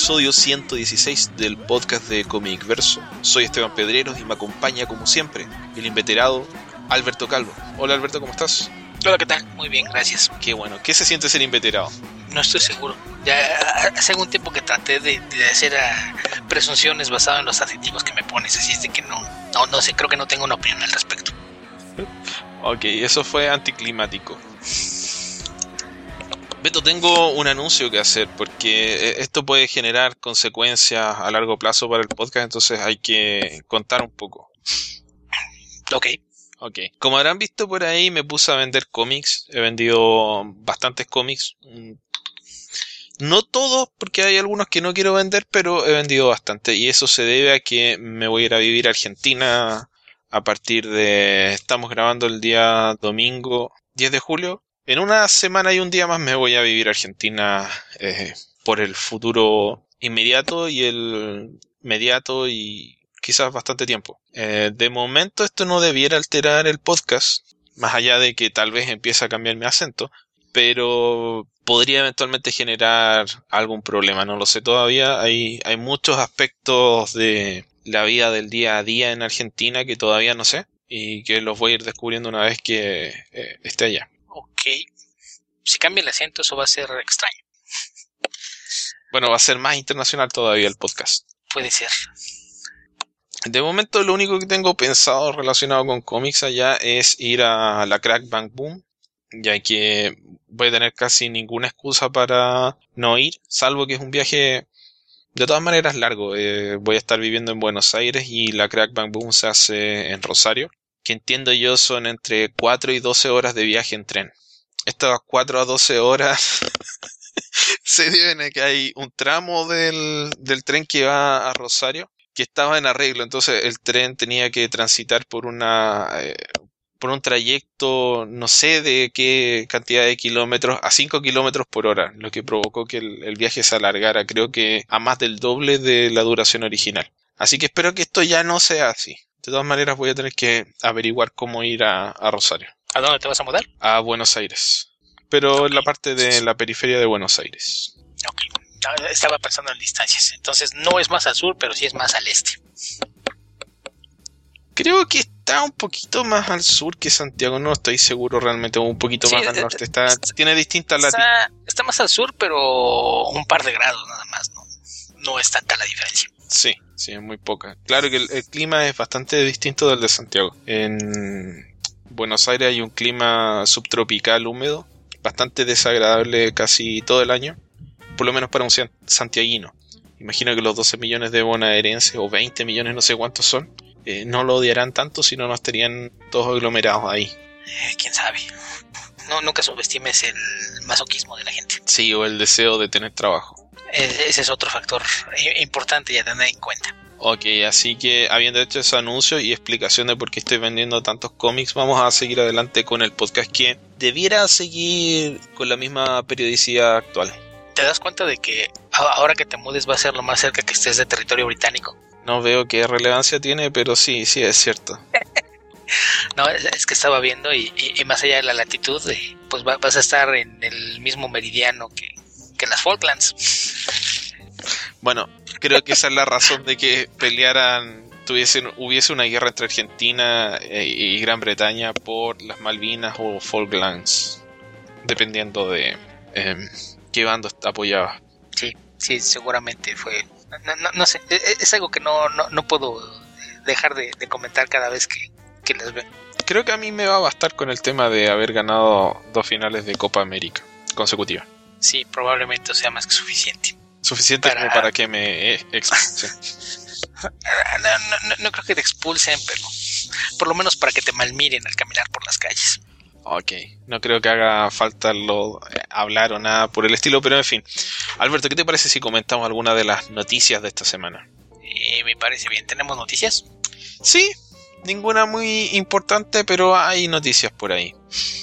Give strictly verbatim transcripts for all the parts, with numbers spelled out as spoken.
episodio ciento dieciséis del podcast de Comic Verso. Soy Esteban Pedreros y me acompaña, como siempre, el inveterado Alberto Calvo. Hola Alberto, ¿cómo estás? Hola, ¿qué tal? Muy bien, gracias. Qué bueno. ¿Qué se siente ser inveterado? No estoy seguro. Ya hace algún tiempo que traté de, de hacer uh, presunciones basadas en los adjetivos que me pones, así es de que no, no, no sé, creo que no tengo una opinión al respecto. Ok, eso fue anticlimático. Beto, tengo un anuncio que hacer porque esto puede generar consecuencias a largo plazo para el podcast, entonces hay que contar un poco. Ok. Ok. Como habrán visto por ahí, me puse a vender cómics. He vendido bastantes cómics. No todos, porque hay algunos que no quiero vender, pero he vendido bastante. Y eso se debe a que me voy a ir a vivir a Argentina a partir de... Estamos grabando el día domingo diez de julio. En una semana y un día más me voy a vivir a Argentina eh, por el futuro inmediato y el mediato y quizás bastante tiempo. Eh, de momento esto no debiera alterar el podcast, más allá de que tal vez empiece a cambiar mi acento, pero podría eventualmente generar algún problema, no lo sé todavía. Hay, hay muchos aspectos de la vida del día a día en Argentina que todavía no sé y que los voy a ir descubriendo una vez que eh, esté allá. Ok. Si cambia el acento, eso va a ser extraño. Bueno, va a ser más internacional todavía el podcast. Puede ser. De momento lo único que tengo pensado relacionado con cómics allá es ir a la Crack Bang Boom, ya que voy a tener casi ninguna excusa para no ir, salvo que es un viaje de todas maneras largo. Eh, voy a estar viviendo en Buenos Aires y la Crack Bang Boom se hace en Rosario, que entiendo yo son entre cuatro y doce horas de viaje en tren. Estas cuatro a doce horas se deben a que hay un tramo del, del tren que va a Rosario que estaba en arreglo, entonces el tren tenía que transitar por una eh, por un trayecto no sé de qué cantidad de kilómetros a cinco kilómetros por hora, lo que provocó que el, el viaje se alargara, creo que a más del doble de la duración original. Así que espero que esto ya no sea así. De todas maneras voy a tener que averiguar cómo ir a, a Rosario. ¿A dónde te vas a mudar? A Buenos Aires, pero Okay. En la parte de la periferia de Buenos Aires. Ok. Estaba pensando en distancias, entonces no es más al sur, pero sí es más al este. Creo que está un poquito más al sur que Santiago, no estoy seguro realmente, un poquito sí, más al norte. Está, está tiene distintas latitudes. Está, está más al sur, pero un par de grados nada más, no, no es tanta la diferencia. Sí, sí, es muy poca. Claro que el, el clima es bastante distinto del de Santiago. En Buenos Aires hay un clima subtropical húmedo, bastante desagradable casi todo el año, por lo menos para un santiaguino. Imagino que los doce millones de bonaerenses, o veinte millones, no sé cuántos son, eh, no lo odiarán tanto, si no, no estarían todos aglomerados ahí. Eh, ¿Quién sabe? No, nunca subestimes el masoquismo de la gente. Sí, o el deseo de tener trabajo. Eh, ese es otro factor importante y a tener en cuenta. Ok, así que habiendo hecho ese anuncio y explicación de por qué estoy vendiendo tantos cómics, vamos a seguir adelante con el podcast que debiera seguir con la misma periodicidad actual. ¿Te das cuenta de que ahora que te mudes va a ser lo más cerca que estés de territorio británico? No veo qué relevancia tiene, pero sí, sí es cierto. No, es, es que estaba viendo y, y, y más allá de la latitud, eh, pues va, vas a estar en el mismo meridiano que, que las Falklands. Bueno, creo que esa es la razón de que pelearan, tuviesen, hubiese una guerra entre Argentina y Gran Bretaña por las Malvinas o Falklands, dependiendo de eh, qué bando apoyaba. Sí, sí, seguramente fue. No, no, no sé, es, es algo que no, no, no puedo dejar de, de comentar cada vez que, que las veo. Creo que a mí me va a bastar con el tema de haber ganado dos finales de Copa América consecutivas. Sí, probablemente sea más que suficiente. Suficiente para... como para que me eh, expulsen. no, no, no, no creo que te expulsen, pero por lo menos para que te malmiren al caminar por las calles. Ok, no creo que haga falta lo, eh, hablar o nada por el estilo, pero en fin. Alberto, ¿qué te parece si comentamos alguna de las noticias de esta semana? Eh, me parece bien. ¿Tenemos noticias? Sí, ninguna muy importante, pero hay noticias por ahí.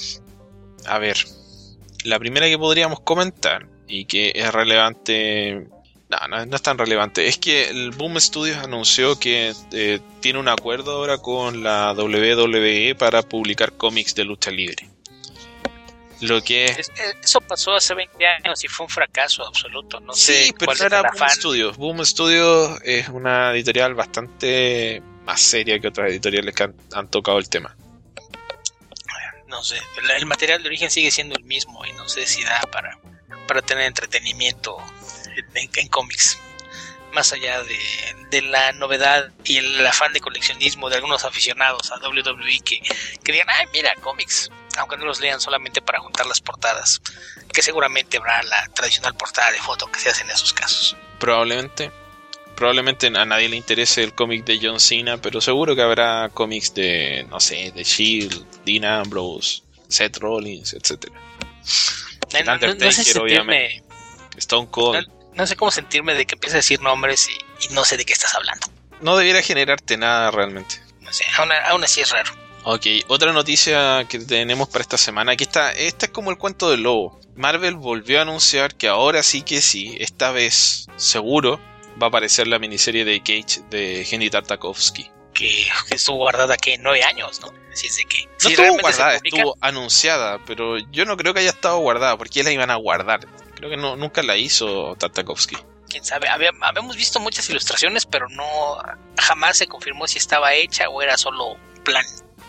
A ver, la primera que podríamos comentar y que es relevante... No, no, no es tan relevante. Es que el Boom Studios anunció que eh, tiene un acuerdo ahora con la doble u doble u E para publicar cómics de lucha libre. Lo que es, eso pasó hace veinte años y fue un fracaso absoluto. No sí, sé pero cuál no era era Boom Studios. Boom Studios es una editorial bastante más seria que otras editoriales que han, han tocado el tema. No sé, el, el material de origen sigue siendo el mismo y no sé si da para, para tener entretenimiento en, en, en cómics. Más allá de, de la novedad y el afán de coleccionismo de algunos aficionados a doble u doble u E que, que digan, ay, mira, cómics, aunque no los lean solamente para juntar las portadas, que seguramente habrá la tradicional portada de foto que se hace en esos casos. Probablemente, probablemente a nadie le interese el cómic de John Cena, pero seguro que habrá cómics de, no sé, de Shield, Dean Ambrose, Seth Rollins, etcétera. No, no, no, no sé si sentirme, Stone Cold. No, no sé cómo sentirme de que empiece a decir nombres y, y no sé de qué estás hablando. No debiera generarte nada realmente. No sé, aún, aún así es raro. Ok, otra noticia que tenemos para esta semana. Aquí está, esta es como el cuento del lobo. Marvel volvió a anunciar que ahora sí que sí, esta vez seguro va a aparecer la miniserie de Cage de Genndy Tartakovsky. Que, que estuvo guardada que nueve años, ¿no? Así es de que no si estuvo guardada, estuvo anunciada, pero yo no creo que haya estado guardada, porque la iban a guardar. Creo que no, nunca la hizo Tartakovsky. Quién sabe, Había, habíamos visto muchas ilustraciones, pero no jamás se confirmó si estaba hecha o era solo plan.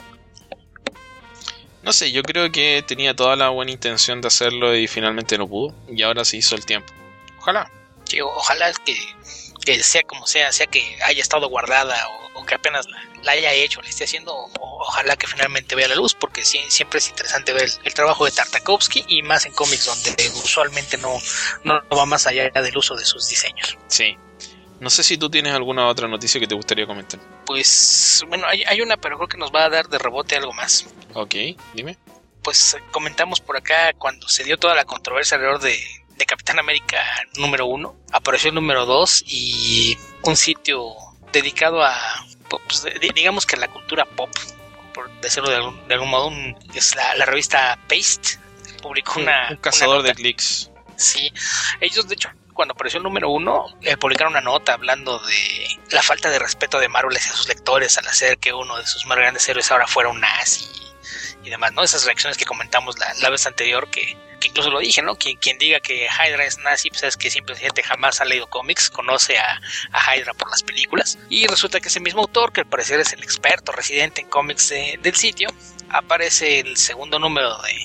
No sé, yo creo que tenía toda la buena intención de hacerlo y finalmente no pudo, y ahora se hizo el tiempo. Ojalá. Sí, ojalá que, que sea como sea, sea que haya estado guardada o, o que apenas la, la haya hecho, la esté haciendo, o, ojalá que finalmente vea la luz, porque sí, siempre es interesante ver el, el trabajo de Tartakovsky y más en cómics donde usualmente no, no va más allá del uso de sus diseños. Sí. No sé si tú tienes alguna otra noticia que te gustaría comentar. Pues, bueno, hay, hay una, pero creo que nos va a dar de rebote algo más. Ok, dime. Pues comentamos por acá cuando se dio toda la controversia alrededor de, de Capitán América número uno, apareció el número dos y un sitio dedicado a, pues, digamos que a la cultura pop, por decirlo de algún, de algún modo, un, es la, la revista Paste, publicó una... Un cazador una de clics. Sí, ellos de hecho cuando apareció el número uno eh, publicaron una nota hablando de la falta de respeto de Marvel hacia sus lectores al hacer que uno de sus más grandes héroes ahora fuera un nazi y demás, ¿no? Esas reacciones que comentamos la, la vez anterior, que, que incluso lo dije, ¿no? Quien, quien diga que Hydra es nazi, pues es que simplemente jamás ha leído cómics, conoce a, a Hydra por las películas. Y resulta que ese mismo autor, que al parecer es el experto residente en cómics de, del sitio, aparece el segundo número de,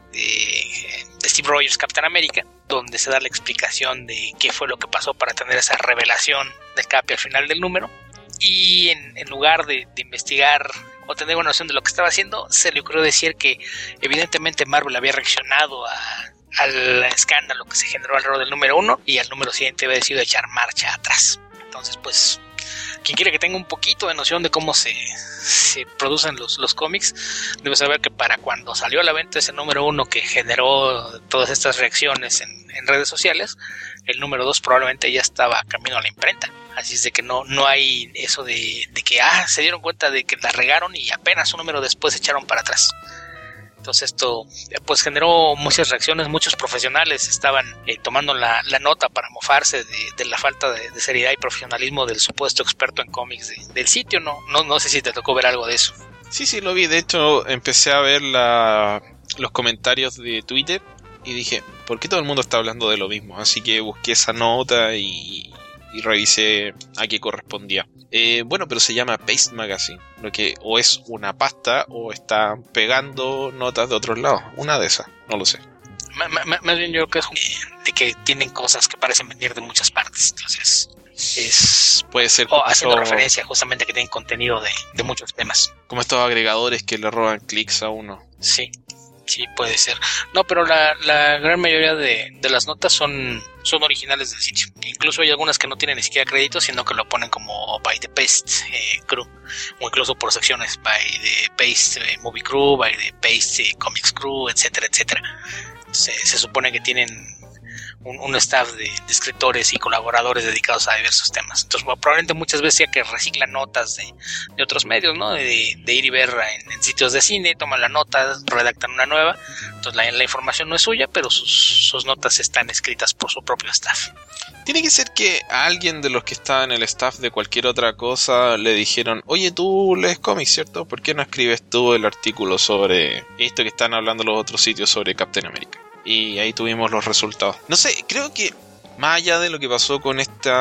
de, de Steve Rogers, Capitán América, donde se da la explicación de qué fue lo que pasó para tener esa revelación del Capi al final del número. Y en, en lugar de, de investigar o tener una noción de lo que estaba haciendo, se le ocurrió decir que evidentemente Marvel había reaccionado a, al escándalo que se generó alrededor del número uno y al número siguiente había decidido echar marcha atrás. Entonces, pues, quien quiera que tenga un poquito de noción de cómo se, se producen los, los cómics, debe saber que para cuando salió a la venta ese número uno que generó todas estas reacciones en, en redes sociales, el número dos probablemente ya estaba camino a la imprenta. Así es de que no, no hay eso de, de que ah, se dieron cuenta de que la regaron y apenas un número después se echaron para atrás. Entonces esto pues generó muchas reacciones, muchos profesionales estaban eh, tomando la, la nota para mofarse de, de la falta de, de seriedad y profesionalismo del supuesto experto en cómics de, del sitio. No, no, no sé si te tocó ver algo de eso. Sí, sí, lo vi. De hecho, empecé a ver la, los comentarios de Twitter y dije, ¿por qué todo el mundo está hablando de lo mismo? Así que busqué esa nota y... y revisé a qué correspondía. Eh, bueno, pero se llama Paste Magazine, lo que o es una pasta o está pegando notas de otros lados. Una de esas, no lo sé. M- m- más bien yo creo que es de que tienen cosas que parecen venir de muchas partes. Entonces es... Puede ser o haciendo esto, referencia justamente a que tienen contenido de, de muchos temas. como estos agregadores que le roban clics a uno. Sí, sí puede ser. No, pero la, la gran mayoría de, de las notas son... son originales del sitio. Incluso hay algunas que no tienen ni siquiera créditos, sino que lo ponen como by the Paste eh, Crew, o incluso por secciones, by the Paste eh, Movie Crew, by the Paste eh, Comics Crew, etcétera, etcétera. Se, se supone que tienen un, un staff de, de escritores y colaboradores dedicados a diversos temas. Entonces, bueno, probablemente muchas veces ya que reciclan notas de, de otros medios, ¿no? De, de ir y ver en, en sitios de cine, toman la nota, redactan una nueva. Entonces la, la información no es suya, pero sus, sus notas están escritas por su propio staff. Tiene que ser que a alguien de los que estaba en el staff de cualquier otra cosa le dijeron: oye, tú lees cómics, ¿cierto? ¿Por qué no escribes tú el artículo sobre esto que están hablando los otros sitios sobre Captain America? Y ahí tuvimos los resultados. No sé, creo que más allá de lo que pasó con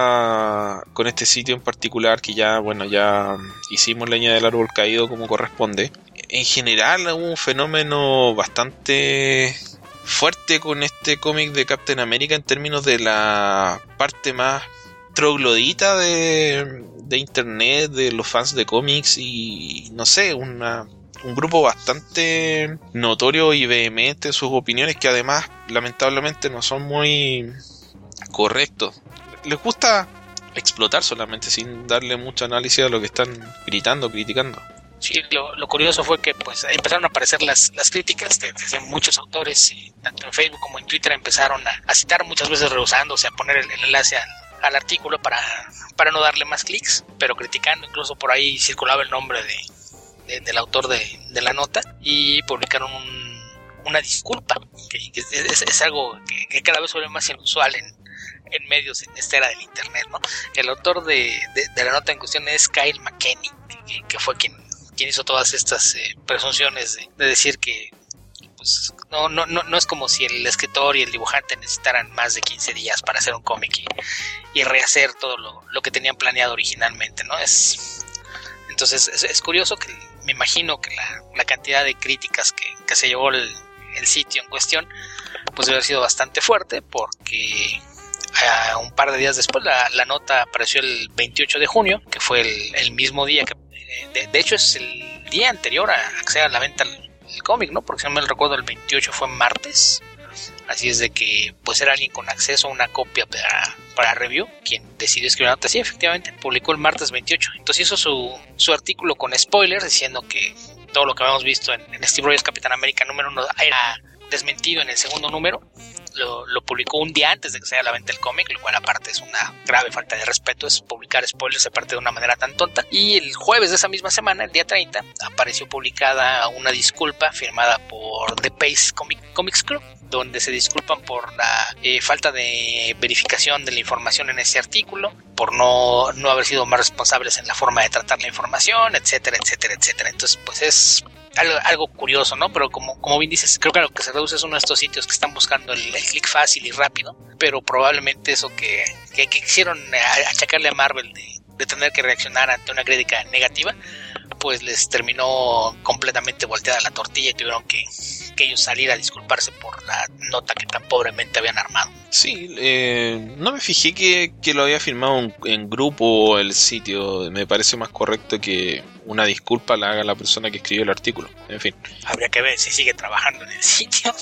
esta con este sitio en particular, que ya, bueno, ya hicimos leña del árbol caído como corresponde, en general hubo un fenómeno bastante fuerte con este cómic de Captain America en términos de la parte más troglodita de, de internet, de los fans de cómics, y no sé, una, un grupo bastante notorio y vehemente en sus opiniones, que además lamentablemente no son muy correctos. Les gusta explotar solamente sin darle mucho análisis a lo que están gritando, criticando. Sí, lo, lo curioso fue que pues empezaron a aparecer las, las críticas de, de muchos autores, y tanto en Facebook como en Twitter empezaron a, a citar, muchas veces rehusándose a poner el, el enlace al, al artículo para, para no darle más clics, pero criticando. Incluso por ahí circulaba el nombre de, de, del autor de, de la nota, y publicaron un, una disculpa, que, que es, es algo que, que cada vez se vuelve más inusual en, en medios en esta era del internet, ¿no? El autor de, de, de la nota en cuestión es Kyle McKinney, que, que fue quien quien hizo todas estas eh, presunciones de, de decir que pues no, no, no, no es como si el escritor y el dibujante necesitaran más de quince días para hacer un cómic y, y rehacer todo lo, lo que tenían planeado originalmente, ¿no? Es entonces es, es curioso que me imagino que la, la cantidad de críticas que, que se llevó el, el sitio en cuestión pues debe haber sido bastante fuerte, porque uh, un par de días después la, la nota apareció el veintiocho de junio, que fue el, el mismo día que De, de hecho es el día anterior a que sea la venta el, el cómic, ¿no? Porque si no me recuerdo, el veintiocho fue martes. Así es de que pues era alguien con acceso a una copia para, para review quien decidió escribir una nota. Sí, efectivamente, publicó el martes veintiocho. Entonces hizo su, su artículo con spoilers, diciendo que todo lo que habíamos visto en, en Steve Rogers Capitán América número uno era desmentido en el segundo número. Lo, lo publicó un día antes de que se haga la venta del cómic, lo cual aparte es una grave falta de respeto, es publicar spoilers aparte de una manera tan tonta. Y el jueves de esa misma semana, el día treinta, apareció publicada una disculpa firmada por The Pace Comic, Comics Club, donde se disculpan por la eh, falta de verificación de la información en ese artículo, por no, no haber sido más responsables en la forma de tratar la información, etcétera, etcétera, etcétera. Entonces, pues es algo, algo curioso, ¿no? Pero como, como bien dices, creo que a lo que se reduce es uno de estos sitios que están buscando el, el clic fácil y rápido, pero probablemente eso que, que, que quisieron achacarle a Marvel de, de tener que reaccionar ante una crítica negativa, pues les terminó completamente volteada la tortilla y tuvieron que, que ellos salir a disculparse por la nota que tan pobremente habían armado. Sí, eh, no me fijé que, que lo había firmado en, en grupo el sitio. Me parece más correcto que una disculpa la haga la persona que escribió el artículo. En fin. Habría que ver si sigue trabajando en el sitio.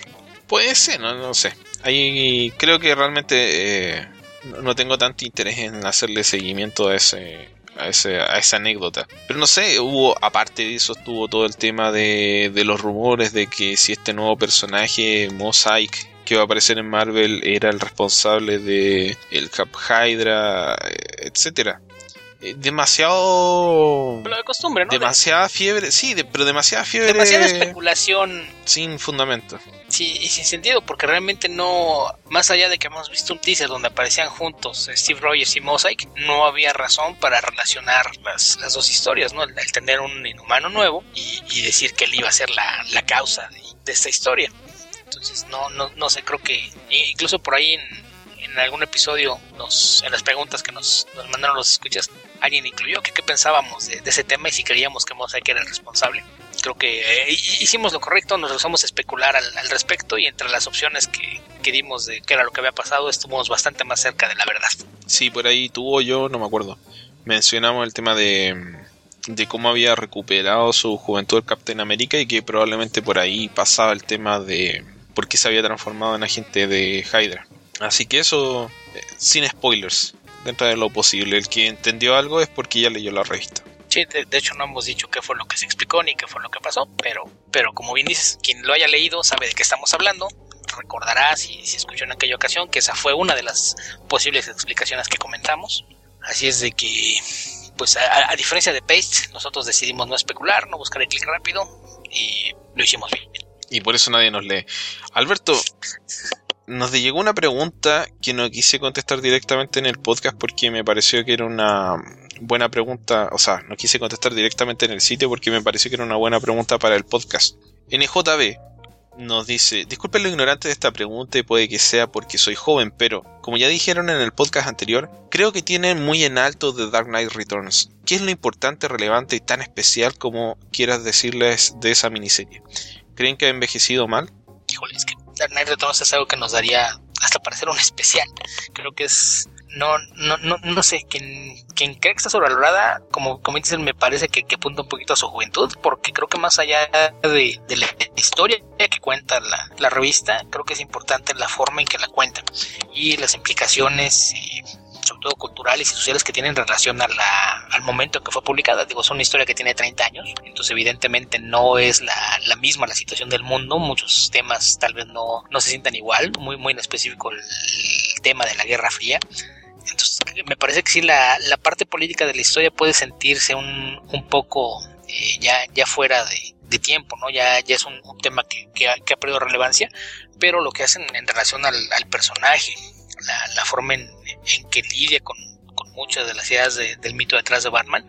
Puede ser, no, no sé. Ahí creo que realmente eh, no tengo tanto interés en hacerle seguimiento a ese... A, ese, a esa anécdota. Pero no sé, hubo, aparte de eso, estuvo todo el tema de, de los rumores de que si este nuevo personaje, Mosaic, que va a aparecer en Marvel, era el responsable de el Cap Hydra, etcétera. Demasiado... Lo de costumbre, ¿no? Demasiada fiebre, sí, de, pero demasiada fiebre... Demasiada especulación. Sin fundamento. Sí, y sin sentido, porque realmente no... Más allá de que hemos visto un teaser donde aparecían juntos Steve Rogers y Mosaic, no había razón para relacionar las, las dos historias, ¿no? El, el tener un inhumano nuevo y, y decir que él iba a ser la, la causa de, de esta historia. Entonces, no, no, no sé, creo que... Incluso por ahí en... En algún episodio, nos, en las preguntas que nos, nos mandaron los escuchas, alguien incluyó que qué pensábamos de, de ese tema y si creíamos que Mosaic era el responsable. Creo que eh, hicimos lo correcto, nos rehusamos a especular al, al respecto, y entre las opciones que, que dimos de qué era lo que había pasado, estuvimos bastante más cerca de la verdad. Sí, por ahí tú o yo, no me acuerdo, mencionamos el tema de, de cómo había recuperado su juventud el Captain America, y que probablemente por ahí pasaba el tema de por qué se había transformado en agente de Hydra. Así que eso, eh, sin spoilers, dentro de lo posible. El que entendió algo es porque ya leyó la revista. Sí, de, de hecho no hemos dicho qué fue lo que se explicó ni qué fue lo que pasó, pero, pero como bien dices, quien lo haya leído sabe de qué estamos hablando. recordará, si, si escuchó en aquella ocasión, que esa fue una de las posibles explicaciones que comentamos. Así es de que, pues a, a diferencia de Paste, nosotros decidimos no especular, no buscar el clic rápido, y lo hicimos bien. Y por eso nadie nos lee. Alberto, nos llegó una pregunta que no quise contestar directamente en el podcast porque me pareció que era una buena pregunta. O sea, no quise contestar directamente en el sitio porque me pareció que era una buena pregunta para el podcast. N J B nos dice: disculpen lo ignorante de esta pregunta y puede que sea porque soy joven, pero como ya dijeron en el podcast anterior, creo que tienen muy en alto The Dark Knight Returns. ¿Qué es lo importante, relevante y tan especial como quieras decirles de esa miniserie? ¿Creen que ha envejecido mal? Híjole, es que Dark Knight Returns es algo que nos daría hasta para hacer un especial. Creo que es... No, no, no, no sé, quien, quien cree que está sobrevalorada, como, como dicen, me parece que, que apunta un poquito a su juventud, porque creo que más allá de, de la historia que cuenta la, la revista, creo que es importante la forma en que la cuentan y las implicaciones, y sobre todo culturales y sociales, que tienen relación a la, al momento en que fue publicada. Digo, es una historia que tiene treinta años, entonces evidentemente no es la, la misma la situación del mundo, muchos temas tal vez no, no se sientan igual, muy, muy en específico el, el tema de la Guerra Fría. Entonces me parece que sí, la, la parte política de la historia puede sentirse un, un poco eh, ya, ya fuera de, de tiempo, ¿no? Ya, ya es un, un tema que, que, ha, que ha perdido relevancia, pero lo que hacen en relación al, al personaje, la, la forma en, en que lidia con, con muchas de las ideas de, del mito detrás de Batman,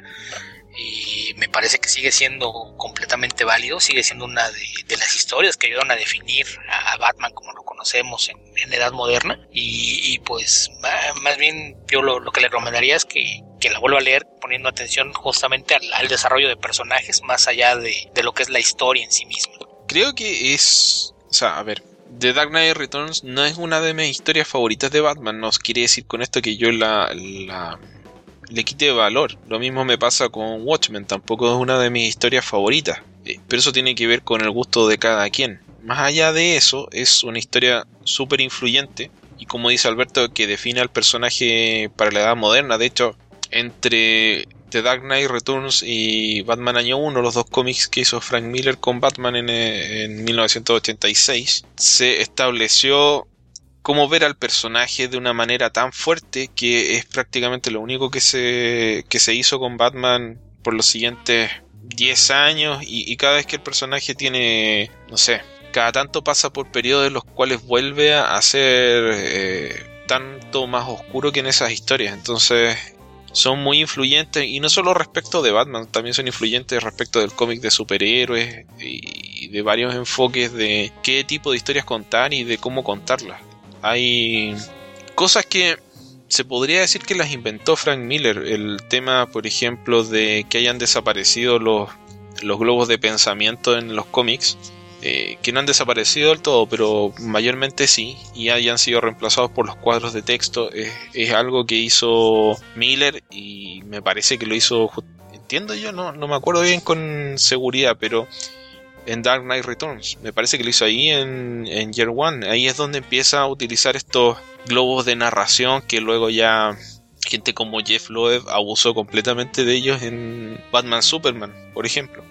y me parece que sigue siendo completamente válido, sigue siendo una de, de las historias que ayudan a definir a, a Batman como lo conocemos en, en edad moderna, y, y pues más bien yo lo, lo que le recomendaría es que, que la vuelva a leer poniendo atención justamente al, al desarrollo de personajes más allá de, de lo que es la historia en sí misma. Creo que es... O sea, a ver, The Dark Knight Returns no es una de mis historias favoritas de Batman. No quiere decir con esto que yo la... la... le quite valor. Lo mismo me pasa con Watchmen, tampoco es una de mis historias favoritas, eh, pero eso tiene que ver con el gusto de cada quien. Más allá de eso, es una historia súper influyente, y como dice Alberto, que define al personaje para la edad moderna. De hecho, entre The Dark Knight Returns y Batman Año uno, los dos cómics que hizo Frank Miller con Batman en, en mil novecientos ochenta y seis, se estableció cómo ver al personaje de una manera tan fuerte, que es prácticamente lo único que se, que se hizo con Batman por los siguientes diez años, y, y cada vez que el personaje tiene, no sé, cada tanto pasa por periodos en los cuales vuelve a ser eh, tanto más oscuro que en esas historias. Entonces son muy influyentes, y no solo respecto de Batman, también son influyentes respecto del cómic de superhéroes y de varios enfoques de qué tipo de historias contar y de cómo contarlas. Hay cosas que se podría decir que las inventó Frank Miller. El tema, por ejemplo, de que hayan desaparecido los, los globos de pensamiento en los cómics, eh, que no han desaparecido del todo, pero mayormente sí, y hayan sido reemplazados por los cuadros de texto, es, es algo que hizo Miller, y me parece que lo hizo, entiendo yo, no, no me acuerdo bien con seguridad, pero en Dark Knight Returns, me parece que lo hizo ahí en, en Year One. Ahí es donde empieza a utilizar estos globos de narración que luego ya gente como Jeff Loeb abusó completamente de ellos en Batman Superman, por ejemplo.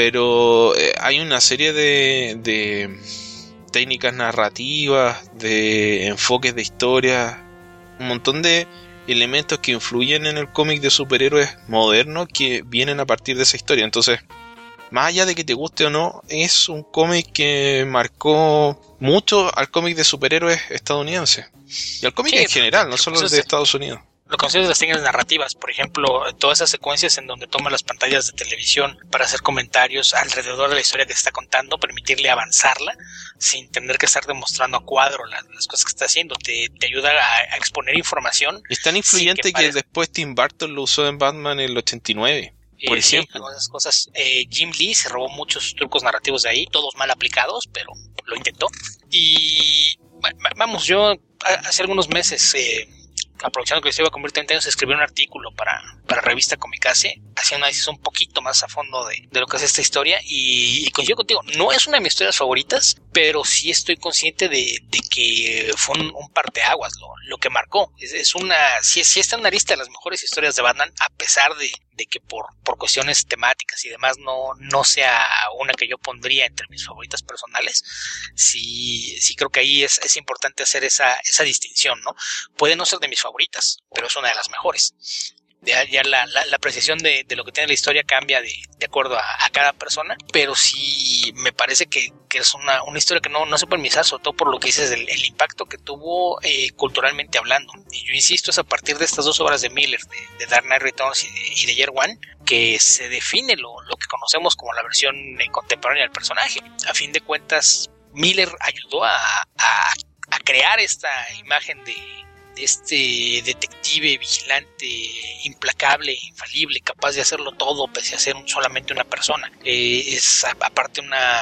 Pero eh, hay una serie de, de técnicas narrativas, de enfoques de historia, un montón de elementos que influyen en el cómic de superhéroes moderno que vienen a partir de esa historia. Entonces, más allá de que te guste o no, es un cómic que marcó mucho al cómic de superhéroes estadounidense. Y al cómic sí, en general, no solo el de Estados Unidos. Lo que considero las técnicas narrativas, por ejemplo, todas esas secuencias en donde toma las pantallas de televisión para hacer comentarios alrededor de la historia que se está contando, permitirle avanzarla sin tener que estar demostrando a cuadro las, las cosas que está haciendo, te, te ayuda a, a exponer información. Es tan influyente que, que después Tim Burton lo usó en Batman en el ochenta y nueve. Por eh, ejemplo, sí, esas cosas. Eh, Jim Lee se robó muchos trucos narrativos de ahí, todos mal aplicados, pero lo intentó. Y vamos, yo hace algunos meses, eh, aprovechando que se iba a cumplir treinta años, escribí un artículo para, para revista Comicase, hacía un análisis un poquito más a fondo de, de lo que es esta historia, y, y coincido contigo, no es una de mis historias favoritas, pero sí estoy consciente de, de que fue un, un parteaguas lo, lo que marcó. Es, es una, sí, sí está en una lista de las mejores historias de Batman, a pesar de, de que por, por cuestiones temáticas y demás no, no sea una que yo pondría entre mis favoritas personales. Sí, sí creo que ahí es, es importante hacer esa, esa distinción, ¿no? Puede no ser de mis favoritas, pero es una de las mejores. Ya, ya la, la, la apreciación de, de lo que tiene la historia cambia de, de acuerdo a, a cada persona, pero sí me parece que, que es una, una historia que no, no se puede minimizar, sobre todo por lo que dices del el impacto que tuvo eh, culturalmente hablando. Y yo insisto, es a partir de estas dos obras de Miller, de, de Dark Knight Returns y de, y de Year One, que se define lo, lo que conocemos como la versión eh, contemporánea del personaje. A fin de cuentas, Miller ayudó a, a, a crear esta imagen de de este detective vigilante, implacable, infalible, capaz de hacerlo todo pese a ser un, solamente una persona. Eh, es aparte una,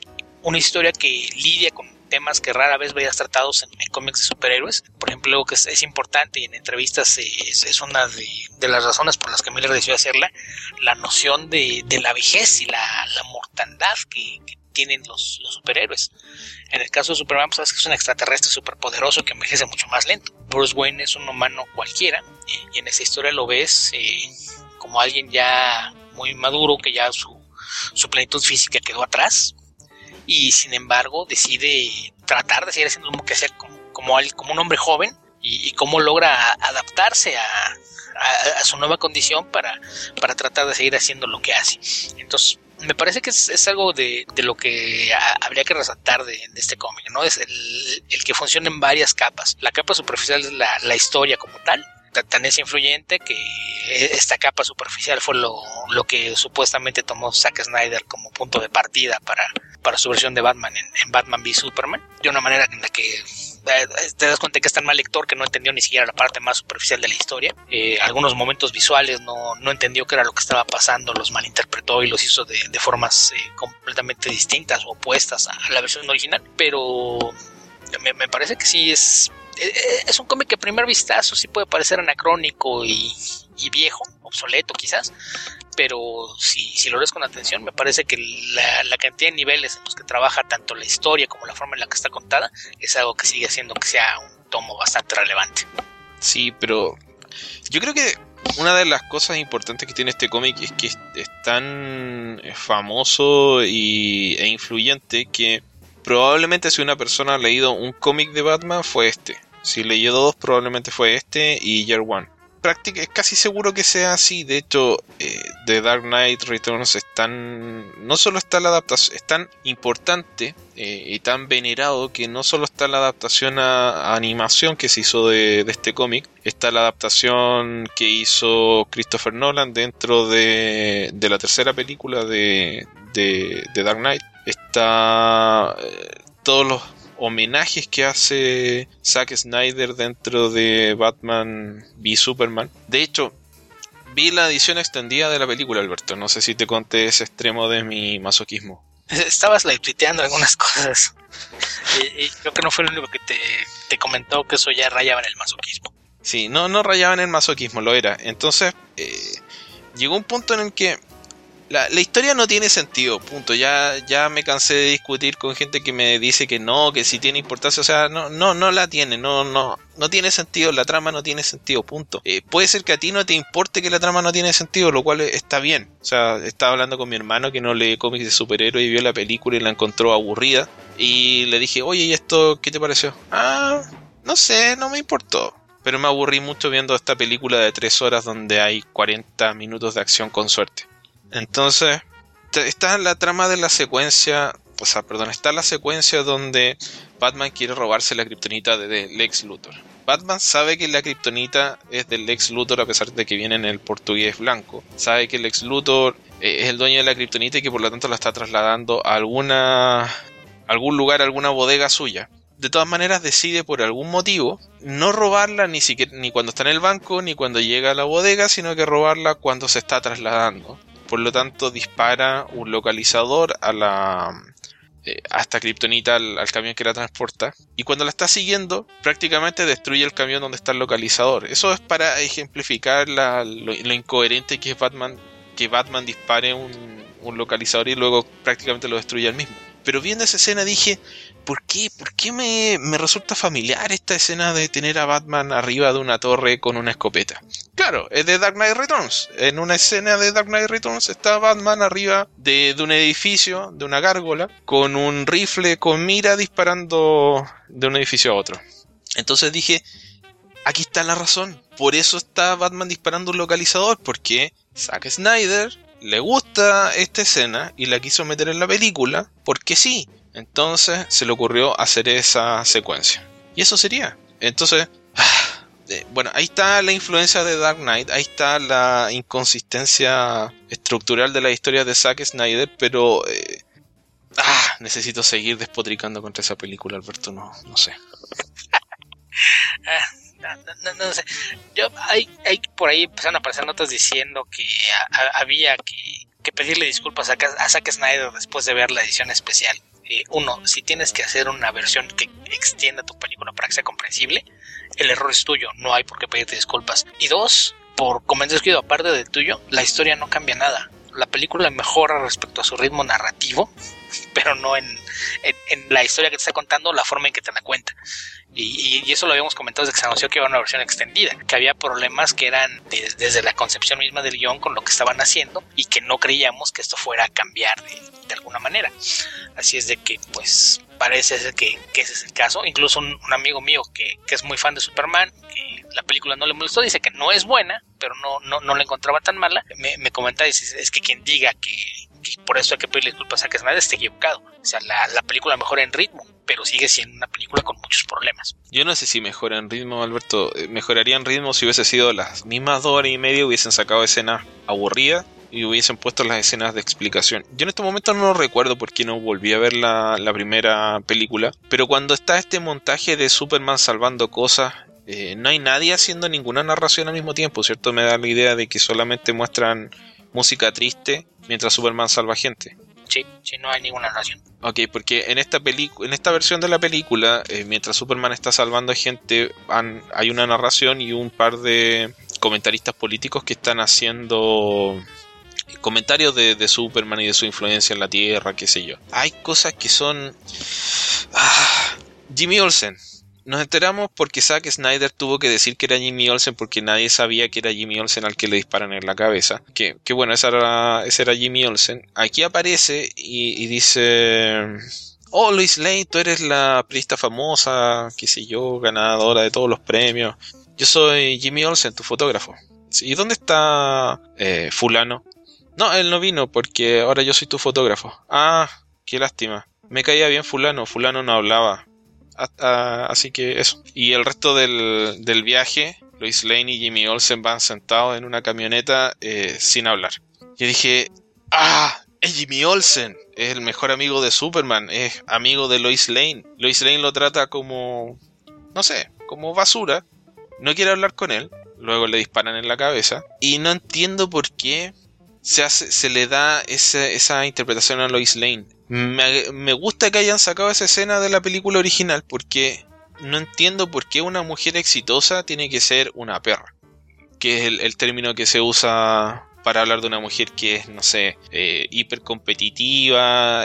una historia que lidia con temas que rara vez veías tratados en, en cómics de superhéroes. Por ejemplo, algo que es, es importante y en entrevistas es, es una de, de las razones por las que Miller decidió hacerla, la noción de, de la vejez y la, la mortandad que, que tienen los, los superhéroes. En el caso de Superman, pues sabes que es un extraterrestre superpoderoso que envejece mucho más lento. Bruce Wayne es un humano cualquiera, y, y en esa historia lo ves eh, como alguien ya muy maduro, que ya su, su plenitud física quedó atrás, y sin embargo decide tratar de seguir haciendo lo que sea como, como, como un hombre joven, y, y cómo logra adaptarse a, a, a su nueva condición para, para tratar de seguir haciendo lo que hace. Entonces me parece que es, es algo de, de lo que a, habría que resaltar de, de este cómic, ¿no? Es el, el que funciona en varias capas. La capa superficial es la, la historia como tal, tan es influyente que esta capa superficial fue lo, lo que supuestamente tomó Zack Snyder como punto de partida para, para su versión de Batman en, en Batman v Superman, de una manera en la que eh, te das cuenta que es tan mal lector que no entendió ni siquiera la parte más superficial de la historia. Eh, algunos momentos visuales no, no entendió qué era lo que estaba pasando, los malinterpretó y los hizo de, de formas eh, completamente distintas o opuestas a, a la versión original, pero me, me parece que sí es es un cómic que a primer vistazo sí puede parecer anacrónico y, y viejo, obsoleto quizás, pero si, si lo lees con atención, me parece que la, la cantidad de niveles en los que trabaja tanto la historia como la forma en la que está contada es algo que sigue haciendo que sea un tomo bastante relevante. Sí, pero yo creo que una de las cosas importantes que tiene este cómic es que es, es tan famoso y, e influyente que probablemente si una persona ha leído un cómic de Batman fue este. Si leyó dos, probablemente fue este y Year One. Práctica, es casi seguro que sea así. De hecho, eh, The Dark Knight Returns es tan... No solo está la adaptación, es tan importante eh, y tan venerado que no solo está la adaptación a, a animación que se hizo de, de este cómic, está la adaptación que hizo Christopher Nolan dentro de, de la tercera película de, de, de Dark Knight. Está eh, todos los homenajes que hace Zack Snyder dentro de Batman v Superman. De hecho, vi la edición extendida de la película, Alberto. No sé si te conté ese extremo de mi masoquismo. Estabas live tuiteando algunas cosas y, y creo que no fue el único que te, te comentó que eso ya rayaba en el masoquismo. Sí, no, no rayaba en el masoquismo, lo era. Entonces, eh, llegó un punto en el que La, la historia no tiene sentido, punto. Ya, ya me cansé de discutir con gente que me dice que no, que sí tiene importancia. O sea, no, no, no la tiene, no, no, no tiene sentido, la trama no tiene sentido, punto. Eh, puede ser que a ti no te importe que la trama no tiene sentido, lo cual está bien. O sea, estaba hablando con mi hermano que no lee cómics de superhéroes y vio la película y la encontró aburrida. Y le dije, oye, ¿y esto qué te pareció? Ah, no sé, no me importó. Pero me aburrí mucho viendo esta película de tres horas donde hay cuarenta minutos de acción con suerte. Entonces, está la trama de la secuencia, o sea, perdón, está la secuencia donde Batman quiere robarse la kriptonita de, de Lex Luthor. Batman sabe que la kriptonita es del Lex Luthor a pesar de que viene en el portugués blanco. Sabe que Lex Luthor eh, es el dueño de la kriptonita y que por lo tanto la está trasladando a alguna, a algún lugar, a alguna bodega suya. De todas maneras decide por algún motivo no robarla ni siquiera, ni cuando está en el banco ni cuando llega a la bodega, sino que robarla cuando se está trasladando. Por lo tanto, dispara un localizador a la eh, a esta kriptonita al, al camión que la transporta. Y cuando la está siguiendo, prácticamente destruye el camión donde está el localizador. Eso es para ejemplificar la, lo, lo incoherente que es Batman, que Batman dispare un, un localizador y luego prácticamente lo destruye él mismo. Pero viendo esa escena dije, ¿por qué? ¿Por qué me, me resulta familiar esta escena de tener a Batman arriba de una torre con una escopeta? Claro, es de Dark Knight Returns. En una escena de Dark Knight Returns está Batman arriba de, de un edificio, de una gárgola, con un rifle con mira disparando de un edificio a otro. Entonces dije, aquí está la razón. Por eso está Batman disparando un localizador, porque Zack Snyder le gusta esta escena y la quiso meter en la película, porque sí. Entonces se le ocurrió hacer esa secuencia. Y eso sería. Entonces, ah, eh, bueno, ahí está la influencia de Dark Knight, ahí está la inconsistencia estructural de la historia de Zack Snyder, pero eh, ah, necesito seguir despotricando contra esa película, Alberto, no, no sé. No, no, no, no sé. Yo, hay, hay por ahí empezaron a aparecer notas diciendo que a, a, había que, que pedirle disculpas a, a Zack Snyder después de ver la edición especial. Eh, uno, si tienes que hacer una versión que extienda tu película para que sea comprensible, el error es tuyo, no hay por qué pedirte disculpas. Y dos, por comentarios que aparte del tuyo, la historia no cambia nada. La película mejora respecto a su ritmo narrativo, pero no en, en, en la historia que te está contando, la forma en que te la cuenta. Y, y eso lo habíamos comentado desde que se anunció que iba a una versión extendida, que había problemas que eran de, desde la concepción misma del guión con lo que estaban haciendo y que no creíamos que esto fuera a cambiar de, de alguna manera. Así es de que pues parece ser que, que ese es el caso. Incluso un, un amigo mío que, que es muy fan de Superman, que la película no le molestó, dice que no es buena, pero no, no, no la encontraba tan mala. Me, me comenta y dice, es que quien diga que, que por eso hay que pedirle disculpas a Zack Snyder está equivocado. O sea, la, la película mejora en ritmo, pero sigue siendo una película con muchos problemas. Yo no sé si mejora en ritmo, Alberto. Mejoraría en ritmo si hubiese sido las mismas dos horas y media, hubiesen sacado escenas aburridas y hubiesen puesto las escenas de explicación. Yo en este momento no recuerdo por qué no volví a ver la, la primera película, pero cuando está este montaje de Superman salvando cosas, eh, no hay nadie haciendo ninguna narración al mismo tiempo, ¿cierto? Me da la idea de que solamente muestran música triste mientras Superman salva gente. Sí, sí, no hay ninguna narración. Ok, porque en esta pelicu- en esta versión de la película, eh, mientras Superman está salvando a gente, han, hay una narración y un par de comentaristas políticos que están haciendo comentarios de, de Superman y de su influencia en la Tierra, qué sé yo. Hay cosas que son... Ah, Jimmy Olsen. Nos enteramos porque Zack Snyder tuvo que decir que era Jimmy Olsen porque nadie sabía que era Jimmy Olsen al que le disparan en la cabeza. Que, que bueno, esa era, ese era Jimmy Olsen. Aquí aparece y, y dice... Oh, Lois Lane, tú eres la periodista famosa, qué sé yo, ganadora de todos los premios. Yo soy Jimmy Olsen, tu fotógrafo. ¿Y dónde está eh, fulano? No, él no vino porque ahora yo soy tu fotógrafo. Ah, qué lástima. Me caía bien fulano, fulano no hablaba. Ah, ah, así que eso. Y el resto del, del viaje, Lois Lane y Jimmy Olsen van sentados en una camioneta eh, sin hablar. Yo dije, ah, es Jimmy Olsen, es el mejor amigo de Superman, es amigo de Lois Lane. Lois Lane lo trata como, no sé, como basura. No quiere hablar con él. Luego le disparan en la cabeza. Y no entiendo por qué se hace, se le da esa, esa interpretación a Lois Lane. Me, me gusta que hayan sacado esa escena de la película original porque no entiendo por qué una mujer exitosa tiene que ser una perra, que es el, el término que se usa para hablar de una mujer que es, no sé, eh, hipercompetitiva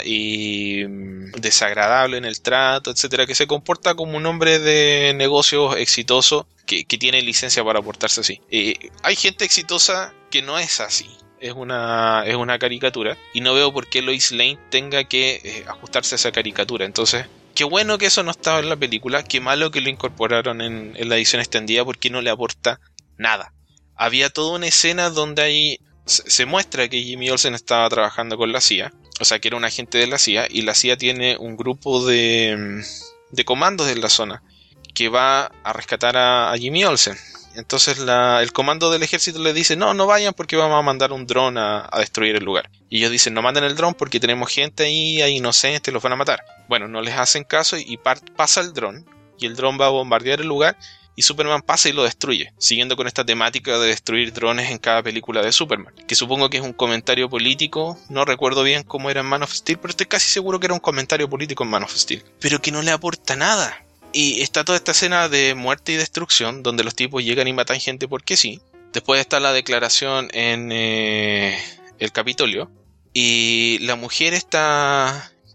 y mm, desagradable en el trato, etcétera, que se comporta como un hombre de negocios exitoso que, que tiene licencia para portarse así. Eh, hay gente exitosa que no es así. Es una, es una caricatura y no veo por qué Lois Lane tenga que eh, ajustarse a esa caricatura. Entonces, qué bueno que eso no estaba en la película, qué malo que lo incorporaron en, en la edición extendida porque no le aporta nada. Había toda una escena donde ahí se, se muestra que Jimmy Olsen estaba trabajando con la C I A, o sea que era un agente de la C I A, y la C I A tiene un grupo de, de comandos en la zona que va a rescatar a, a Jimmy Olsen. Entonces la, el comando del ejército le dice, no, no vayan porque vamos a mandar un dron a, a destruir el lugar. Y ellos dicen, no manden el dron porque tenemos gente ahí, hay inocentes, los van a matar. Bueno, no les hacen caso y par, pasa el dron, y el dron va a bombardear el lugar, y Superman pasa y lo destruye, siguiendo con esta temática de destruir drones en cada película de Superman, que supongo que es un comentario político, no recuerdo bien cómo era en Man of Steel, pero estoy casi seguro que era un comentario político en Man of Steel, pero que no le aporta nada. Y está toda esta escena de muerte y destrucción, donde los tipos llegan y matan gente porque sí. Después está la declaración en eh, el Capitolio. Y la mujer está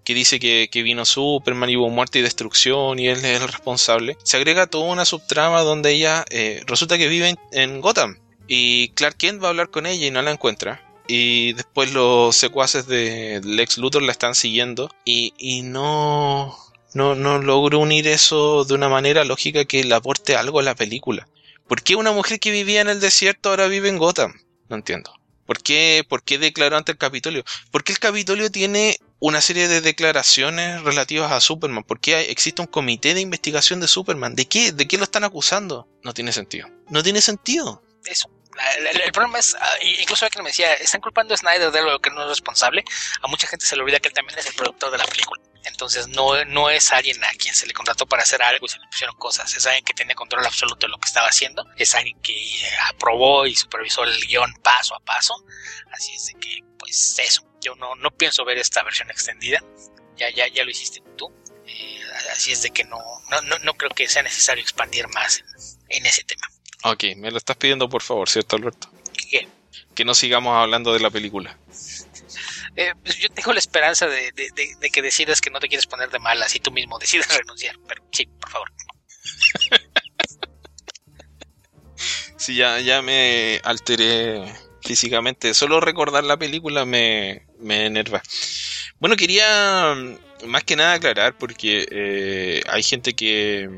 que dice que, que vino Superman y hubo muerte y destrucción y él es el responsable. Se agrega toda una subtrama donde ella eh, resulta que vive en, en Gotham y Clark Kent va a hablar con ella y no la encuentra. Y después los secuaces de Lex Luthor la están siguiendo y, y no, no, no logro unir eso de una manera lógica que le aporte algo a la película. ¿Por qué una mujer que vivía en el desierto ahora vive en Gotham? No entiendo. ¿Por qué, por qué declaró ante el Capitolio? ¿Por qué el Capitolio tiene una serie de declaraciones relativas a Superman? ¿Por qué hay, existe un comité de investigación de Superman? ¿De qué? ¿De qué lo están acusando? No tiene sentido. No tiene sentido. Eso. El, el, el problema es, uh, incluso alguien me decía, están culpando a Snyder de lo que no es responsable. A mucha gente se le olvida que él también es el productor de la película. Entonces no, no es alguien a quien se le contrató para hacer algo y se le pusieron cosas. Es alguien que tiene control absoluto de lo que estaba haciendo. Es alguien que aprobó y supervisó el guión paso a paso. Así es de que, pues eso. Yo no, no pienso ver esta versión extendida. Ya, ya, ya lo hiciste tú. Eh, así es de que no, no, no, no creo que sea necesario expandir más en, en ese tema. Ok, me lo estás pidiendo por favor, ¿cierto, Alberto? ¿Qué? Que no sigamos hablando de la película. Eh, pues yo tengo la esperanza de, de, de, de que decidas que no te quieres poner de malas y tú mismo decidas renunciar, pero sí, por favor. Sí, ya, ya me alteré físicamente. Solo recordar la película me, me enerva. Bueno, quería más que nada aclarar porque eh, hay gente que...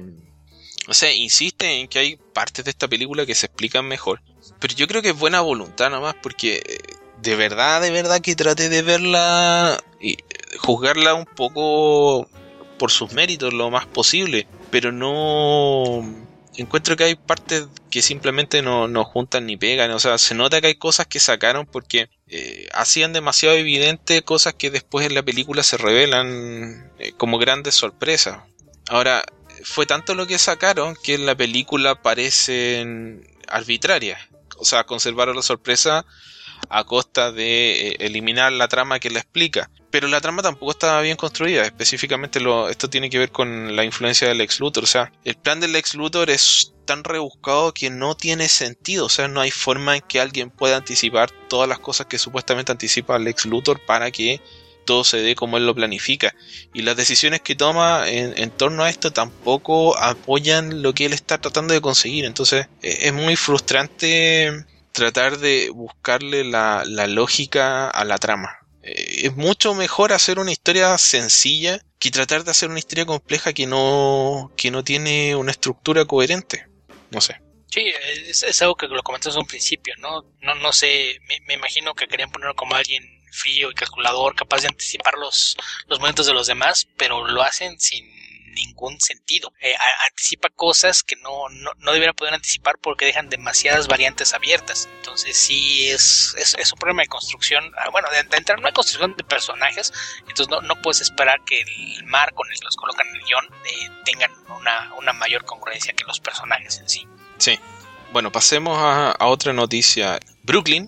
O sea, insiste en que hay partes de esta película que se explican mejor. Pero yo creo que es buena voluntad nomás, porque de verdad, de verdad que traté de verla y juzgarla un poco por sus méritos lo más posible. Pero no... Encuentro que hay partes que simplemente no, no juntan ni pegan. O sea, se nota que hay cosas que sacaron porque eh, hacían demasiado evidente cosas que después en la película se revelan eh, como grandes sorpresas. Ahora... Fue tanto lo que sacaron que en la película parecen arbitrarias. O sea, conservaron la sorpresa a costa de eh, eliminar la trama que la explica. Pero la trama tampoco estaba bien construida. Específicamente lo, esto tiene que ver con la influencia del Lex Luthor. O sea, el plan del Lex Luthor es tan rebuscado que no tiene sentido. O sea, no hay forma en que alguien pueda anticipar todas las cosas que supuestamente anticipa el Lex Luthor para que todo se dé como él lo planifica, y las decisiones que toma en, en torno a esto tampoco apoyan lo que él está tratando de conseguir. Entonces eh, es muy frustrante tratar de buscarle la, la lógica a la trama. Eh, es mucho mejor hacer una historia sencilla que tratar de hacer una historia compleja que no, que no tiene una estructura coherente. No sé. Sí, es, es algo que lo comentaste en un principio, ¿no? No, no sé, me, me imagino que querían ponerlo como alguien frío y calculador, capaz de anticipar los, los momentos de los demás, pero lo hacen sin ningún sentido. Eh, a, anticipa cosas que no, no, no debiera poder anticipar porque dejan demasiadas variantes abiertas. Entonces sí es, es, es un problema de construcción. Bueno, de, de entrar no hay construcción de personajes, entonces no, no puedes esperar que el marco en el que los colocan en el guión eh, tengan una, una mayor congruencia que los personajes en sí. Sí. Bueno, pasemos a, a otra noticia. Brooklyn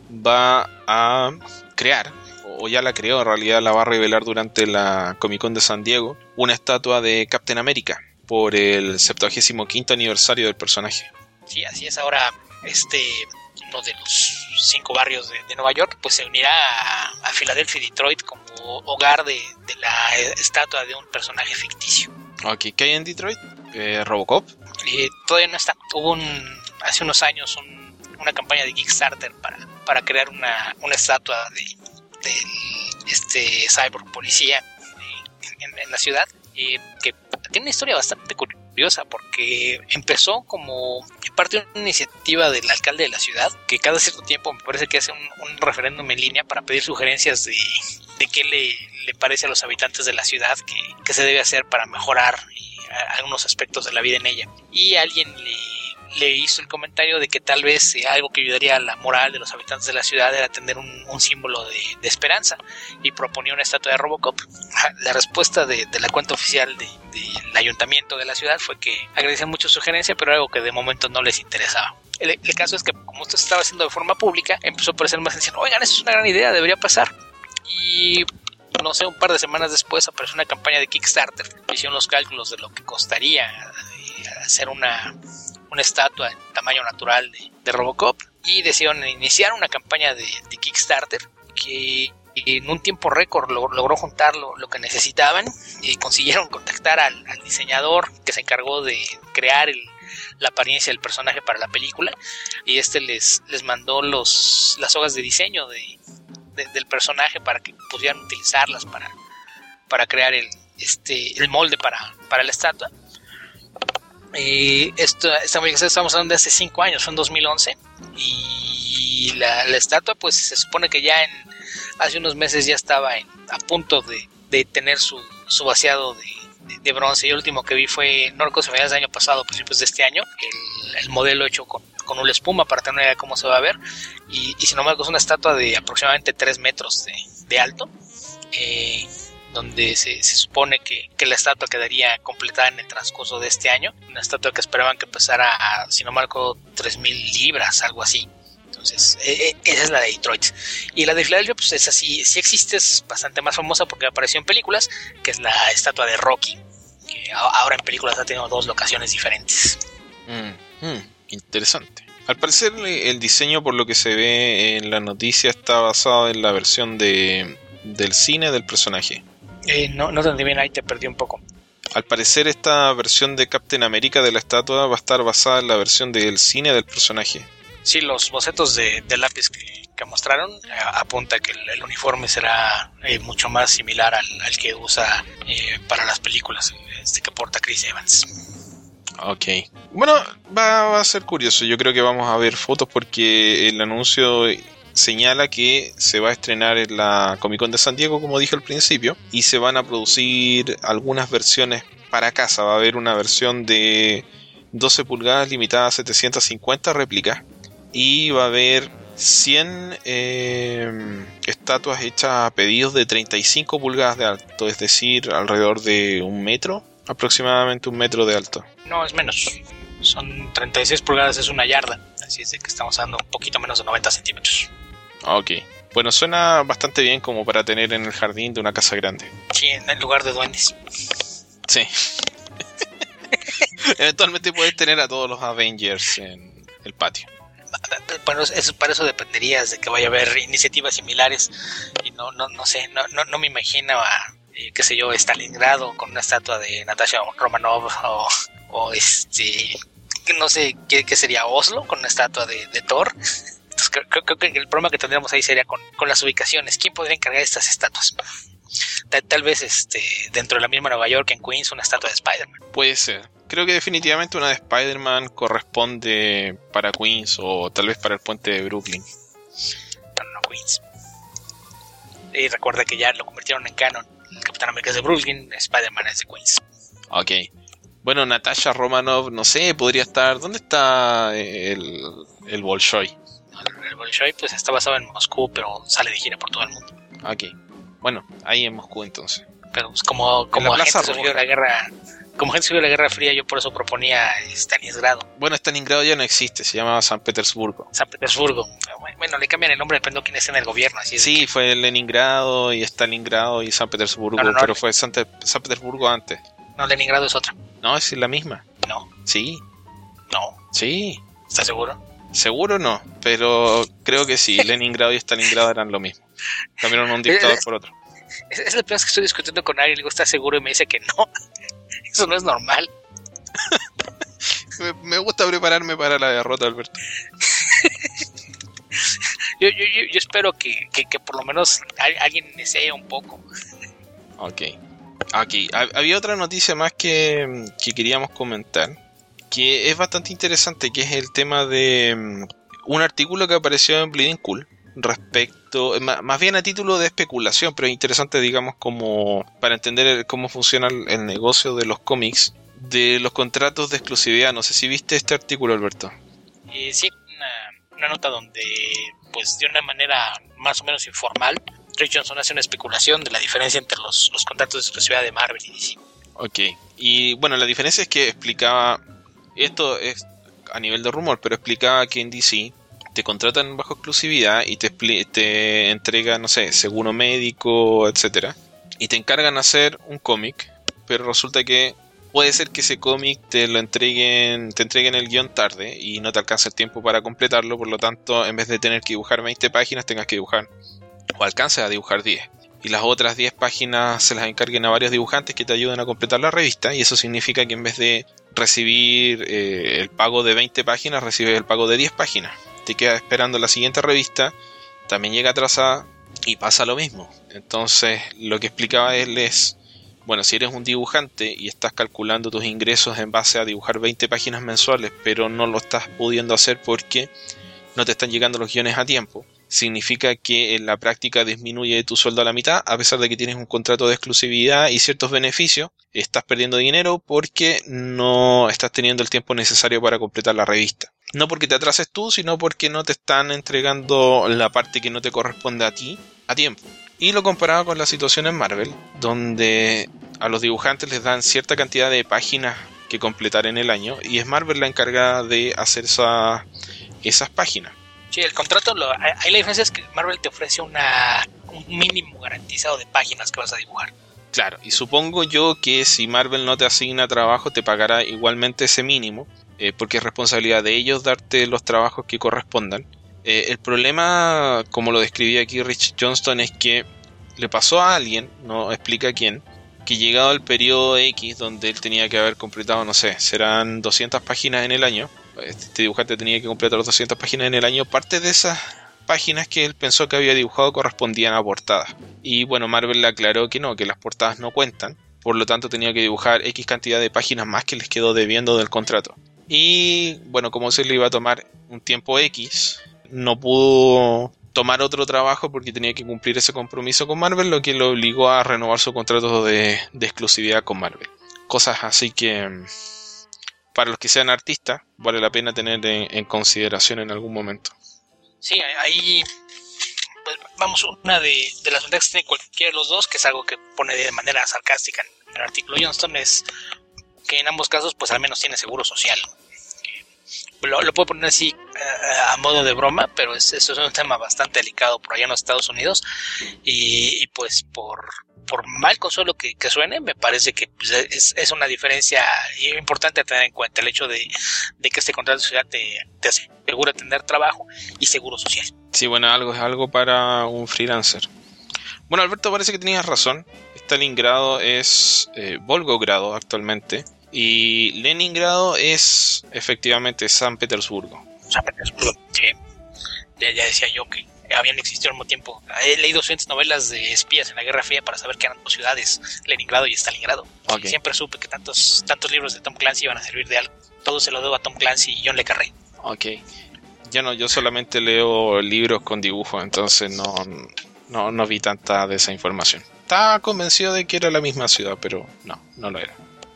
va a crear, o ya la creó, en realidad la va a revelar durante la Comic Con de San Diego, una estatua de Captain America por el septuagésimo quinto aniversario del personaje. Sí, así es. Ahora este uno de los cinco barrios de, de Nueva York pues se unirá a, a Filadelfia y Detroit como hogar de, de la estatua de un personaje ficticio. Ok, ¿qué hay en Detroit? Eh, ¿Robocop? Eh, todavía no está. Hubo un, hace unos años un, una campaña de Kickstarter para, para crear una, una estatua de, de este cyborg policía en, en la ciudad, eh, que tiene una historia bastante curiosa porque empezó como parte de una iniciativa del alcalde de la ciudad, que cada cierto tiempo me parece que hace un, un referéndum en línea para pedir sugerencias de, de qué le, le parece a los habitantes de la ciudad que, que se debe hacer para mejorar eh, algunos aspectos de la vida en ella. Y alguien le le hizo el comentario de que tal vez eh, algo que ayudaría a la moral de los habitantes de la ciudad era tener un, un símbolo de, de esperanza, y proponía una estatua de Robocop. La respuesta de, de la cuenta oficial de, del ayuntamiento de la ciudad fue que agradecían mucho su sugerencia, pero algo que de momento no les interesaba. El, el caso es que como esto se estaba haciendo de forma pública, empezó a parecer más sencillo. Oigan, eso es una gran idea, debería pasar. Y no sé, un par de semanas después apareció una campaña de Kickstarter. Hicieron los cálculos de lo que costaría hacer una una estatua en tamaño natural de, de Robocop, y decidieron iniciar una campaña de, de Kickstarter que en un tiempo récord lo, logró juntar lo, lo que necesitaban y consiguieron contactar al, al diseñador que se encargó de crear el, la apariencia del personaje para la película, y este les, les mandó los, las hojas de diseño de, de, del personaje para que pudieran utilizarlas para, para crear el, este, el molde para, para la estatua. Eh, esto, esta movilización estamos hablando de hace cinco años, fue en dos mil once, y la, la estatua pues se supone que ya en hace unos meses ya estaba en, a punto de, de tener su, su vaciado de, de, de bronce. Y el último que vi fue, no recuerdo si fue el año pasado, principios de este año, el, el modelo hecho con, con una espuma para tener una idea de cómo se va a ver, y, y si no me equivoco es una estatua de aproximadamente tres metros de, de alto, eh, donde se, se supone que, que la estatua quedaría completada en el transcurso de este año. Una estatua que esperaban que pesara, a, si no me equivoco, tres mil libras, algo así. Entonces, eh, esa es la de Detroit. Y la de Filadelfia, pues esa sí, sí existe, es bastante más famosa porque apareció en películas, que es la estatua de Rocky, que ahora en películas ha tenido dos locaciones diferentes. Mm, mm, interesante. Al parecer el diseño, por lo que se ve en la noticia, está basado en la versión de, del cine del personaje. Eh, no, no entendí bien, ahí te perdí un poco. Al parecer esta versión de Captain America de la estatua va a estar basada en la versión del cine del personaje. Sí, los bocetos de, de lápiz que, que mostraron eh, apunta que el, el uniforme será eh, mucho más similar al, al que usa eh, para las películas, este que porta Chris Evans. Ok. Bueno, va, va a ser curioso. Yo creo que vamos a ver fotos porque el anuncio señala que se va a estrenar en la Comic Con de San Diego, como dije al principio, y se van a producir algunas versiones para casa. Va a haber una versión de doce pulgadas limitada a setecientas cincuenta réplicas, y va a haber cien eh, estatuas hechas a pedidos de treinta y cinco pulgadas de alto, es decir, alrededor de un metro, aproximadamente un metro de alto. No, es menos. Son treinta y seis pulgadas, es una yarda. Así es de que estamos dando un poquito menos de noventa centímetros. Ok. Bueno, suena bastante bien como para tener en el jardín de una casa grande. Sí, en el lugar de duendes. Sí. Eventualmente puedes tener a todos los Avengers en el patio. Bueno, eso, para eso dependerías de que vaya a haber iniciativas similares. Y no, no, no sé, no, no, no me imagino a, eh, qué sé yo, Stalingrado con una estatua de Natasha Romanoff, o, o este, no sé, ¿qué, qué sería Oslo con una estatua de, de Thor? Entonces creo, creo que el problema que tendríamos ahí sería con, con las ubicaciones. ¿Quién podría encargar estas estatuas? Tal, tal vez este dentro de la misma Nueva York, en Queens, una estatua de Spider-Man. Puede ser. Creo que definitivamente una de Spider-Man corresponde para Queens, o tal vez para el puente de Brooklyn. Pero no Queens. Y recuerda que ya lo convirtieron en canon. El Capitán América es de Brooklyn, Spider-Man es de Queens. Ok. Bueno, Natasha Romanoff, no sé, podría estar... ¿Dónde está el, el Bolshoi? El, el Bolshoi pues está basado en Moscú, pero sale de gira por todo el mundo. Ok. Bueno, ahí en Moscú entonces. Pero pues, como, como agente surgió la guerra... Como gente surgió la Guerra Fría, yo por eso proponía Stalingrado. Bueno, Stalingrado ya no existe, se llamaba San Petersburgo. San Petersburgo. Bueno, le cambian el nombre, depende de quién esté en el gobierno. Así sí, que... fue Leningrado y Stalingrado y San Petersburgo, no, no, no, pero fue San, San Petersburgo antes. No, Leningrado es otra. No, es la misma. No. Sí. No. Sí. ¿Estás seguro? Seguro no, pero creo que sí. Leningrado y Stalingrado eran lo mismo. Cambiaron un dictador por otro. Es, es la primera vez que estoy discutiendo con alguien y le digo, ¿estás seguro? Y me dice que no. Eso no es normal. me, me gusta prepararme para la derrota, Alberto. yo, yo, yo, yo espero que, que, que por lo menos alguien desee un poco. Ok. Aquí, había otra noticia más que, que queríamos comentar, que es bastante interesante, que es el tema de un artículo que apareció en Bleeding Cool respecto, más bien a título de especulación, pero interesante, digamos, como para entender cómo funciona el, el negocio de los cómics, de los contratos de exclusividad. No sé si viste este artículo, Alberto. Eh, sí, una, una nota donde, pues de una manera más o menos informal, Ray Johnson hace una especulación de la diferencia entre los, los contratos de exclusividad de Marvel y D C. Ok, y bueno, la diferencia es que explicaba, esto es a nivel de rumor, pero explicaba que en D C te contratan bajo exclusividad y te, te entregan, no sé, seguro médico, etcétera, y te encargan hacer un cómic, pero resulta que puede ser que ese cómic te lo entreguen, te entreguen el guión tarde y no te alcanza el tiempo para completarlo, por lo tanto, en vez de tener que dibujar veinte páginas, tengas que dibujar o alcances a dibujar diez. Y las otras diez páginas se las encarguen a varios dibujantes que te ayuden a completar la revista, y eso significa que en vez de recibir eh, el pago de veinte páginas, recibes el pago de diez páginas. Te quedas esperando la siguiente revista, también llega atrasada y pasa lo mismo. Entonces lo que explicaba él es, bueno, si eres un dibujante y estás calculando tus ingresos en base a dibujar veinte páginas mensuales, pero no lo estás pudiendo hacer porque no te están llegando los guiones a tiempo, significa que en la práctica disminuye tu sueldo a la mitad, a pesar de que tienes un contrato de exclusividad y ciertos beneficios. Estás perdiendo dinero porque no estás teniendo el tiempo necesario para completar la revista. No porque te atrases tú, sino porque no te están entregando la parte que no te corresponde a ti a tiempo. Y lo comparaba con la situación en Marvel, donde a los dibujantes les dan cierta cantidad de páginas que completar en el año, y es Marvel la encargada de hacer esa, esas páginas. Sí, el contrato, lo, ahí la diferencia es que Marvel te ofrece una, un mínimo garantizado de páginas que vas a dibujar. Claro, y supongo yo que si Marvel no te asigna trabajo, te pagará igualmente ese mínimo, eh, porque es responsabilidad de ellos darte los trabajos que correspondan. Eh, el problema, como lo describía aquí Rich Johnston, es que le pasó a alguien, no explica quién, que llegado al periodo X, donde él tenía que haber completado, no sé, serán doscientas páginas en el año. Este dibujante tenía que completar las doscientas páginas en el año. Parte de esas páginas que él pensó que había dibujado correspondían a portadas. Y bueno, Marvel le aclaró que no, que las portadas no cuentan. Por lo tanto tenía que dibujar X cantidad de páginas más que les quedó debiendo del contrato. Y bueno, como se le iba a tomar un tiempo X, no pudo tomar otro trabajo porque tenía que cumplir ese compromiso con Marvel, lo que lo obligó a renovar su contrato de, de exclusividad con Marvel. Cosas así que para los que sean artistas vale la pena tener en, en consideración en algún momento. Sí, ahí pues, vamos, una de, de las ventajas que tiene cualquiera de los dos, que es algo que pone de manera sarcástica en el artículo Johnston, es que en ambos casos pues al menos tiene seguro social. Lo, lo puedo poner así uh, a modo de broma, pero es, eso es un tema bastante delicado por allá en los Estados Unidos, y, y pues por, por mal consuelo que, que suene, me parece que pues, es, es una diferencia importante a tener en cuenta, el hecho de, de que este contrato de sociedad te, te asegura tener trabajo y seguro social. Sí, bueno, algo es algo para un freelancer. Bueno, Alberto, parece que tenías razón. Stalingrado es eh, Volgogrado actualmente. Y Leningrado es efectivamente San Petersburgo. San Petersburgo, sí. Ya, ya decía yo que habían existido al mismo tiempo. He leído suficientes novelas de espías en la Guerra Fría para saber que eran dos ciudades, Leningrado y Stalingrado. Okay. Siempre supe que tantos, tantos libros de Tom Clancy iban a servir de algo. Todo se lo debo a Tom Clancy y John le Carré. Ok. Ya no, yo solamente leo libros con dibujos, entonces no, no, no vi tanta de esa información. Estaba convencido de que era la misma ciudad, pero no, no lo era.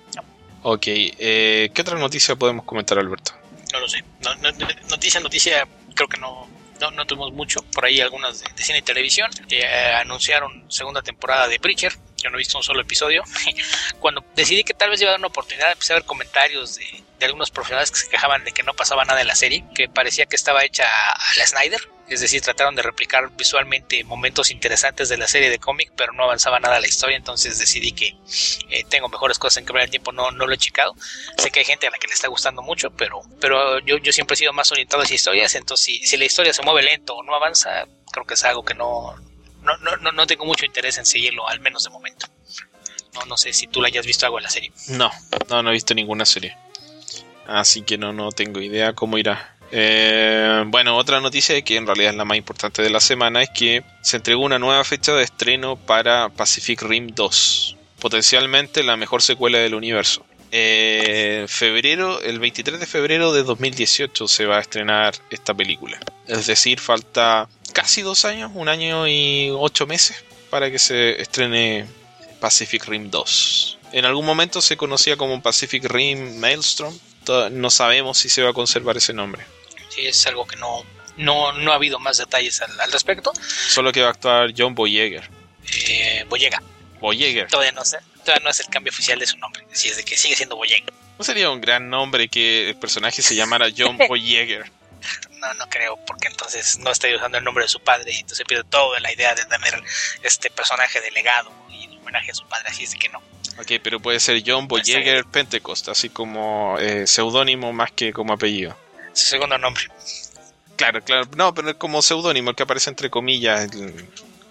Ok, eh, ¿qué otra noticia podemos comentar, Alberto? No lo sé. No, no, noticia, noticia, creo que no, no, no tuvimos mucho. Por ahí algunas de, de cine y televisión. Eh, anunciaron segunda temporada de Preacher. Yo no he visto un solo episodio. Cuando decidí que tal vez iba a dar una oportunidad, empecé a ver comentarios de, de algunos profesionales que se quejaban de que no pasaba nada en la serie, que parecía que estaba hecha a la Snyder. Es decir, trataron de replicar visualmente momentos interesantes de la serie de cómic, pero no avanzaba nada la historia. Entonces decidí que eh, tengo mejores cosas en que ver el tiempo, no, no lo he checado. Sé que hay gente a la que le está gustando mucho, pero, pero yo, yo siempre he sido más orientado a las historias. Entonces si, si la historia se mueve lento o no avanza, creo que es algo que no, no, no, no tengo mucho interés en seguirlo, al menos de momento. No, no sé si tú la hayas visto algo en la serie. No, no, no he visto ninguna serie. Así que no, no tengo idea cómo irá. Eh, bueno, otra noticia que en realidad es la más importante de la semana es que se entregó una nueva fecha de estreno para Pacific Rim dos, potencialmente la mejor secuela del universo. Eh, febrero, el veintitrés de febrero de dos mil dieciocho se va a estrenar esta película. Es decir, falta casi dos años, un año y ocho meses para que se estrene Pacific Rim dos. En algún momento se conocía como Pacific Rim Maelstrom. No sabemos si se va a conservar ese nombre. Sí, es algo que no, no, no ha habido más detalles al, al respecto. Solo que va a actuar John Boyega. Eh, Boyega. Boyega. Todavía no sé, todavía no es el cambio oficial de su nombre. Así es de que sigue siendo Boyega. ¿No sería un gran nombre que el personaje se llamara John Boyega? No, no creo, porque entonces no está usando el nombre de su padre y entonces pierde toda la idea de tener este personaje de legado y en homenaje a su padre, así es de que no. Ok, pero puede ser John Boyega Pentecost, así como eh, seudónimo más que como apellido. Su segundo nombre. Claro, claro, no, pero es como seudónimo, el que aparece entre comillas, el,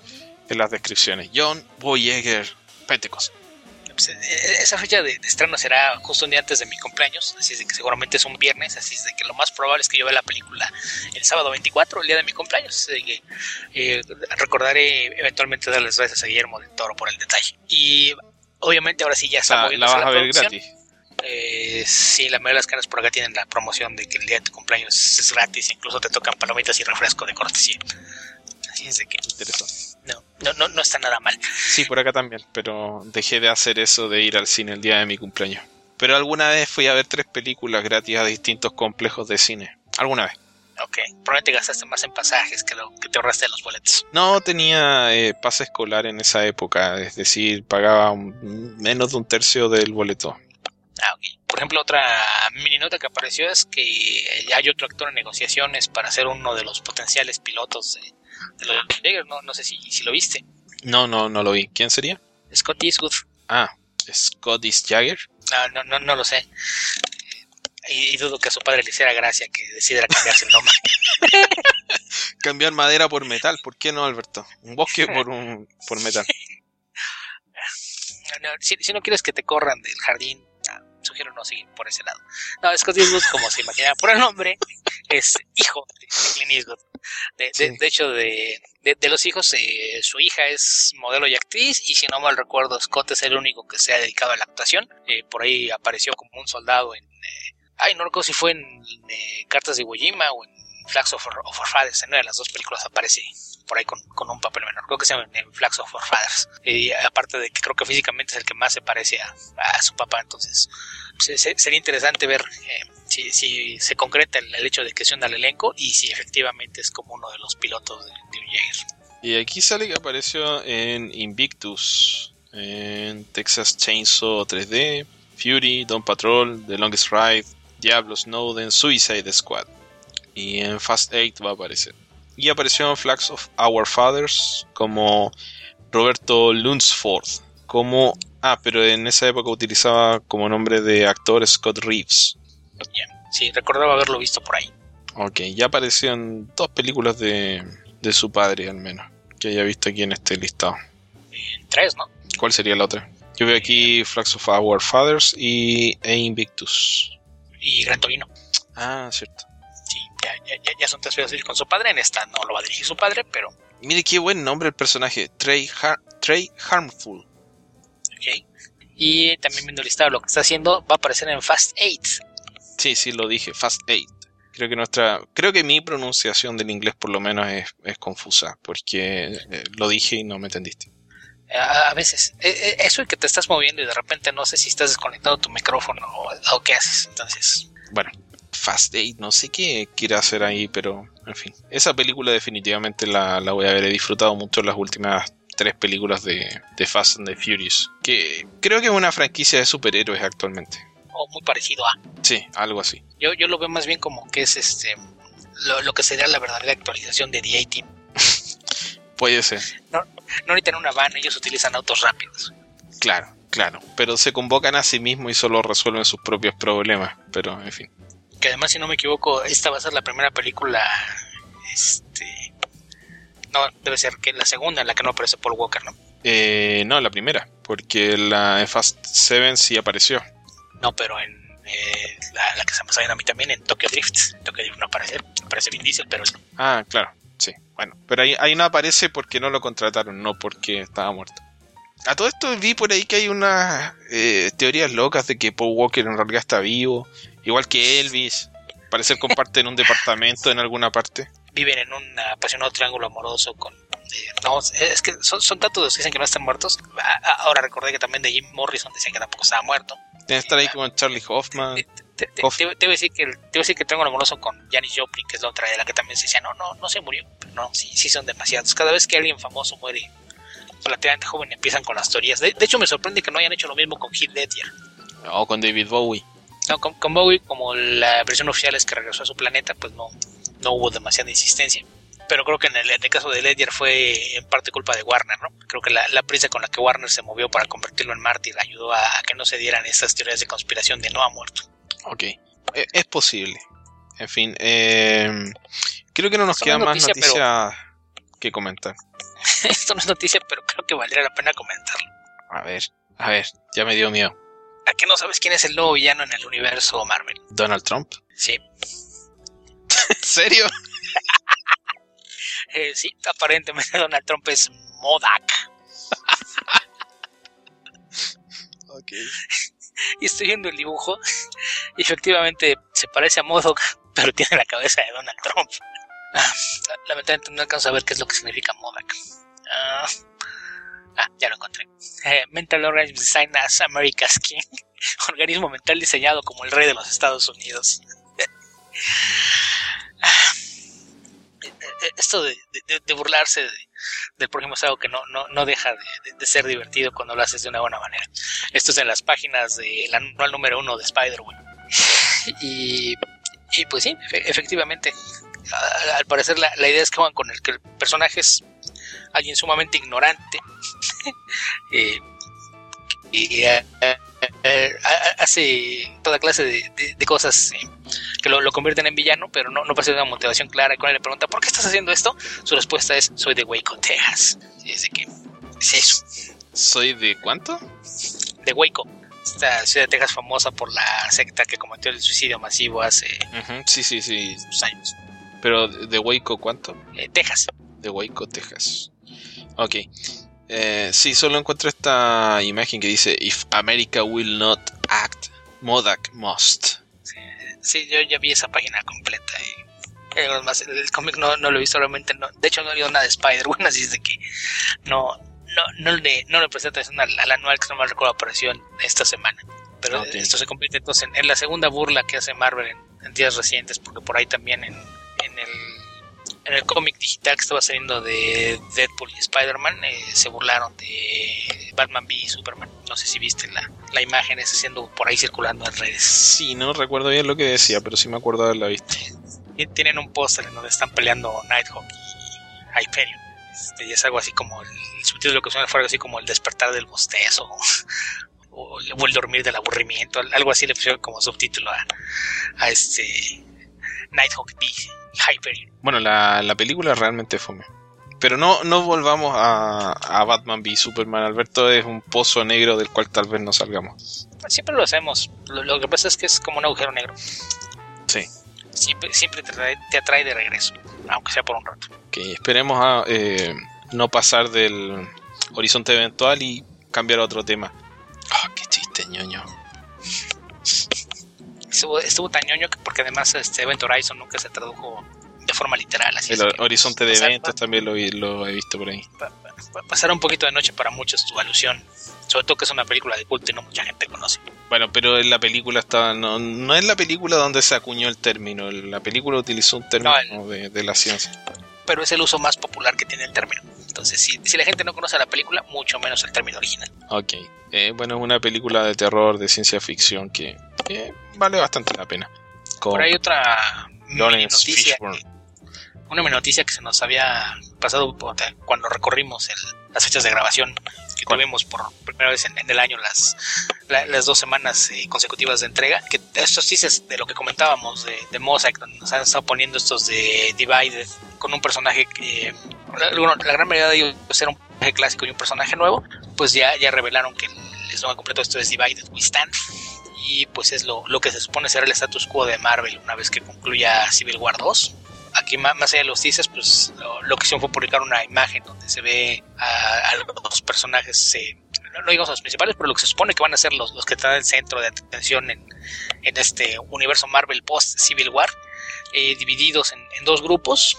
en las descripciones. John Boyega Pentecost. Pues, esa fecha de, de estreno será justo un día antes de mi cumpleaños, así es de que seguramente es un viernes, así es de que lo más probable es que yo vea la película el sábado veinticuatro, el día de mi cumpleaños, así de que eh, recordaré eventualmente darles gracias a Guillermo del Toro por el detalle. Y obviamente ahora sí ya está moviendo la vas a ver gratis. Eh, sí, la mayoría de las cadenas por acá tienen la promoción de que el día de tu cumpleaños es gratis, incluso te tocan palomitas y refresco de cortesía. Así es de que interesante. No, no, no, no está nada mal. Sí, por acá también, pero dejé de hacer eso de ir al cine el día de mi cumpleaños. Pero alguna vez fui a ver tres películas gratis a distintos complejos de cine. Alguna vez. Ok, probablemente gastaste más en pasajes que lo que te ahorraste en los boletos. No, tenía eh, pase escolar en esa época, es decir, pagaba un, menos de un tercio del boleto. Ah, ok. Por ejemplo, otra mini nota que apareció es que ya hay otro actor en negociaciones para ser uno de los potenciales pilotos de, de los Jaeger. No, no sé si, si lo viste. No, no, no lo vi. ¿Quién sería? Scott Eastwood. Ah, Scott Jagger. No, no, no, no lo sé. Y, y dudo que a su padre le hiciera gracia que decidiera cambiarse el nombre. Cambiar madera por metal, ¿por qué no, Alberto? Un bosque por un por metal. No, si, si no quieres que te corran del jardín, no, sugiero no seguir por ese lado. No, Scott Eastwood, como se imaginaba por el nombre, es hijo de Clint Eastwood. De, de, sí. de hecho, de, de, de los hijos, eh, su hija es modelo y actriz, y si no mal recuerdo, Scott es el único que se ha dedicado a la actuación. Eh, por ahí apareció como un soldado en... Eh, ay, no recuerdo si fue en eh, Cartas de Iwo Jima o en Flags of Our Fathers. En una de las dos películas aparece por ahí con, con un papel menor. Creo que se llama en Flags of Our Fathers. Y aparte de que creo que físicamente es el que más se parece a, a su papá, entonces se, se, sería interesante ver eh, si, si se concreta el, el hecho de que se una al elenco y si efectivamente es como uno de los pilotos de, de un Jaeger. Y aquí sale que apareció en Invictus, en Texas Chainsaw tres D, Fury, Dawn Patrol, The Longest Ride, Diablo, Snowden, Suicide Squad. Y en Fast Eight va a aparecer. Y apareció en Flags of Our Fathers como Roberto Lunsford. Como... Ah, pero en esa época utilizaba como nombre de actor Scott Reeves. Yeah. Sí, recordaba haberlo visto por ahí. Ok, ya apareció en dos películas de, de su padre al menos, que haya visto aquí en este listado. En tres, ¿no? ¿Cuál sería la otra? Yo veo aquí Flags of Our Fathers y e Invictus. Y Gran Torino. Ah, cierto. Sí, ya, ya, ya son tres películas con su padre. En esta no lo va a dirigir su padre, pero... Mire qué buen nombre el personaje, Trey, Har- Trey Harmful. Ok. Y también viendo el listado lo que está haciendo, va a aparecer en Fast Eight. Sí, sí, lo dije, Fast Eight. Creo que nuestra, creo que mi pronunciación del inglés por lo menos es, es confusa, porque eh, lo dije y no me entendiste. A, a veces, eh, eso y que te estás moviendo y de repente no sé si estás desconectado tu micrófono o, o qué haces, entonces... Bueno, Fast Eight, no sé qué quiere hacer ahí, pero en fin. Esa película definitivamente la, la voy a ver, he disfrutado mucho las últimas tres películas de, de Fast and the Furious, que creo que es una franquicia de superhéroes actualmente. O muy parecido a... Sí, algo así. Yo, yo lo veo más bien como que es este lo, lo que sería la verdadera actualización de The A-Team. Puede ser. No, no necesitan una van, ellos utilizan autos rápidos. Claro, claro. Pero se convocan a sí mismos y solo resuelven sus propios problemas. Pero, en fin. Que además, si no me equivoco, esta va a ser la primera película... Este... No, debe ser que la segunda en la que no aparece Paul Walker, ¿no? Eh, no, la primera. Porque la en Fast Seven sí apareció. No, pero en eh, la, la que se me está viendo a mí también, en Tokyo Drift. En Tokyo Drift no aparece, aparece Vin Diesel, pero... Ah, claro, sí. Bueno, pero ahí, ahí no aparece porque no lo contrataron, no porque estaba muerto. A todo esto vi por ahí que hay unas eh, teorías locas de que Paul Walker en realidad está vivo. Igual que Elvis. Parece que comparten un departamento en alguna parte. Viven en un apasionado triángulo amoroso con... Eh, no, es que son, son tantos los que dicen que no están muertos. Ahora recordé que también de Jim Morrison decían que tampoco estaba muerto. Tiene que estar ahí con Charlie Hoffman. Te, te, te, Hoff- te, te, te voy a decir que te voy a decir que tengo un amoroso con Janis Joplin, que es la otra de la que también se decía, no, no, no se murió. Pero no, sí, sí son demasiados. Cada vez que alguien famoso muere relativamente joven empiezan con las teorías. De, de hecho me sorprende que no hayan hecho lo mismo con Heath Ledger. O con David Bowie. No, con, con Bowie, como la versión oficial es que regresó a su planeta, pues no, no hubo demasiada insistencia. Pero creo que en el, en el caso de Ledger fue en parte culpa de Warner, ¿no? Creo que la, la prisa con la que Warner se movió para convertirlo en mártir ayudó a, a que no se dieran estas teorías de conspiración de no ha muerto. Ok, e- es posible. En fin, eh, creo que no nos queda más noticia, noticias pero... que comentar. Esto no es noticia, pero creo que valdría la pena comentarlo. A ver, a ver, ya me dio miedo. ¿A qué no sabes quién es el nuevo villano en el universo Marvel? ¿Donald Trump? Sí. ¿En serio? Eh, sí, aparentemente Donald Trump es MODOK. Ok. Y estoy viendo el dibujo y efectivamente se parece a MODOK, pero tiene la cabeza de Donald Trump. Ah, lamentablemente no alcanzo a ver qué es lo que significa MODOK. Ah, ah, ya lo encontré. Eh, Mental Organism Designed as America's King. Organismo mental diseñado como el rey de los Estados Unidos. ah, esto de, de, de burlarse de, del prójimo es algo que no, no, no deja de, de, de ser divertido cuando lo haces de una buena manera. Esto es en las páginas del anual número uno de Spider-Man. Y, y pues sí, efectivamente, al parecer la, la idea es que van con el que el personaje es alguien sumamente ignorante eh, y eh, eh, hace toda clase de, de, de cosas eh, que lo, lo convierten en villano, pero no, no pasa de una motivación clara. Y cuando le pregunta ¿por qué estás haciendo esto? Su respuesta es soy de Waco, Texas. Y es de que es eso. ¿Soy de cuánto? De Waco, esta ciudad de Texas famosa por la secta que cometió el suicidio masivo hace uh-huh. sí, sí, sí. unos años. Pero de Waco, ¿cuánto? Eh, Texas. De Waco, Texas. Ok. Eh, sí, solo encuentro esta imagen que dice If America will not act, MODOK must. Sí, sí, yo ya vi esa página completa y eh, más, el cómic no, no lo he visto realmente, no, de hecho no he leído nada de Spider-Man, así es de que no, no, no le, no le presté atención al, al anual que no me recuerdo apareció esta semana. Pero okay. Esto se convierte entonces en, en la segunda burla que hace Marvel en, en días recientes, porque por ahí también en, en el en el cómic digital que estaba saliendo de Deadpool y Spider-Man eh, se burlaron de Batman v Superman. No sé si viste la, la imagen esa haciendo por ahí circulando en redes. Sí, no recuerdo bien lo que decía, pero sí me acuerdo de haberla visto. Tienen un póster en donde están peleando Nighthawk y Hyperion. Este, y es algo así como el, el subtítulo que suena fuera así como el despertar del bostezo o, o, o el dormir del aburrimiento, algo así le pusieron como subtítulo a, a este Nighthawk y Hyperion. Bueno, la, la película realmente fome. Pero no, no volvamos a, a Batman v Superman. Alberto es un pozo negro del cual tal vez no salgamos. Siempre lo hacemos. Lo, lo que pasa es que es como un agujero negro. Sí. Siempre, siempre te, atrae, te atrae de regreso, aunque sea por un rato. Ok, esperemos a eh, no pasar del horizonte eventual y cambiar a otro tema. Oh, qué chiste, ñoño. Estuvo, estuvo tan ñoño que porque además este Event Horizon nunca se tradujo de forma literal. Así el es que horizonte de pasar, eventos también lo, lo he visto por ahí. Pa, pa, pa, pasar un poquito de noche para muchos tu alusión, sobre todo que es una película de culto y no mucha gente conoce. Bueno, pero en la película está no, no es la película donde se acuñó el término. La película utilizó un término no, el, de, de la ciencia. Pero es el uso más popular que tiene el término. Entonces, si, si la gente no conoce la película, mucho menos el término original. Ok. Eh, bueno, es una película de terror, de ciencia ficción que eh, vale bastante la pena. Con Por ahí otra mini noticia. Fishburne. Una mini noticia que se nos había pasado cuando recorrimos el, las fechas de grabación que ¿Cuál? tuvimos por primera vez en, en el año, las, la, las dos semanas eh, consecutivas de entrega. Que estos teasers de lo que comentábamos de, de Mosaic, donde nos han estado poniendo estos de Divided, con un personaje que, bueno, la gran mayoría de ellos era un personaje clásico y un personaje nuevo, pues ya, ya revelaron que el eslogan completo de esto es Divided We Stand. Y pues es lo, lo que se supone será el status quo de Marvel una vez que concluya Civil War dos. Aquí más, más allá de los teasers, pues lo, lo que hicieron fue publicar una imagen donde se ve a, a los personajes, eh, no, no digamos a los principales, pero lo que se supone que van a ser los, los que están en el centro de atención en, en este universo Marvel post Civil War, eh, divididos en, en dos grupos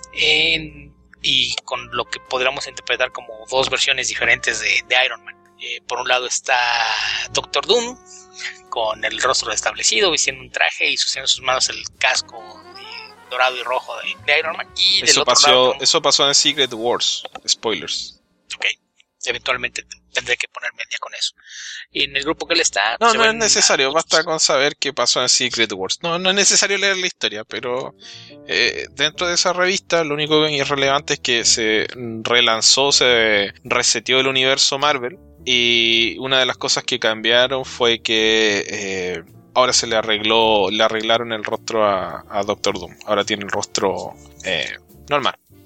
en, y con lo que podríamos interpretar como dos versiones diferentes de, de Iron Man. Eh, por un lado está Doctor Doom con el rostro establecido, vistiendo un traje y sosteniendo en sus manos el casco dorado y rojo de, de Iron Man. Y del eso, otro pasó, lado, eso pasó en Secret Wars. Spoilers. Ok, eventualmente tendré que ponerme al día con eso. Y en el grupo que él está... No, no es necesario, a... basta con saber qué pasó en Secret Wars. No, no es necesario leer la historia, pero eh, dentro de esa revista lo único que es relevante es que se relanzó, se reseteó el universo Marvel. Y una de las cosas que cambiaron fue que eh, ahora se le arregló, le arreglaron el rostro a, a Doctor Doom. Ahora tiene el rostro eh, normal.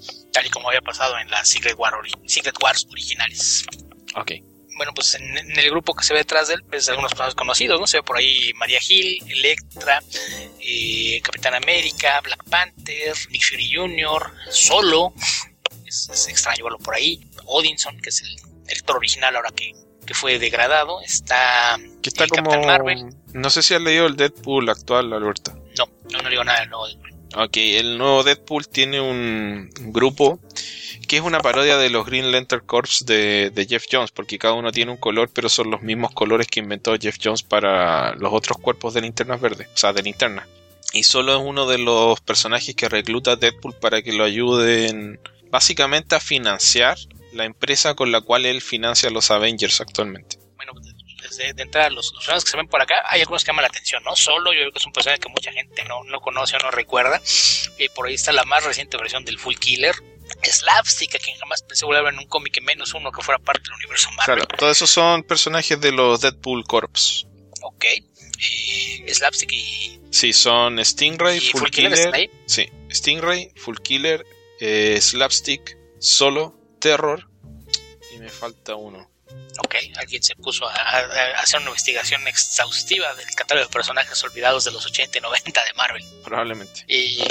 tal y como había pasado en las Secret, War ori- Secret Wars originales. Ok. Bueno, pues en, en el grupo que se ve detrás de él, pues algunos personajes conocidos, ¿no? Se ve por ahí Maria Hill, Electra, eh, Capitán América, Black Panther, Nick Fury junior, Solo, es, es extraño verlo por ahí, Odinson, que es el, el Thor original ahora que, que fue degradado, está, Que está el como... Capitán Marvel. No sé si has leído el Deadpool actual, Alberto. No, no, no digo nada del nuevo Deadpool. Ok, el nuevo Deadpool tiene un grupo que es una parodia de los Green Lantern Corps de, de Jeff Jones, porque cada uno tiene un color, pero son los mismos colores que inventó Jeff Jones para los otros cuerpos de Linternas Verdes, o sea, de Linterna. Y solo es uno de los personajes que recluta Deadpool para que lo ayuden básicamente a financiar la empresa con la cual él financia a los Avengers actualmente. Bueno, desde de entrada, los, los personajes que se ven por acá, hay algunos que llaman la atención, ¿no? Solo, yo creo que es un personaje que mucha gente no, no conoce o no recuerda. Y por ahí está la más reciente versión del Full Killer. Slapstick, a quien jamás pensé volver a ver en un cómic, menos uno que fuera parte del universo Marvel. Claro, todos esos son personajes de los Deadpool Corps. Ok. Eh, Slapstick y... Sí, son Stingray, y Full, Full Killer. Killer, ¿están ahí? Sí, Stingray, Full Killer, eh, Slapstick, Solo, Terror. Y me falta uno. Ok, alguien se puso a, a, a hacer una investigación exhaustiva del catálogo de personajes olvidados de los ochenta y noventa de Marvel. Probablemente. Y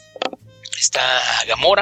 está Gamora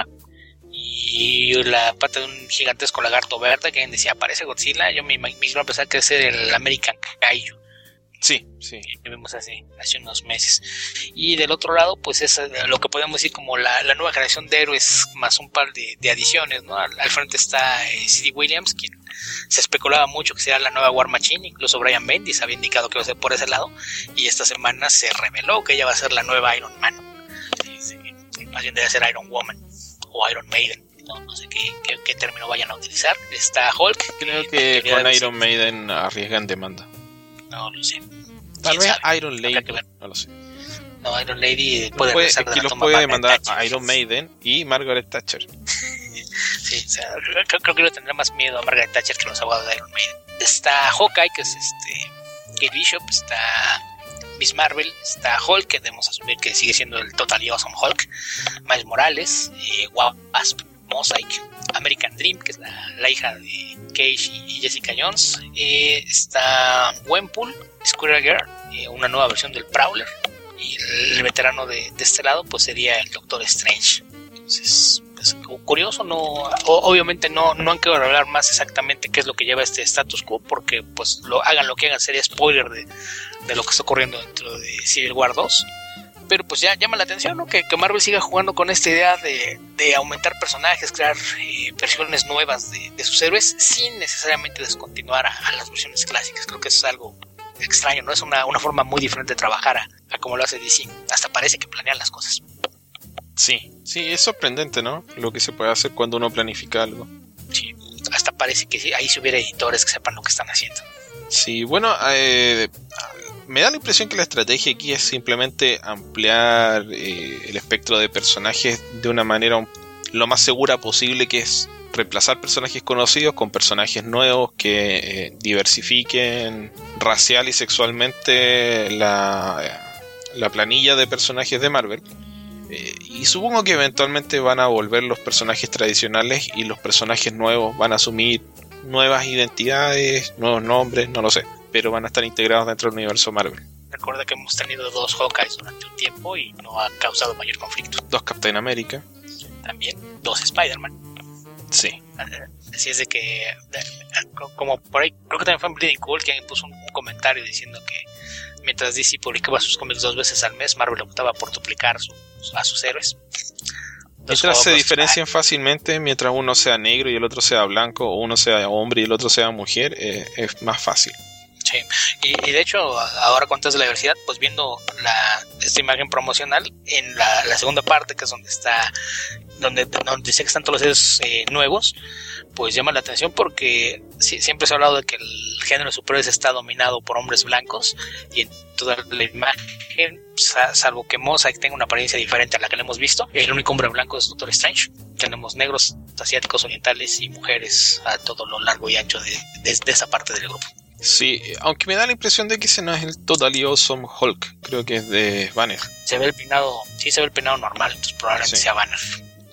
y la pata de un gigantesco lagarto verde que decía, parece Godzilla. Yo me mismo pensaba que ese era el American Kaiju. Sí, sí. Que vimos hace, hace unos meses. Y del otro lado, pues es lo que podemos decir como la, la nueva generación de héroes más un par de, de adiciones, ¿no? Al, al frente está eh, C D Williams, quien se especulaba mucho que sería la nueva War Machine. Incluso Brian Bendis había indicado que iba a ser por ese lado. Y esta semana se reveló que ella va a ser la nueva Iron Man. Sí, sí, más bien debe ser Iron Woman o Iron Maiden. No, no sé qué, qué, qué término vayan a utilizar. Está Hulk. Creo que, que con Iron Maiden arriesgan demanda. No lo sé. Tal vez sabe? Iron Lady, no lo sé. No, Iron Lady puede puede, regresar de aquí la los tumba puede Margaret demandar Thatcher. a Iron Maiden y Margaret Thatcher. Sí, o sea, creo, creo que le tendrá más miedo a Margaret Thatcher que los abogados de Iron Maiden. Está Hawkeye, que es este Kate Bishop, está Miss Marvel, está Hulk, que debemos asumir que sigue siendo el Totally Awesome Hulk, Miles Morales, eh, Wasp, Mosaic, American Dream, que es la, la hija de Cage y Jessica Jones, eh, está Gwenpool, Squirrel Girl, eh, una nueva versión del Prowler, y el, el veterano de, de este lado pues sería el Doctor Strange. Entonces, pues, curioso, no, o, obviamente no, no han querido hablar más exactamente qué es lo que lleva este status quo, porque pues lo hagan lo que hagan sería spoiler de, de lo que está ocurriendo dentro de Civil War dos. Pero pues ya llama la atención, ¿no? Que, que Marvel siga jugando con esta idea de, de aumentar personajes, crear eh, versiones nuevas de, de sus héroes sin necesariamente descontinuar a, a las versiones clásicas. Creo que eso es algo extraño, ¿no? Es una, una forma muy diferente de trabajar a, a como lo hace D C. Hasta parece que planean las cosas. Sí, sí, es sorprendente, ¿no? Lo que se puede hacer cuando uno planifica algo. Sí, hasta parece que sí, ahí si hubiera editores que sepan lo que están haciendo. Sí, bueno, eh, me da la impresión que la estrategia aquí es simplemente ampliar eh, el espectro de personajes de una manera un, lo más segura posible, que es reemplazar personajes conocidos con personajes nuevos que eh, diversifiquen racial y sexualmente la, la planilla de personajes de Marvel. Eh, y supongo que eventualmente van a volver los personajes tradicionales y los personajes nuevos van a asumir nuevas identidades, nuevos nombres, no lo sé, pero van a estar integrados dentro del universo Marvel. Recuerda que hemos tenido dos Hawkeyes durante un tiempo y no ha causado mayor conflicto. Dos Captain America. También dos Spider-Man. Sí. Así es de que, como por ahí, creo que también fue en Bleeding Cool que alguien puso un, un comentario diciendo que mientras D C publicaba sus cómics dos veces al mes, Marvel optaba por duplicar su, a sus héroes. Mientras se diferencian fácilmente, mientras uno sea negro y el otro sea blanco, o uno sea hombre y el otro sea mujer, eh, es más fácil. Sí, y, y de hecho, ahora con todo de la diversidad, pues viendo la, esta imagen promocional, en la, la segunda parte, que es donde está, donde, donde dice que están todos los seres eh, nuevos, pues llama la atención porque sí, siempre se ha hablado de que el género superior está dominado por hombres blancos, y en toda la imagen, salvo que Mosaic tenga una apariencia diferente a la que le hemos visto, el único hombre blanco es Doctor Strange. Tenemos negros, asiáticos, orientales y mujeres a todo lo largo y ancho de, de, de esa parte del grupo. Sí, aunque me da la impresión de que ese no es el Totally Awesome Hulk, creo que es de Banner. Se ve el peinado, sí se ve el peinado normal, entonces probablemente sí. sea Banner.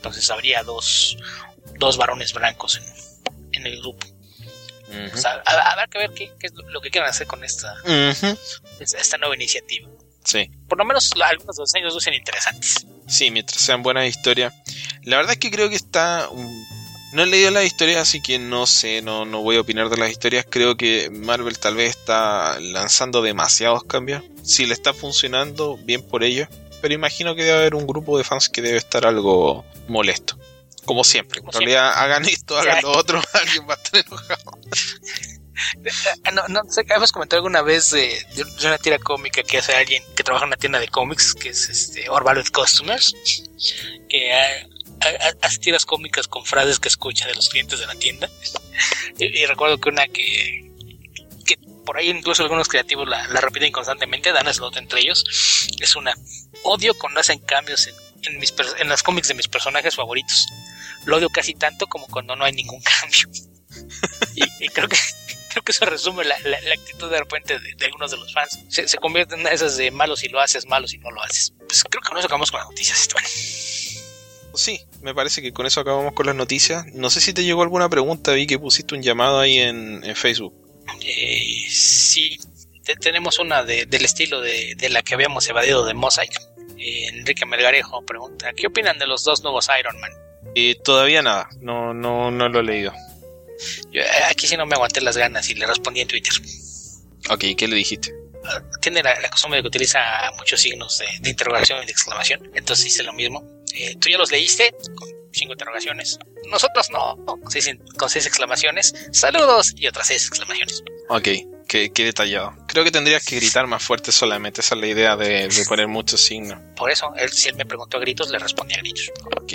entonces habría dos, dos varones blancos en, en el grupo. Uh-huh. O sea, habrá que ver qué, qué es lo que quieran hacer con esta, uh-huh. esta nueva iniciativa. Sí. Por lo menos algunos de los años lucen interesantes. Sí, mientras sean buenas historias. La verdad es que creo que está... Um, no he leído las historias, así que no sé, no, no voy a opinar de las historias. Creo que Marvel tal vez está lanzando demasiados cambios. Si le está funcionando, bien por ello. Pero imagino que debe haber un grupo de fans que debe estar algo molesto. Como siempre. Como en realidad, siempre. Hagan esto, hagan lo otro, alguien va a estar enojado. No, no sé, hemos comentado alguna vez de, de una tira cómica que hace alguien que trabaja en una tienda de cómics, que es este Orvaled Customers, que ha, ha, hace tiras cómicas con frases que escucha de los clientes de la tienda. Y, y recuerdo que una que, que por ahí incluso algunos creativos la, la repiten constantemente, dan slot entre ellos, es una: odio cuando hacen cambios en, en, mis, en las cómics de mis personajes favoritos. Lo odio casi tanto como cuando no hay ningún cambio. y, y creo que creo que eso resume la, la, la actitud de repente de, de algunos de los fans. Se, se convierten en esas de malo si lo haces, malo si no lo haces. Pues creo que con eso acabamos con las noticias, Esteban. Sí, me parece que con eso acabamos con las noticias. No sé si te llegó alguna pregunta, vi que pusiste un llamado ahí en, en Facebook. Eh, sí, te, tenemos una de, del estilo de, de la que habíamos evadido de Mosaic. Eh, Enrique Melgarejo pregunta: ¿qué opinan de los dos nuevos Iron Man? Eh, todavía nada, no, no, no lo he leído. Yo, aquí sí no me aguanté las ganas y le respondí en Twitter. Ok, ¿qué le dijiste? Uh, tiene la, la costumbre de que utiliza muchos signos de, de interrogación y de exclamación. Entonces hice lo mismo. Eh, ¿Tú ya los leíste? Con cinco interrogaciones. Nosotros no, con seis, con seis exclamaciones. Saludos y otras seis exclamaciones. Ok, qué, qué detallado. Creo que tendrías que gritar más fuerte solamente. Esa es la idea de, de poner muchos signos. Por eso, él, si él me preguntó a gritos, le respondí a gritos. Ok.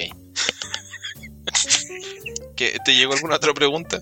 ¿Qué, ¿Te llegó alguna otra pregunta?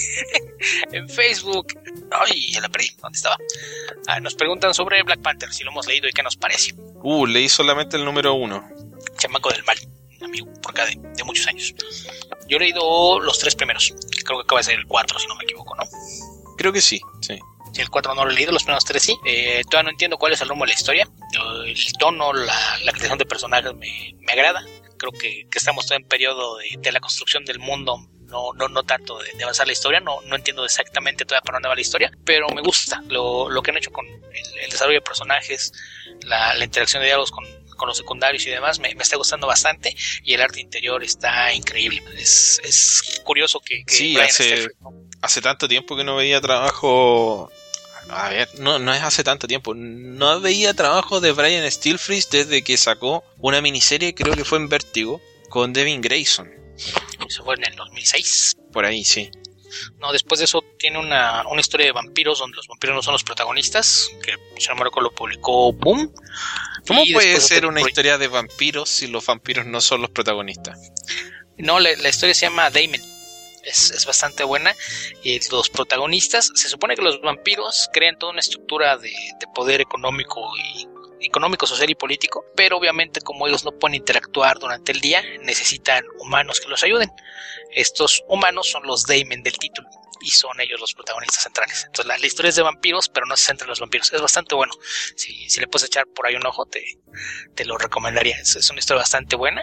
En Facebook. Ay, ya la perdí. ¿Dónde estaba? Ah, nos preguntan sobre Black Panther, si lo hemos leído y qué nos parece. Uh, leí solamente el número uno. Chamaco del Mal, un amigo por acá de, de muchos años. Yo he leído los tres primeros, que creo que acaba de ser el cuatro, si no me equivoco, ¿no? Creo que sí, sí. Sí, el cuatro no lo he leído, los primeros tres sí. Eh, todavía no entiendo cuál es el rumbo de la historia. El tono, la, la creación de personajes me, me agrada. Creo que, que estamos todavía en periodo de, de la construcción del mundo, no, no, no tanto de, de avanzar la historia. No, no entiendo exactamente todavía para dónde va la historia, pero me gusta lo, lo que han hecho con el, el desarrollo de personajes, la, la interacción de diálogos con, con los secundarios y demás. Me, me está gustando bastante, y el arte interior está increíble. Es, es curioso que, que sí, hace, hace tanto tiempo que no veía trabajo. A ver, no, no es hace tanto tiempo. No veía trabajo de Brian Stelfreeze desde que sacó una miniserie, creo que fue en Vértigo, con Devin Grayson. Eso fue en el dos mil seis. Por ahí, sí. No, después de eso tiene una, una historia de vampiros donde los vampiros no son los protagonistas, que si no me recuerdo lo publicó Boom. ¿Cómo puede ser una historia de vampiros si los vampiros no son los protagonistas? No, la, la historia se llama Daemon. Es, es bastante buena. Y los protagonistas, se supone que los vampiros crean toda una estructura de, de poder económico y económico, social y político, pero obviamente como ellos no pueden interactuar durante el día, necesitan humanos que los ayuden. Estos humanos son los Daemon del título y son ellos los protagonistas centrales. Entonces la, la historia es de vampiros, pero no se centra en los vampiros. Es bastante bueno. Si, si le puedes echar por ahí un ojo, te, te lo recomendaría. Es, es una historia bastante buena.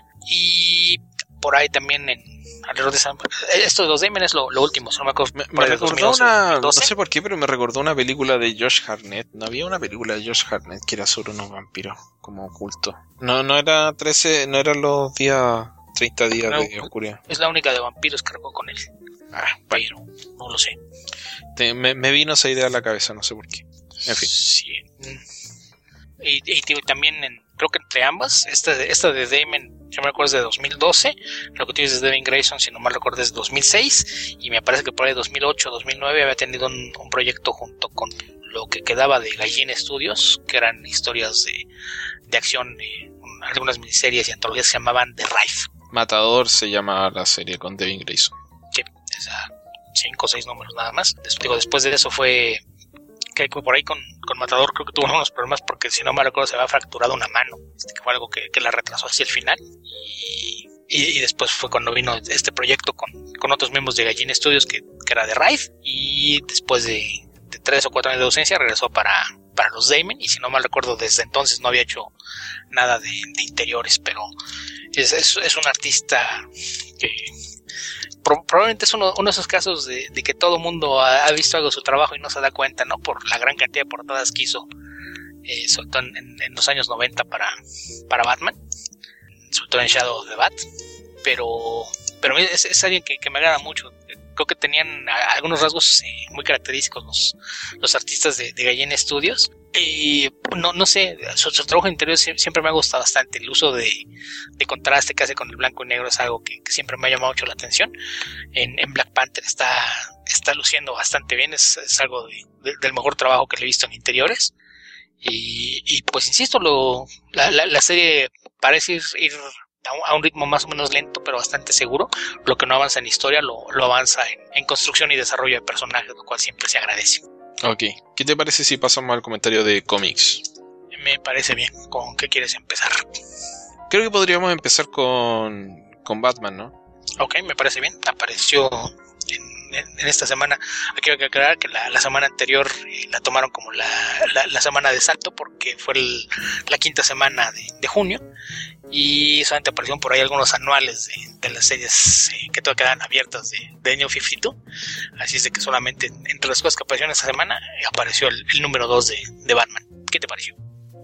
Y por ahí también en alrededor de esa, esto de los Daemon es lo, lo último. No me acuerdo. Me, me recordó dos mil doce, una, dos mil doce. No sé por qué, pero me recordó una película de Josh Hartnett. No había una película de Josh Hartnett que era sobre unos vampiros como ocultos. No, no era trece, no eran los días, treinta días no, de oscuridad. Es la única de vampiros que recuerdo con él. Ah, pero no lo sé. Te, me, me vino esa idea a la cabeza, no sé por qué. En fin. Sí. Y, y, y también en, creo que entre ambas, esta de, esta de Daemon, yo me recuerdo es de dos mil doce, lo que tienes es de Devin Grayson, si no mal recuerdo es de dos mil seis, y me parece que por ahí dos mil ocho, dos mil nueve había tenido un, un proyecto junto con lo que quedaba de Gallina Studios, que eran historias de, de acción, eh, algunas miniseries y antologías que se llamaban The Rife. Matador se llama la serie con Devin Grayson. Sí, esa, cinco o seis números nada más. Después, digo, después de eso fue que por ahí con, con Matador creo que tuvo unos problemas porque si no me recuerdo se había fracturado una mano, este, que fue algo que, que la retrasó hacia el final, y, y, y después fue cuando vino este proyecto con, con otros miembros de Gallina Studios que, que era de Rife, y después de, de tres o cuatro años de ausencia regresó para, para los Daemon, y si no me recuerdo desde entonces no había hecho nada de, de interiores, pero Es, es, es un artista que pro, probablemente es uno, uno de esos casos de, de que todo mundo ha, ha visto algo de su trabajo y no se da cuenta, ¿no? Por la gran cantidad de portadas que hizo, eh, sobre todo en, en, en los años noventa para, para Batman, sobre todo en Shadow of the Bat, pero, pero es, es alguien que, que me agrada mucho. Creo que tenían algunos rasgos eh, muy característicos los, los artistas de, de Gallen Studios. Y no, no sé, su, su trabajo interior siempre me ha gustado bastante. El uso de, de contraste que hace con el blanco y negro es algo que, que siempre me ha llamado mucho la atención. En, en Black Panther está, está luciendo bastante bien, es, es algo de, de, del mejor trabajo que le he visto en interiores. Y, y pues insisto, lo, la, la, la serie parece ir, ir a, un, a un ritmo más o menos lento, pero bastante seguro. Lo que no avanza en historia lo, lo avanza en, en construcción y desarrollo de personajes, lo cual siempre se agradece. Ok, ¿qué te parece si pasamos al comentario de cómics? Me parece bien. ¿Con qué quieres empezar? Creo que podríamos empezar con, con Batman, ¿no? Ok, me parece bien. Apareció en, en, en esta semana. Aquí hay que aclarar que la, la semana anterior eh, la tomaron como la, la, la semana de salto, porque fue el, la quinta semana de, de junio. Y solamente aparecieron por ahí algunos anuales de, de las series eh, que todavía quedan abiertas de, de New cincuenta y dos. Así es de que solamente entre las cosas que aparecieron esta semana eh, apareció el, el número dos de, de Batman. ¿Qué te pareció?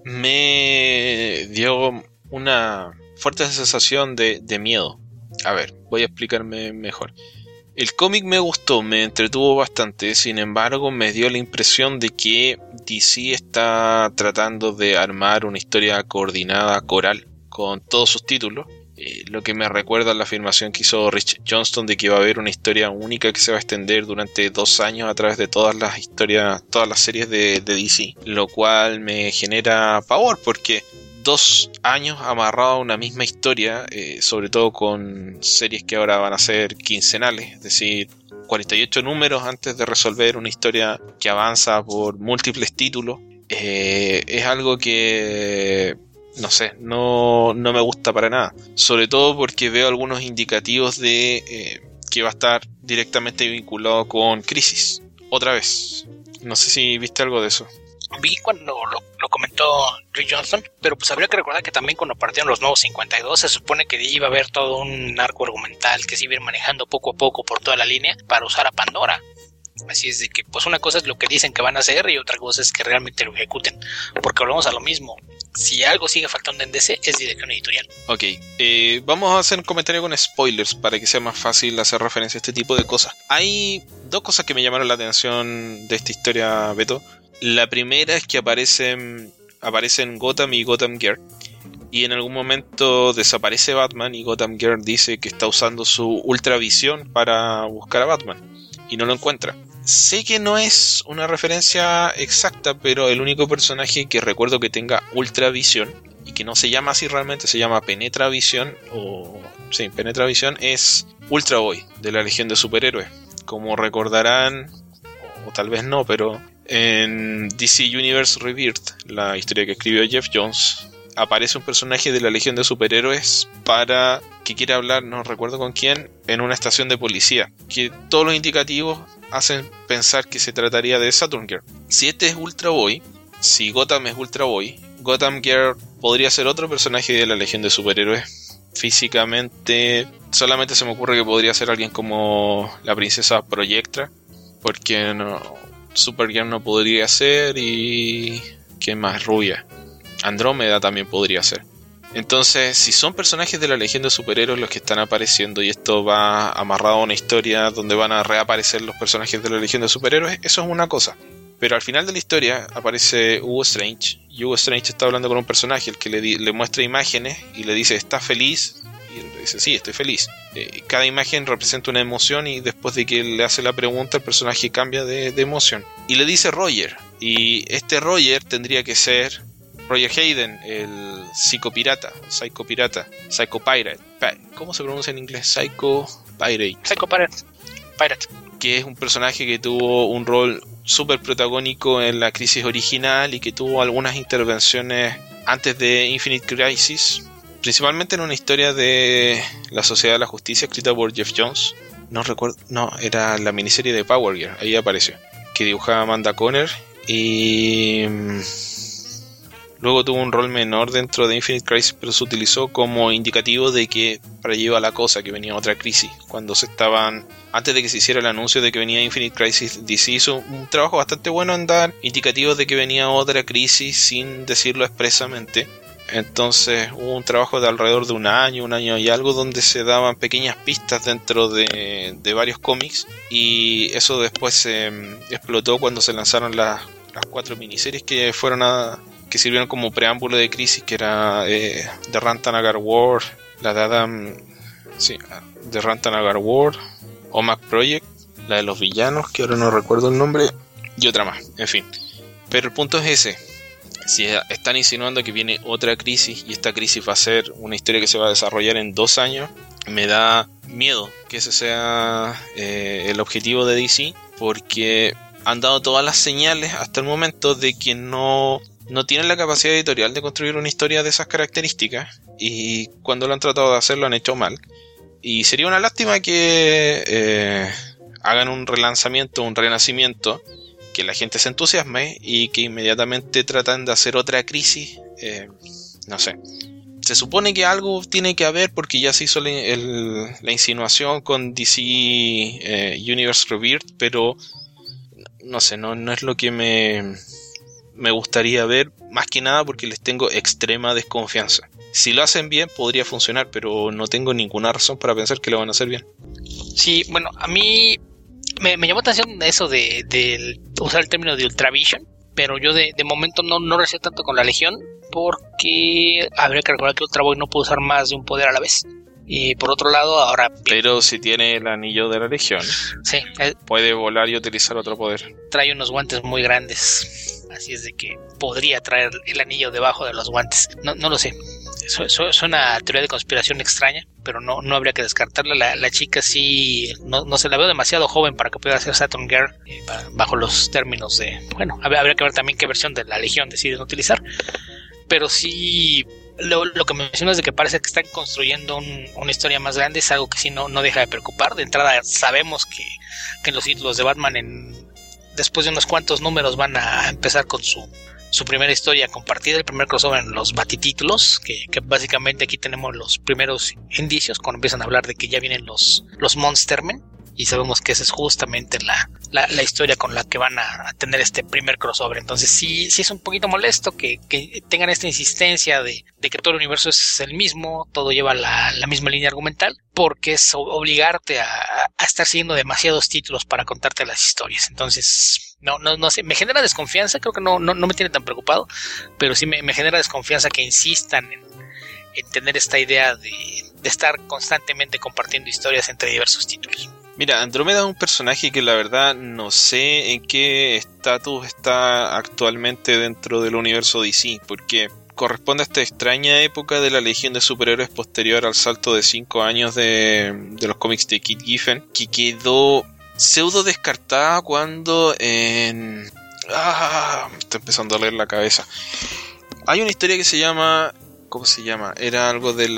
Me dio una fuerte sensación de, de miedo. A ver, voy a explicarme mejor. El cómic me gustó, me entretuvo bastante, sin embargo me dio la impresión de que D C está tratando de armar una historia coordinada, coral, con todos sus títulos, eh, lo que me recuerda a la afirmación que hizo Rich Johnston de que va a haber una historia única que se va a extender durante dos años a través de todas las historias, todas las series de, de D C, lo cual me genera pavor porque dos años amarrado a una misma historia, eh, sobre todo con series que ahora van a ser quincenales, es decir, cuarenta y ocho números antes de resolver una historia que avanza por múltiples títulos, eh, es algo que no sé, no, no me gusta para nada, sobre todo porque veo algunos indicativos de eh, que va a estar directamente vinculado con Crisis, otra vez. No sé si viste algo de eso. Vi cuando lo, lo comentó Rick Johnson, pero pues habría que recordar que también cuando partieron los nuevos cincuenta y dos se supone que iba a haber todo un arco argumental que se iba a ir manejando poco a poco por toda la línea para usar a Pandora. Así es de que pues una cosa es lo que dicen que van a hacer y otra cosa es que realmente lo ejecuten, porque volvemos a lo mismo. Si algo sigue faltando en D C es dirección editorial. Ok, eh, vamos a hacer un comentario con spoilers para que sea más fácil hacer referencia a este tipo de cosas. Hay dos cosas que me llamaron la atención de esta historia, Beto. La primera es que aparecen, aparecen Gotham y Gotham Girl, y en algún momento desaparece Batman y Gotham Girl dice que está usando su ultravisión para buscar a Batman y no lo encuentra. Sé que no es una referencia exacta, pero el único personaje que recuerdo que tenga ultravisión y que no se llama así realmente, se llama Penetravisión o sí, Penetravisión, es Ultra Boy de la Legión de Superhéroes. Como recordarán, o tal vez no, pero en D C Universe Rebirth, la historia que escribió Jeff Jones, aparece un personaje de la Legión de Superhéroes para que quiere hablar, no recuerdo con quién, en una estación de policía, que todos los indicativos hacen pensar que se trataría de Saturn Girl. Si este es Ultra Boy, si Gotham es Ultra Boy, Gotham Girl podría ser otro personaje de la Legión de Superhéroes. Físicamente solamente se me ocurre que podría ser alguien como la princesa Projectra, porque no, Supergirl no podría ser, y ¿quién más? Rubia. Andrómeda también podría ser. Entonces, si son personajes de la Legión de Superhéroes los que están apareciendo y esto va amarrado a una historia donde van a reaparecer los personajes de la Legión de Superhéroes, eso es una cosa. Pero al final de la historia aparece Hugo Strange y Hugo Strange está hablando con un personaje, el que le, di- le muestra imágenes y le dice ¿estás feliz? Y él le dice sí, estoy feliz. Eh, cada imagen representa una emoción y después de que él le hace la pregunta el personaje cambia de, de emoción. Y le dice Roger, y este Roger tendría que ser Roger Hayden, el psicopirata, psicopirata, psychopirate. ¿Cómo se pronuncia en inglés? Psychopirate. Psychopirate. Pirate. Que es un personaje que tuvo un rol súper protagónico en la Crisis original y que tuvo algunas intervenciones antes de Infinite Crisis, principalmente en una historia de la Sociedad de la Justicia escrita por Jeff Jones. No recuerdo, no, era la miniserie de Power Girl, ahí apareció, que dibujaba Amanda Conner y Luego tuvo un rol menor dentro de Infinite Crisis, pero se utilizó como indicativo de que para allá iba la cosa, que venía otra crisis. Cuando se estaban, antes de que se hiciera el anuncio de que venía Infinite Crisis, D C hizo un trabajo bastante bueno en dar indicativos de que venía otra crisis sin decirlo expresamente. Entonces hubo un trabajo de alrededor de un año, un año y algo, donde se daban pequeñas pistas dentro de, de varios cómics, y eso después se eh, explotó cuando se lanzaron las, las cuatro miniseries que fueron a... que sirvieron como preámbulo de Crisis, que era eh, The Rantan-Agar War, la de Adam, sí, The Rantan-Agar War, O M A C Project, la de los villanos, que ahora no recuerdo el nombre, y otra más, en fin. Pero el punto es ese: si están insinuando que viene otra crisis, y esta crisis va a ser una historia que se va a desarrollar en dos años, me da miedo que ese sea eh, el objetivo de D C, porque han dado todas las señales hasta el momento de que no... no tienen la capacidad editorial de construir una historia de esas características, y cuando lo han tratado de hacer lo han hecho mal. Y sería una lástima que eh, hagan un relanzamiento, un renacimiento, que la gente se entusiasme y que inmediatamente tratan de hacer otra crisis. Eh, no sé. Se supone que algo tiene que haber, porque ya se hizo el, el, la insinuación con D C eh, Universe Rebirth, pero no sé, no, no es lo que me... me gustaría ver, más que nada porque les tengo extrema desconfianza. Si lo hacen bien podría funcionar, pero no tengo ninguna razón para pensar que lo van a hacer bien. Sí, bueno, a mí me, me llamó la atención eso de, de usar el término de Ultravision, pero yo de, de momento no, no recé tanto con la Legión, porque habría que recordar que Ultra Boy no puede usar más de un poder a la vez. Y por otro lado, ahora... Pero si tiene el anillo de la Legión, sí, eh, puede volar y utilizar otro poder. Trae unos guantes muy grandes, así es de que podría traer el anillo debajo de los guantes. No, no lo sé. Su, su, es una teoría de conspiración extraña, pero no, no habría que descartarla. La, la chica sí, no, no se la veo demasiado joven para que pueda ser Saturn Girl, eh, bajo los términos de... Bueno, habría, habría que ver también qué versión de la Legión deciden utilizar. Pero sí... Lo, lo que mencionas de que parece que están construyendo un, una historia más grande es algo que sí no, no deja de preocupar. De entrada sabemos que, que en los títulos de Batman, en, después de unos cuantos números, van a empezar con su, su primera historia compartida, el primer crossover en los batitítulos, que, que básicamente aquí tenemos los primeros indicios cuando empiezan a hablar de que ya vienen los, los Monstermen. Y sabemos que esa es justamente la, la, la historia con la que van a, a tener este primer crossover. Entonces sí, sí es un poquito molesto que, que tengan esta insistencia de, de que todo el universo es el mismo, todo lleva la, la misma línea argumental, porque es obligarte a, a estar siguiendo demasiados títulos para contarte las historias. Entonces, no, no, no sé, me genera desconfianza, creo que no, no, no me tiene tan preocupado, pero sí me, me genera desconfianza que insistan en, en tener esta idea de, de estar constantemente compartiendo historias entre diversos títulos. Mira, Andrómeda es un personaje que la verdad no sé en qué estatus está actualmente dentro del universo D C, porque corresponde a esta extraña época de la Legión de Superhéroes posterior al salto de cinco años de, de los cómics de Kit Giffen, que quedó pseudo descartada cuando en... Ah, me está empezando a doler la cabeza. Hay una historia que se llama... ¿Cómo se llama? Era algo de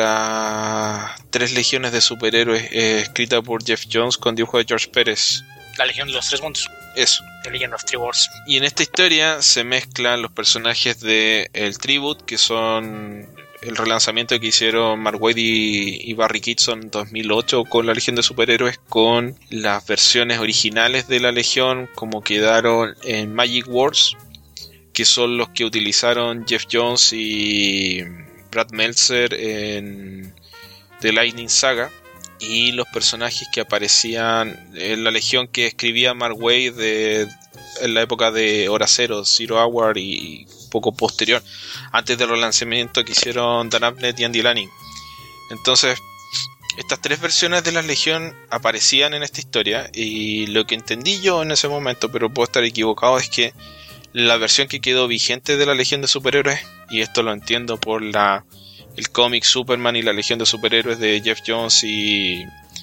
las tres legiones de superhéroes, eh, escrita por Jeff Jones con dibujo de George Pérez. La Legión de los Tres Mundos. Eso. The Legion of Three Worlds. Y en esta historia se mezclan los personajes de el Tribute, que son el relanzamiento que hicieron Mark Waid y, y Barry Kitson en dos mil ocho con la Legión de Superhéroes, con las versiones originales de la Legión como quedaron en Magic Wars, que son los que utilizaron Jeff Jones y Brad Meltzer en The Lightning Saga, y los personajes que aparecían en la Legión que escribía Mark Waid de, en la época de Hora Cero, Zero Hour y poco posterior, antes del relanzamiento que hicieron Dan Abnett y Andy Lanning. Entonces, estas tres versiones de la Legión aparecían en esta historia, y lo que entendí yo en ese momento, pero puedo estar equivocado, es que la versión que quedó vigente de la Legión de Superhéroes, y esto lo entiendo por la el cómic Superman y la Legión de Superhéroes de Jeff Jones y...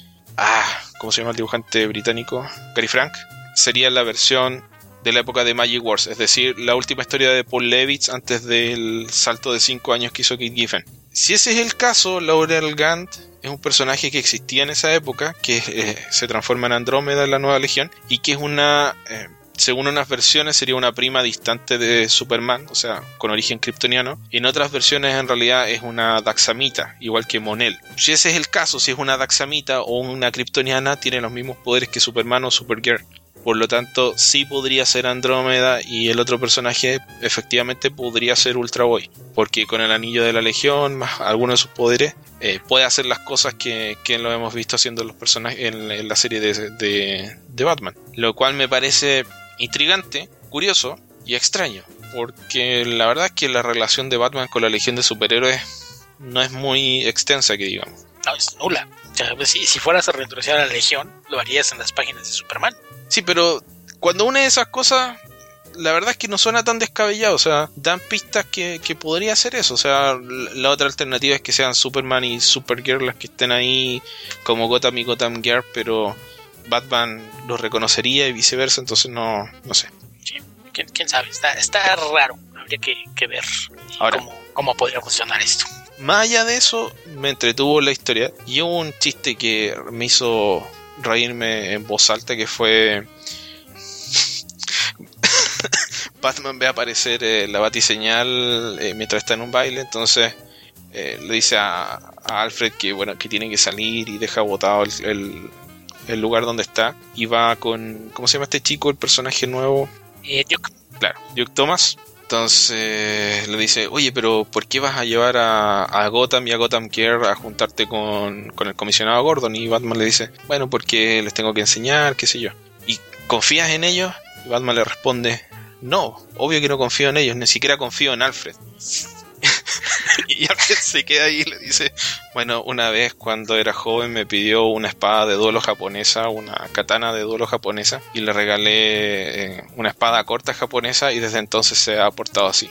Ah, ¿cómo se llama el dibujante británico? Gary Frank. Sería la versión de la época de Magic Wars, es decir, la última historia de Paul Levitz antes del salto de cinco años que hizo Kit Giffen. Si ese es el caso, Laurel Gant es un personaje que existía en esa época, que eh, se transforma en Andrómeda en la nueva Legión, y que es una... Eh, según unas versiones sería una prima distante de Superman, o sea, con origen kryptoniano, y en otras versiones en realidad es una daxamita, igual que Mon-El. Si ese es el caso, si es una daxamita o una kryptoniana, tiene los mismos poderes que Superman o Supergirl. Por lo tanto, sí podría ser Andrómeda, y el otro personaje efectivamente podría ser Ultra Boy, porque con el anillo de la Legión, más algunos de sus poderes, eh, puede hacer las cosas que, que lo hemos visto haciendo los personajes en, en la serie de, de, de Batman. Lo cual me parece intrigante, curioso y extraño, porque la verdad es que la relación de Batman con la Legión de Superhéroes no es muy extensa, que digamos. No, es nula. O sea, si, si fueras a reintroducir a la Legión, lo harías en las páginas de Superman. Sí, pero cuando une esas cosas, la verdad es que no suena tan descabellado. O sea, dan pistas que, que podría ser eso. O sea, la otra alternativa es que sean Superman y Supergirl las que estén ahí como Gotham y Gotham Girl, pero Batman los reconocería y viceversa, entonces no, no sé. Sí, ¿quién, quién sabe? Está, está raro. Habría que, que ver Ahora, cómo, cómo podría funcionar esto. Más allá de eso, me entretuvo la historia. Y hubo un chiste que me hizo reírme en voz alta, que fue Batman ve aparecer eh, la batiseñal eh, mientras está en un baile. Entonces eh, le dice a, a Alfred que bueno, que tiene que salir, y deja botado el, el, el lugar donde está, y va con, ¿cómo se llama este chico? El personaje nuevo, eh, Duke. Claro, Duke Thomas. Entonces le dice, oye, pero ¿por qué vas a llevar a, a Gotham y a Gotham Girl a juntarte con, con el comisionado Gordon? Y Batman le dice, bueno, porque les tengo que enseñar, qué sé yo. ¿Y confías en ellos? Y Batman le responde, no, obvio que no confío en ellos, ni siquiera confío en Alfred. Y Alfred se queda ahí y le dice, bueno, una vez cuando era joven me pidió una espada de duelo japonesa, una katana de duelo japonesa, y le regalé eh, una espada corta japonesa, y desde entonces se ha portado así.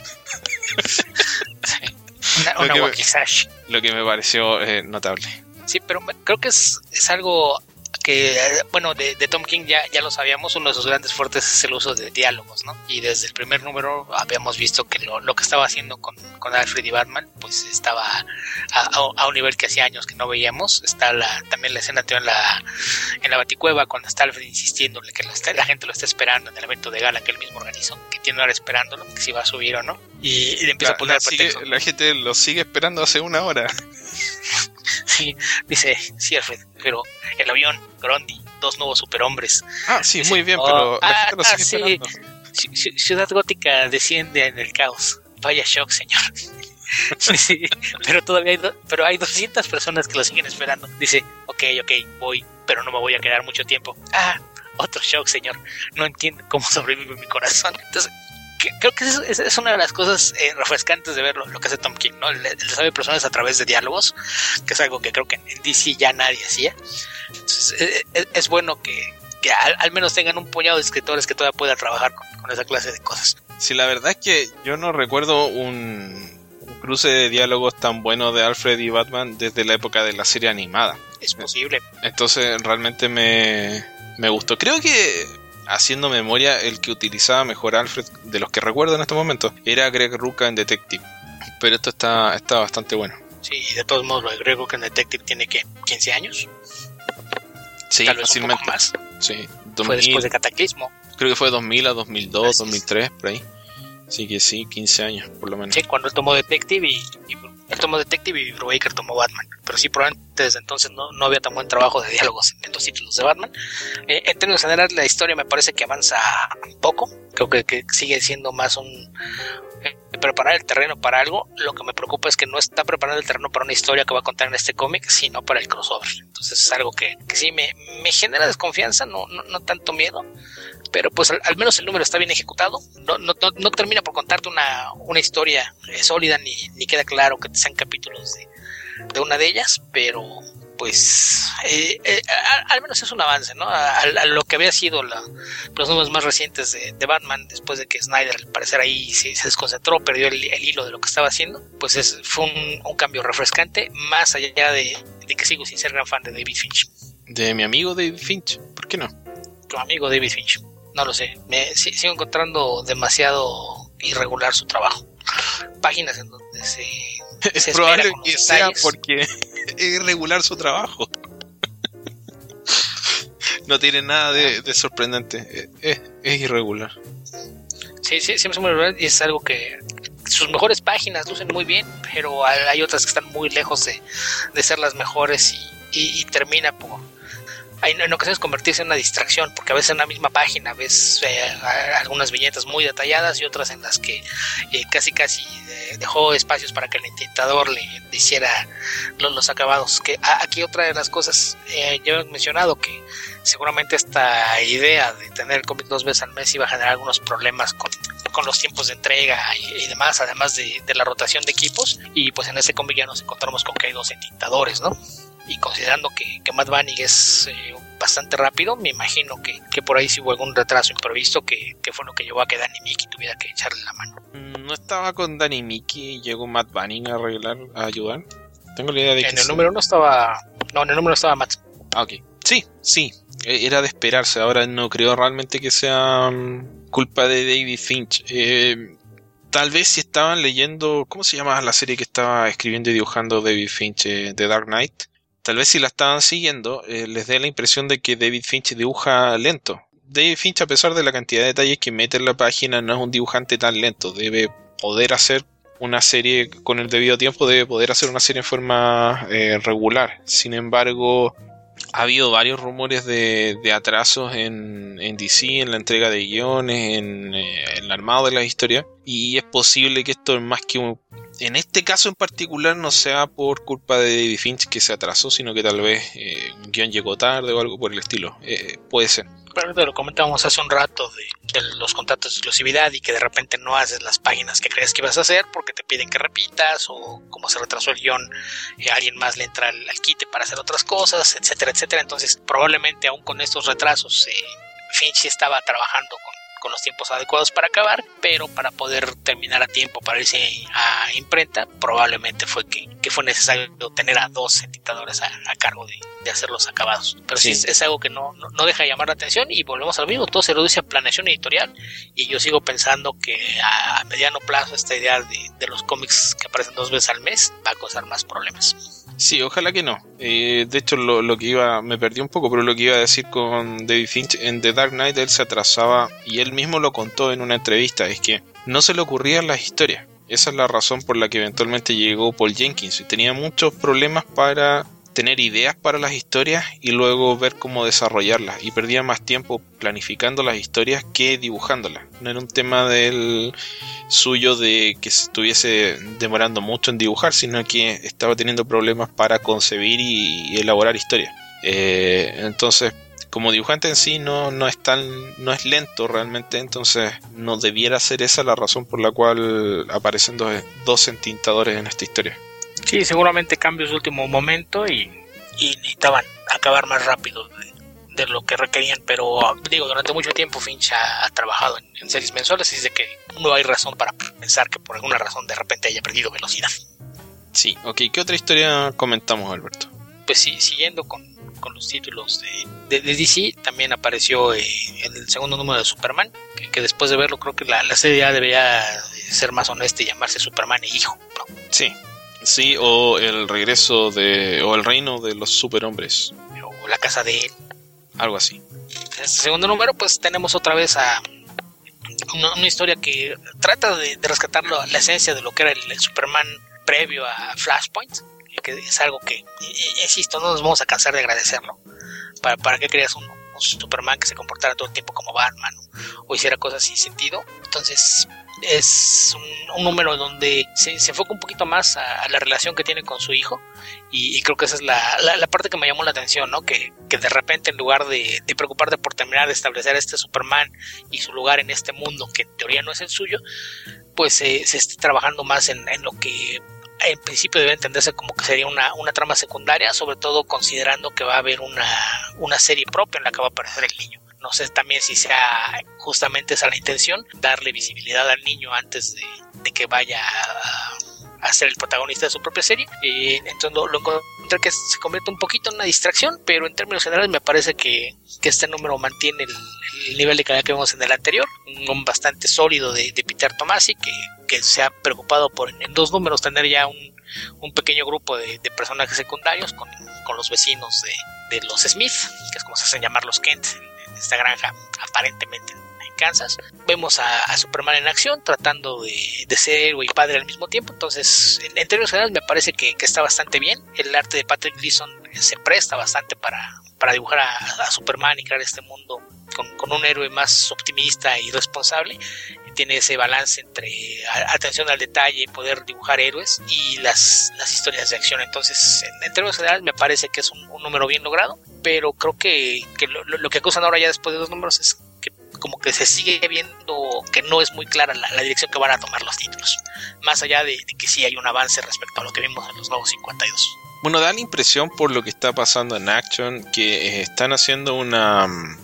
Una, una lo, que wakizashi. me, lo que me pareció eh, notable. Sí, pero creo que es, es algo que, bueno, de, de Tom King ya, ya lo sabíamos. Uno de sus grandes fuertes es el uso de diálogos, ¿no? Y desde el primer número habíamos visto que lo, lo que estaba haciendo con, con Alfred y Batman, pues estaba a, a, a un nivel que hacía años que no veíamos. Está la, también la escena en la, en la Baticueva, cuando está Alfred insistiéndole que lo está, la gente lo está esperando en el evento de gala que él mismo organizó, que tiene una hora esperándolo, que si va a subir o no, y, y le empieza la, a poner la, sigue, la gente lo sigue esperando hace una hora. Sí, dice, sí, Alfred, pero el avión, Grundy, dos nuevos superhombres. Ah, sí, dice, muy bien, oh, pero la ah, gente lo sigue ah, esperando. Sí. Ciudad Gótica desciende en el caos. Vaya shock, señor. Sí, pero todavía hay, do- pero hay doscientas personas que lo siguen esperando. Dice, ok, ok, voy, pero no me voy a quedar mucho tiempo. Ah, otro shock, señor. No entiendo cómo sobrevive mi corazón. Entonces, que, creo que es, es, es una de las cosas eh, refrescantes de ver lo, lo que hace Tom King, ¿no? El, el desarrollo de personas a través de diálogos, que es algo que creo que en D C ya nadie hacía. Entonces, es, es, es bueno que, que al, al menos tengan un puñado de escritores que todavía puedan trabajar con, con esa clase de cosas. Sí, la verdad es que yo no recuerdo un, un cruce de diálogos tan bueno de Alfred y Batman desde la época de la serie animada. Es posible. Entonces realmente me, me gustó. Creo que, haciendo memoria, el que utilizaba mejor a Alfred, de los que recuerdo en este momento, era Greg Rucka en Detective. Pero esto está, está bastante bueno. Sí, de todos modos, lo de Greg Rucka en Detective tiene, ¿qué? ¿quince años? Sí, tal vez fácilmente. un poco más. Sí, dos mil, fue después de Cataclismo. Creo que fue dos mil a dos mil dos, Gracias. dos mil tres, por ahí. Así que sí, quince años por lo menos. Sí, cuando él tomó Detective y, y él tomó Detective y Bruce Baker tomó Batman. Pero sí, probablemente desde entonces no, no había tan buen trabajo de diálogos en los títulos de Batman. Eh, en términos generales, la historia me parece que avanza poco. Creo que, que sigue siendo más un eh, preparar el terreno para algo. Lo que me preocupa es que no está preparando el terreno para una historia que va a contar en este cómic, sino para el crossover. Entonces es algo que, que sí me, me genera desconfianza, no, no, no tanto miedo. Pero pues al, al menos el número está bien ejecutado. No, no, no, no termina por contarte una, una historia eh, sólida, ni, ni queda claro que sean capítulos de, de una de ellas, pero pues eh, eh, a, al menos es un avance, ¿no? A, a lo que había sido la, los números más recientes de, de Batman, después de que Snyder al parecer ahí se, se desconcentró, perdió el, el hilo de lo que estaba haciendo. Pues es, fue un, un cambio refrescante, más allá de, de que sigo sin ser gran fan de David Finch. De mi amigo David Finch, ¿por qué no? Tu amigo David Finch. No lo sé, me sigo encontrando demasiado irregular su trabajo. Páginas en donde se, es se probable espera con que los sea detalles. porque es irregular su trabajo. no tiene nada de, de sorprendente. Es, es irregular. Sí, sí, siempre es muy irregular y es algo que sus mejores páginas lucen muy bien, pero hay otras que están muy lejos de, de ser las mejores y, y, y termina por en ocasiones convertirse en una distracción, porque a veces en la misma página ves eh, algunas viñetas muy detalladas y otras en las que eh, casi casi eh, dejó espacios para que el intentador le, le hiciera los, los acabados. Que a, aquí otra de las cosas, eh, ya he mencionado que seguramente esta idea de tener el cómic dos veces al mes iba a generar algunos problemas con, con los tiempos de entrega y, y demás, además de, de la rotación de equipos, y pues en este cómic ya nos encontramos con que hay dos entintadores, ¿no? Y considerando que, que Matt Banning es eh, bastante rápido, me imagino que, que por ahí sí hubo algún retraso imprevisto que, que fue lo que llevó a que Danny Mickey tuviera que echarle la mano. No estaba con Danny Mickey y llegó Matt Banning a arreglar, a ayudar. Tengo la idea de que en el sí. número uno estaba, no, en el número estaba Matt. Ah, ok. Sí, sí, era de esperarse. Ahora no creo realmente que sea um, culpa de David Finch. Eh, tal vez si estaban leyendo, ¿cómo se llama la serie que estaba escribiendo y dibujando David Finch, eh, The Dark Knight? Tal vez si la estaban siguiendo, eh, les dé la impresión de que David Finch dibuja lento. David Finch, a pesar de la cantidad de detalles que mete en la página, no es un dibujante tan lento. Debe poder hacer una serie con el debido tiempo, debe poder hacer una serie en forma eh, regular. Sin embargo, ha habido varios rumores de, de atrasos en, en D C, en la entrega de guiones, en, eh, en el armado de las historias. Y es posible que esto es más que un... En este caso en particular no sea por culpa de David Finch que se atrasó, sino que tal vez eh, un guión llegó tarde o algo por el estilo. Eh, puede ser. Pero te lo comentábamos hace un rato de, de los contratos de exclusividad y que de repente no haces las páginas que crees que ibas a hacer porque te piden que repitas, o como se retrasó el guión, eh, alguien más le entra al, al quite para hacer otras cosas, etcétera, etcétera. Entonces probablemente aún con estos retrasos eh, Finch estaba trabajando con con los tiempos adecuados para acabar, pero para poder terminar a tiempo para irse a imprenta, probablemente fue que, que fue necesario tener a dos entintadores a, a cargo de, de hacer los acabados. Pero sí, sí es, es algo que no, no, no deja de llamar la atención, y volvemos al mismo, todo se reduce a planeación editorial, y yo sigo pensando que a, a mediano plazo esta idea de, de los cómics que aparecen dos veces al mes va a causar más problemas. Sí, ojalá que no. Eh, de hecho, lo, lo que iba, me perdí un poco, pero lo que iba a decir con David Finch, en The Dark Knight él se atrasaba, y él mismo lo contó en una entrevista, es que no se le ocurrían las historias. Esa es la razón por la que eventualmente llegó Paul Jenkins, y tenía muchos problemas para tener ideas para las historias y luego ver cómo desarrollarlas, y perdía más tiempo planificando las historias que dibujándolas. No era un tema del suyo de que se estuviese demorando mucho en dibujar, sino que estaba teniendo problemas para concebir y, y elaborar historias. Eh, entonces, como dibujante en sí no, no es tan, no es lento realmente, entonces no debiera ser esa la razón por la cual aparecen dos, dos entintadores en esta historia. Sí, seguramente cambios de último momento y, y necesitaban acabar más rápido de, de lo que requerían, pero digo, durante mucho tiempo Finch ha, ha trabajado en, en series mensuales, y es de que no hay razón para pensar que por alguna razón de repente haya perdido velocidad. Sí, ok, ¿qué otra historia comentamos, Alberto? Pues sí, siguiendo con, con los títulos de, de, de D C, también apareció eh, el segundo número de Superman, que, que después de verlo creo que la, la serie ya debería ser más honesta y llamarse Superman e Hijo, ¿no? Sí. Sí, o el regreso de... o el reino de los superhombres. O la casa de él. Algo así. En este segundo número pues tenemos otra vez a una, una historia que trata de, de rescatar la, la esencia de lo que era el, el Superman previo a Flashpoint, que es algo que, insisto, no nos vamos a cansar de agradecerlo. ¿Para, para qué querías un, un Superman que se comportara todo el tiempo como Batman, o, o hiciera cosas sin sentido? Entonces es un, un número donde se, se enfoca un poquito más a, a la relación que tiene con su hijo, y, y creo que esa es la, la, la parte que me llamó la atención, ¿no? Que, que de repente, en lugar de, de preocuparte por terminar de establecer a este Superman y su lugar en este mundo que en teoría no es el suyo, pues eh, se esté trabajando más en, en lo que en principio debe entenderse como que sería una, una trama secundaria, sobre todo considerando que va a haber una, una serie propia en la que va a aparecer el niño. No sé también si sea justamente esa la intención, darle visibilidad al niño antes de, de que vaya a, a ser el protagonista de su propia serie. Eh, entonces lo, lo encontré que se convierte un poquito en una distracción, pero en términos generales me parece que, que este número mantiene el, el nivel de calidad que vimos en el anterior, un bastante sólido de, de Peter Tomasi, que, que se ha preocupado por en dos números tener ya un, un pequeño grupo de, de personajes secundarios con, con los vecinos de, de los Smith, que es como se hacen llamar los Kent, en, en esta granja aparentemente en Kansas. Vemos a, a Superman en acción tratando de, de ser héroe y padre al mismo tiempo. Entonces, en, en términos generales me parece que, que está bastante bien. El arte de Patrick Gleason se presta bastante para, para dibujar a, a Superman y crear este mundo con, con un héroe más optimista y responsable. Tiene ese balance entre atención al detalle y poder dibujar héroes y las, las historias de acción. Entonces, en, en términos generales me parece que es un, un número bien logrado, pero creo que, que lo, lo que acusan ahora ya después de dos números es que como que se sigue viendo que no es muy clara la, la dirección que van a tomar los títulos, más allá de, de que sí hay un avance respecto a lo que vimos en los nuevos cincuenta y dos. Bueno, da la impresión por lo que está pasando en Action que eh, están haciendo una um,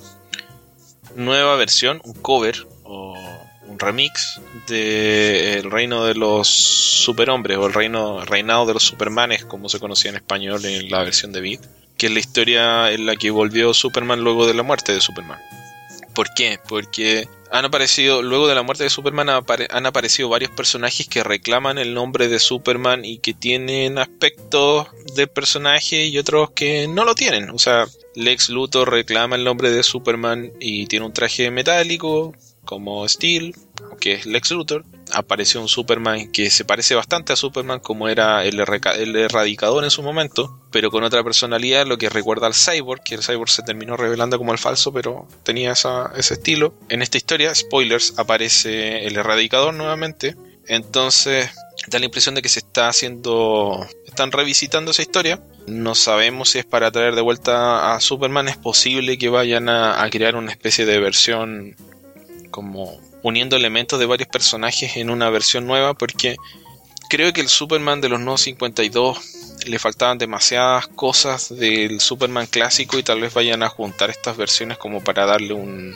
nueva versión, un cover o un remix de El reino de los superhombres o el reino reinado de los supermanes, como se conocía en español en la versión de Vid, que es la historia en la que volvió Superman luego de la muerte de Superman. ¿Por qué? Porque han aparecido, luego de la muerte de Superman apare- han aparecido varios personajes que reclaman el nombre de Superman y que tienen aspectos del personaje y otros que no lo tienen. O sea, Lex Luthor reclama el nombre de Superman y tiene un traje metálico como Steel, que es Lex Luthor. Apareció un Superman que se parece bastante a Superman, como era el, erreca- el Erradicador en su momento, pero con otra personalidad, lo que recuerda al Cyborg, que el Cyborg se terminó revelando como el falso, pero tenía esa, ese estilo. En esta historia, spoilers, aparece el Erradicador nuevamente. Entonces da la impresión de que se está haciendo, están revisitando esa historia. No sabemos si es para traer de vuelta a Superman. Es posible que vayan a, a crear una especie de versión como uniendo elementos de varios personajes en una versión nueva, porque creo que el Superman de los nuevos cincuenta y dos le faltaban demasiadas cosas del Superman clásico y tal vez vayan a juntar estas versiones como para darle un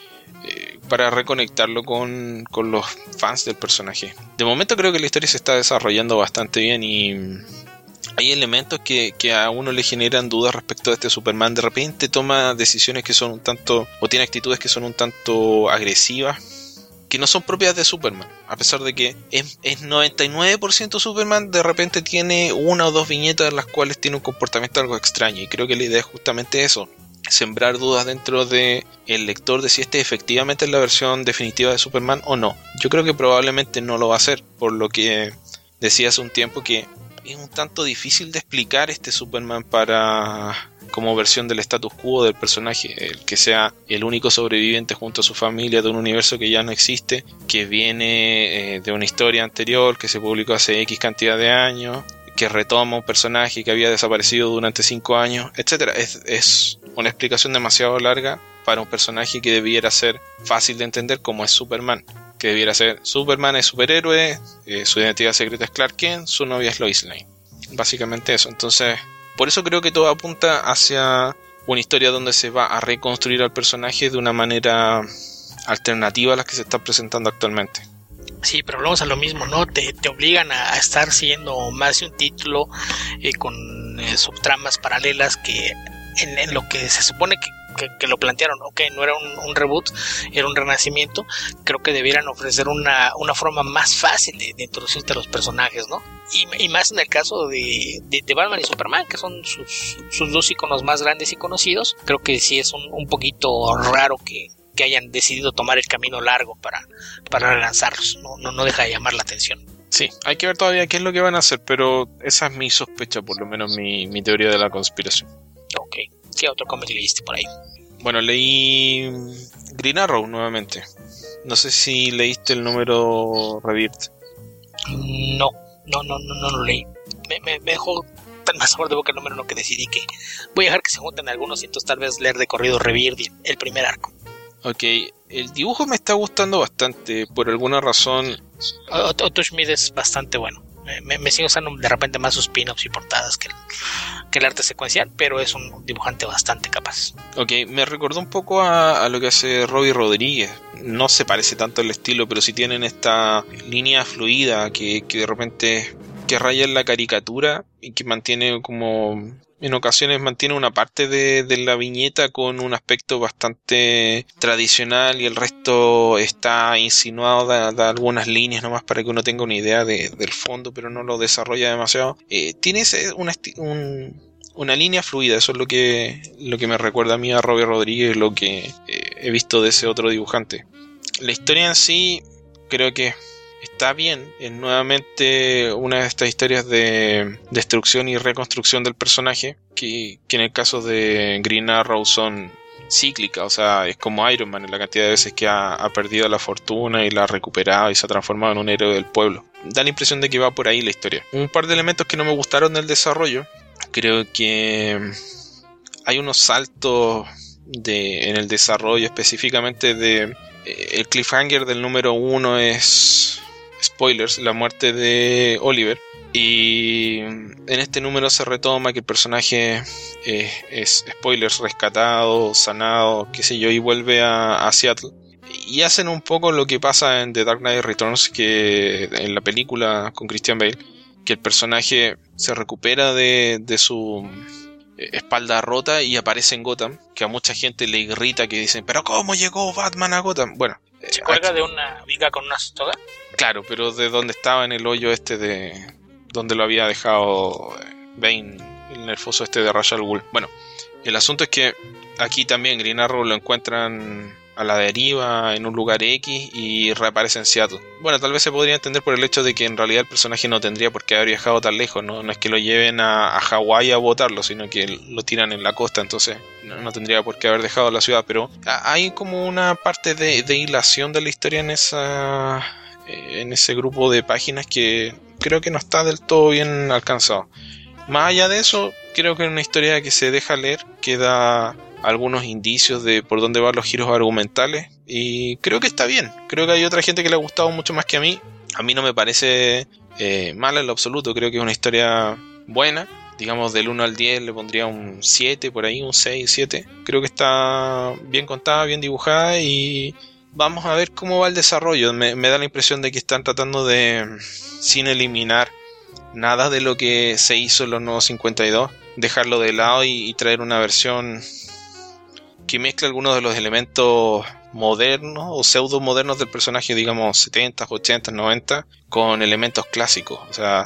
eh, para reconectarlo con, con los fans del personaje. De momento creo que la historia se está desarrollando bastante bien y hay elementos que, que a uno le generan dudas respecto a este Superman. De repente toma decisiones que son un tanto, o tiene actitudes que son un tanto agresivas, que no son propias de Superman. A pesar de que es, es noventa y nueve por ciento Superman, de repente tiene una o dos viñetas en las cuales tiene un comportamiento algo extraño. Y creo que la idea es justamente eso, sembrar dudas dentro del lector de si este efectivamente es la versión definitiva de Superman o no. Yo creo que probablemente no lo va a hacer, por lo que decía hace un tiempo que es un tanto difícil de explicar este Superman para como versión del status quo del personaje, el que sea el único sobreviviente junto a su familia de un universo que ya no existe, que viene eh, de una historia anterior que se publicó hace X cantidad de años, que retoma un personaje que había desaparecido durante cinco años, etcétera. Es, es una explicación demasiado larga para un personaje que debiera ser fácil de entender como es Superman, que debiera ser Superman es superhéroe, eh, su identidad secreta es Clark Kent, su novia es Lois Lane, básicamente eso. Entonces, por eso creo que todo apunta hacia una historia donde se va a reconstruir al personaje de una manera alternativa a las que se están presentando actualmente. Sí, pero volvemos a lo mismo, ¿no? Te, te obligan a, a estar siguiendo más de un título eh, con eh, subtramas paralelas que en, en lo que se supone que Que, que lo plantearon, ok, no era un, un reboot, era un renacimiento. Creo que debieran ofrecer una, una forma más fácil de, de introducirte a los personajes, ¿no? Y, y más en el caso de, de, de Batman y Superman, que son sus, sus dos iconos más grandes y conocidos. Creo que sí es un, un poquito raro que, que hayan decidido tomar el camino largo para, para relanzarlos. No, no, no deja de llamar la atención. Sí, hay que ver todavía qué es lo que van a hacer, pero esa es mi sospecha, por lo menos mi, mi teoría de la conspiración. Ok. ¿Qué otro cómic leíste por ahí? Bueno, leí Green Arrow nuevamente. No sé si leíste el número Rebirth. No, no, no, no, no lo leí. Me, me, me dejó tan más sabor de boca el número uno que decidí que voy a dejar que se junten algunos y entonces tal vez leer de corrido Rebirth, el primer arco. Ok, el dibujo me está gustando bastante, por alguna razón. Otto Schmidt es bastante bueno. Me, me sigue usando de repente más sus pin-ups y portadas que el, que el arte secuencial, pero es un dibujante bastante capaz. Ok, me recordó un poco a, a lo que hace Robbie Rodríguez. No se parece tanto el estilo, pero sí tienen esta línea fluida que, que de repente que raya en la caricatura y que mantiene como en ocasiones mantiene una parte de, de la viñeta con un aspecto bastante tradicional y el resto está insinuado, da, da algunas líneas nomás para que uno tenga una idea de, del fondo, pero no lo desarrolla demasiado. Eh, tiene ese, una, un, una línea fluida, eso es lo que, lo que me recuerda a mí a Robert Rodríguez, lo que eh, he visto de ese otro dibujante. La historia en sí creo que está bien, es nuevamente una de estas historias de destrucción y reconstrucción del personaje, que, que en el caso de Green Arrow son cíclicas, o sea, es como Iron Man en la cantidad de veces que ha, ha perdido la fortuna y la ha recuperado y se ha transformado en un héroe del pueblo. Da la impresión de que va por ahí la historia. Un par de elementos que no me gustaron del desarrollo, creo que hay unos saltos de, en el desarrollo específicamente de... El cliffhanger del número uno es, spoilers, la muerte de Oliver. Y en este número se retoma que el personaje eh, es, spoilers, rescatado, sanado, qué sé yo, y vuelve a, a Seattle. Y hacen un poco lo que pasa en The Dark Knight Returns, que en la película con Christian Bale, que el personaje se recupera de, de su... espalda rota y aparece en Gotham, que a mucha gente le irrita, que dicen, pero ¿cómo llegó Batman a Gotham? Bueno, ¿se cuelga aquí de una viga con una soga? Claro, pero de donde estaba en el hoyo este de donde lo había dejado Bane, en el foso este de Ra's al Ghul. Bueno, el asunto es que aquí también Green Arrow lo encuentran a la deriva en un lugar X y reaparece en Seattle. Bueno, tal vez se podría entender por el hecho de que en realidad el personaje no tendría por qué haber viajado tan lejos, no, no es que lo lleven a, a Hawái a botarlo, sino que lo tiran en la costa, entonces no, no tendría por qué haber dejado la ciudad, pero hay como una parte de, de hilación de la historia en esa en ese grupo de páginas que creo que no está del todo bien alcanzado. Más allá de eso, creo que es una historia que se deja leer, que da algunos indicios de por dónde van los giros argumentales y creo que está bien. Creo que hay otra gente que le ha gustado mucho más que a mí. A mí no me parece eh, mala en lo absoluto, creo que es una historia buena. Digamos del uno al diez le pondría un siete por ahí, un seis, siete. Creo que está bien contada, bien dibujada y vamos a ver cómo va el desarrollo. Me, me da la impresión de que están tratando de, sin eliminar nada de lo que se hizo en los nuevos cincuenta y dos, dejarlo de lado y, y traer una versión que mezcla algunos de los elementos modernos o pseudo modernos del personaje, digamos setenta, ochenta, noventa, con elementos clásicos. O sea,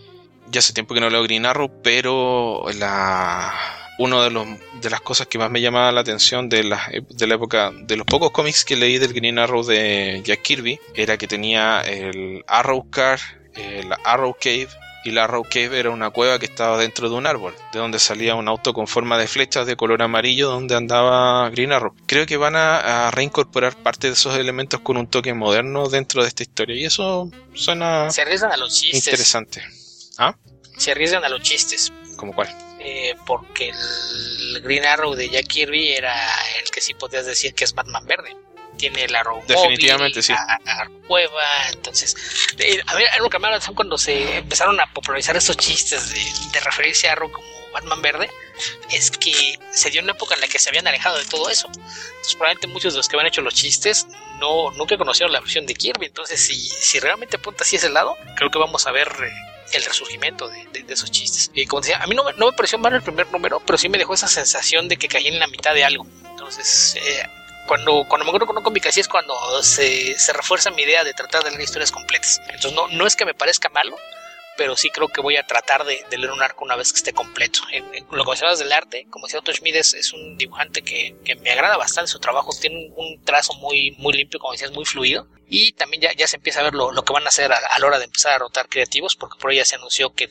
ya hace tiempo que no leo Green Arrow, pero la uno de los de las cosas que más me llamaba la atención de la, de la época, de los pocos cómics que leí del Green Arrow de Jack Kirby, era que tenía el Arrow Car, el Arrow Cave, y la Arrow Cave era una cueva que estaba dentro de un árbol, de donde salía un auto con forma de flechas de color amarillo donde andaba Green Arrow. Creo que van a, a reincorporar parte de esos elementos con un toque moderno dentro de esta historia, y eso suena se arriesgan a los chistes. Interesante. ¿Ah? Se arriesgan a los chistes. ¿Cómo cuál? Eh, porque el Green Arrow de Jack Kirby era el que sí podías decir que es Batman verde. Tiene el Arrow definitivamente móvil, sí. la, la cueva, entonces eh, a ver, algo que me da la atención cuando se empezaron a popularizar estos chistes de, de referirse a Arrow como Batman verde, es que se dio una época en la que se habían alejado de todo eso. Entonces probablemente muchos de los que habían hecho los chistes no nunca conocieron la versión de Kirby. Entonces si, si realmente apunta así ese lado, creo que vamos a ver eh, el resurgimiento de, de, de esos chistes. Y como decía, a mí no me, no me pareció mal el primer número, pero sí me dejó esa sensación de que caí en la mitad de algo. Entonces eh, Cuando, cuando me encuentro con un cómic así es cuando se, se refuerza mi idea de tratar de leer historias completas. Entonces no, no es que me parezca malo, pero sí creo que voy a tratar de, de leer un arco una vez que esté completo. En, en lo que mencionabas del arte, como decía Otto Schmidt, es, es un dibujante que, que me agrada bastante su trabajo. Tiene un, un trazo muy, muy limpio, como decías, muy fluido. Y también ya, ya se empieza a ver lo, lo que van a hacer a, a la hora de empezar a rotar creativos, porque por ahí ya se anunció que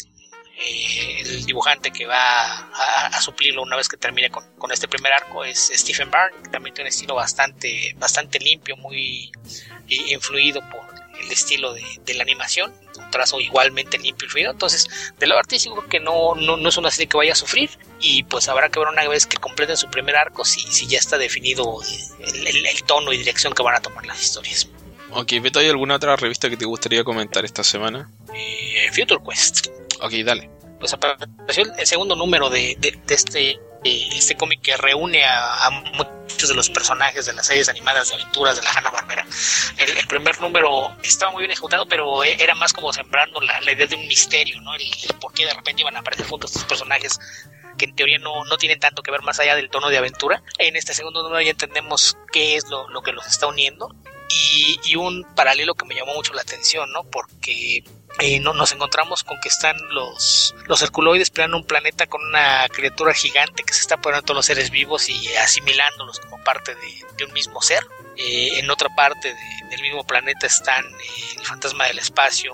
Eh, el dibujante que va a, a suplirlo una vez que termine con, con este primer arco es Stephen Byrne, que también tiene un estilo bastante, bastante limpio, muy influido por el estilo de, de la animación, un trazo igualmente limpio y fluido. Entonces del lado artístico creo que no, no, no es una serie que vaya a sufrir, y pues habrá que ver una vez que completen su primer arco si, si ya está definido el, el, el tono y dirección que van a tomar las historias. Ok, Beto, ¿hay alguna otra revista que te gustaría comentar esta semana? Eh, Future Quest. Ok, dale. Pues apareció el segundo número de, de, de este, de este cómic que reúne a, a muchos de los personajes de las series animadas de aventuras de la Hanna-Barbera. El, el primer número estaba muy bien ejecutado, pero era más como sembrando la, la idea de un misterio, ¿no? El, el por qué de repente iban a aparecer juntos estos personajes que en teoría no, no tienen tanto que ver más allá del tono de aventura. En este segundo número ya entendemos qué es lo, lo que los está uniendo. Y, y un paralelo que me llamó mucho la atención, ¿no? Porque eh, no, nos encontramos con que están los, los herculoides peleando un planeta con una criatura gigante que se está poniendo a todos los seres vivos y asimilándolos como parte de, de un mismo ser. Eh, en otra parte de, del mismo planeta están eh, el fantasma del espacio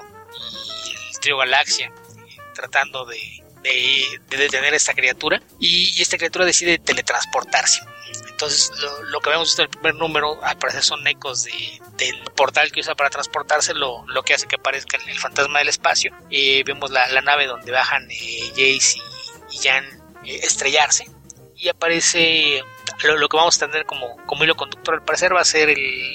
y el trío Galaxia, eh, tratando de, de, de detener a esta criatura, y, y esta criatura decide teletransportarse. Entonces lo, lo que vemos en el primer número al parecer son ecos de, del portal que usa para transportarse, lo, lo que hace que aparezca el, el fantasma del espacio. Eh, vemos la, la nave donde bajan eh, Jace y, y Jan eh, estrellarse, y aparece lo, lo que vamos a tener como, como hilo conductor al parecer va a ser el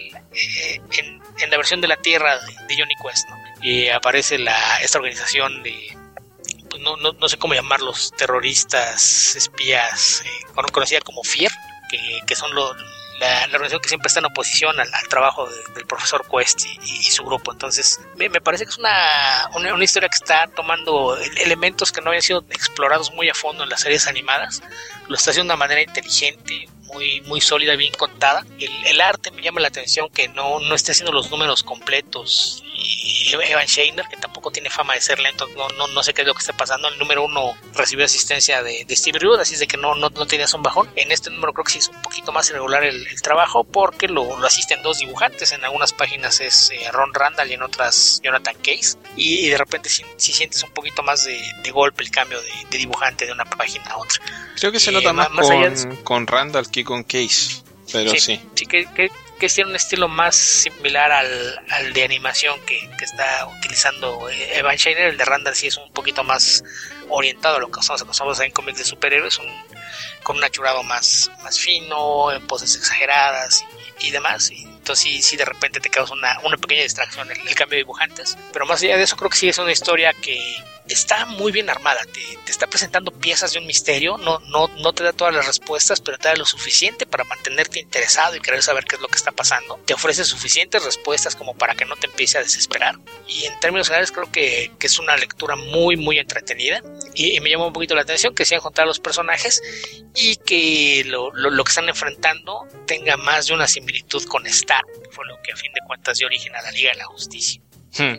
eh, en, en la versión de la Tierra de, de Jonny Quest, ¿no? Eh, aparece la, esta organización de pues no, no, no sé cómo llamarlos, terroristas, espías, eh, conocida como F I E R, que, que son lo, la, la organización que siempre está en oposición al, al trabajo de, del profesor Quest y, y su grupo. Entonces me, me parece que es una, una, una historia que está tomando elementos que no habían sido explorados muy a fondo en las series animadas, lo está haciendo de una manera inteligente, muy, muy sólida, bien contada. El, el arte me llama la atención, que no, no esté haciendo los números completos. Y Evan Shaner, que tampoco tiene fama de ser lento, no, no, no sé qué es lo que está pasando. El número uno recibió asistencia de, de Steve Rude, así es de que no, no, no tenías un bajón. En este número creo que sí es un poquito más irregular el, el trabajo, porque lo, lo asisten dos dibujantes. En algunas páginas es eh, Ron Randall y en otras Jonathan Case, y, y de repente si, si sientes un poquito más de, de golpe el cambio de, de dibujante de una página a otra. Creo que se eh, nota más, más con, de... con Randall que con Case, pero sí. Sí, sí que... que que tiene un estilo más similar al, al de animación que, que está utilizando Evan Shaner. El de Randall sí es un poquito más orientado a lo que estamos acostumbrados en cómics de superhéroes, un, con un achurado más, más fino, en poses exageradas y, y demás. Y entonces sí, sí de repente te causa una, una pequeña distracción el, el cambio de dibujantes, pero más allá de eso creo que sí es una historia que está muy bien armada, te, te está presentando piezas de un misterio, no, no, no te da todas las respuestas, pero te da lo suficiente para mantenerte interesado y querer saber qué es lo que está pasando. Te ofrece suficientes respuestas como para que no te empiece a desesperar, y en términos generales creo que, que es una lectura muy muy entretenida, y, y me llamó un poquito la atención que se hayan juntado los personajes y que lo, lo, lo que están enfrentando tenga más de una similitud con Star, que fue lo que a fin de cuentas dio origen a la Liga de la Justicia. Hmm.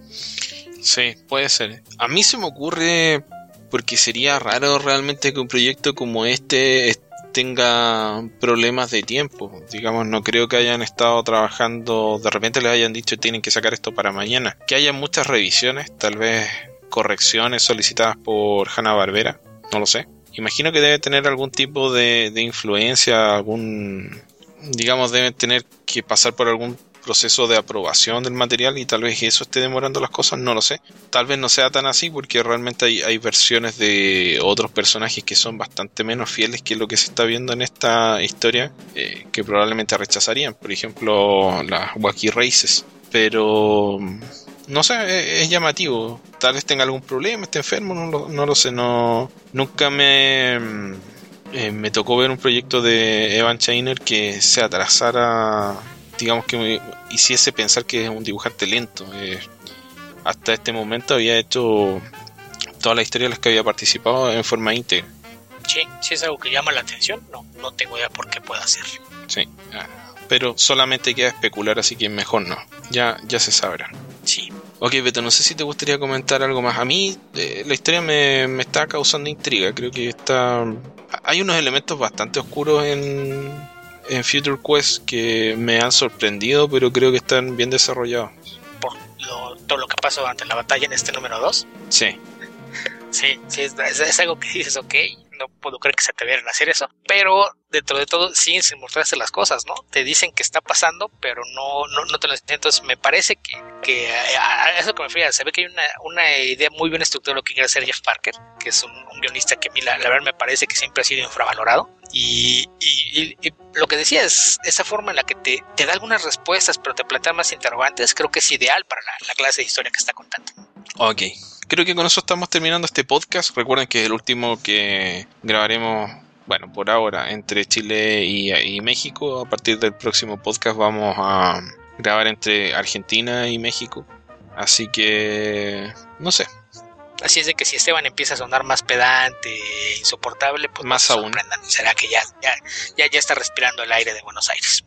Sí, puede ser. A mí se me ocurre, porque sería raro realmente que un proyecto como este tenga problemas de tiempo. Digamos, no creo que hayan estado trabajando, de repente les hayan dicho tienen que sacar esto para mañana. Que haya muchas revisiones, tal vez correcciones solicitadas por Hanna-Barbera, no lo sé. Imagino que debe tener algún tipo de, de influencia, algún, digamos, deben tener que pasar por algún proceso de aprobación del material, y tal vez eso esté demorando las cosas, no lo sé. Tal vez no sea tan así, porque realmente hay, hay versiones de otros personajes que son bastante menos fieles que lo que se está viendo en esta historia, eh, que probablemente rechazarían, por ejemplo las Wacky Races, pero no sé, es, es llamativo. Tal vez tenga algún problema, esté enfermo, no lo, no lo sé, no, nunca me eh, me tocó ver un proyecto de Evan Shaner que se atrasara, digamos, que me hiciese pensar que es un dibujante lento. Eh, hasta este momento había hecho toda la historia de las que había participado en forma íntegra. Sí, sí es algo que llama la atención, no, no tengo idea por qué pueda ser. Sí, pero solamente queda especular, así que mejor no, ya, ya se sabrá. Sí. Ok, Beto, no sé si te gustaría comentar algo más. A mí eh, la historia me, me está causando intriga, creo que está... hay unos elementos bastante oscuros en... en Future Quest que me han sorprendido, pero creo que están bien desarrollados. Por lo, todo lo que pasó durante la batalla en este número dos. Sí. Sí, sí es, es, es algo que dices, ok, no puedo creer que se atrevieran a hacer eso, pero dentro de todo siguen sin mostrarse las cosas, ¿no? Te dicen que está pasando, pero no, no, no te lo dicen. Entonces me parece que, que a, a eso que me refiero, se ve que hay una, una idea muy bien estructurada de lo que quiere hacer Jeff Parker, que es un, un guionista que a mí la, la verdad me parece que siempre ha sido infravalorado. Y, y, y, y lo que decía es esa forma en la que te, te da algunas respuestas, pero te plantea más interrogantes, creo que es ideal para la, la clase de historia que está contando. Ok, creo que con eso estamos terminando este podcast. Recuerden que es el último que grabaremos, bueno, por ahora, entre Chile y, y México. A partir del próximo podcast vamos a grabar entre Argentina y México. Así que, no sé, Así es de que si Esteban empieza a sonar más pedante, insoportable, pues más no se aún. sorprendan. Será que ya, ya, ya, ya está respirando el aire de Buenos Aires.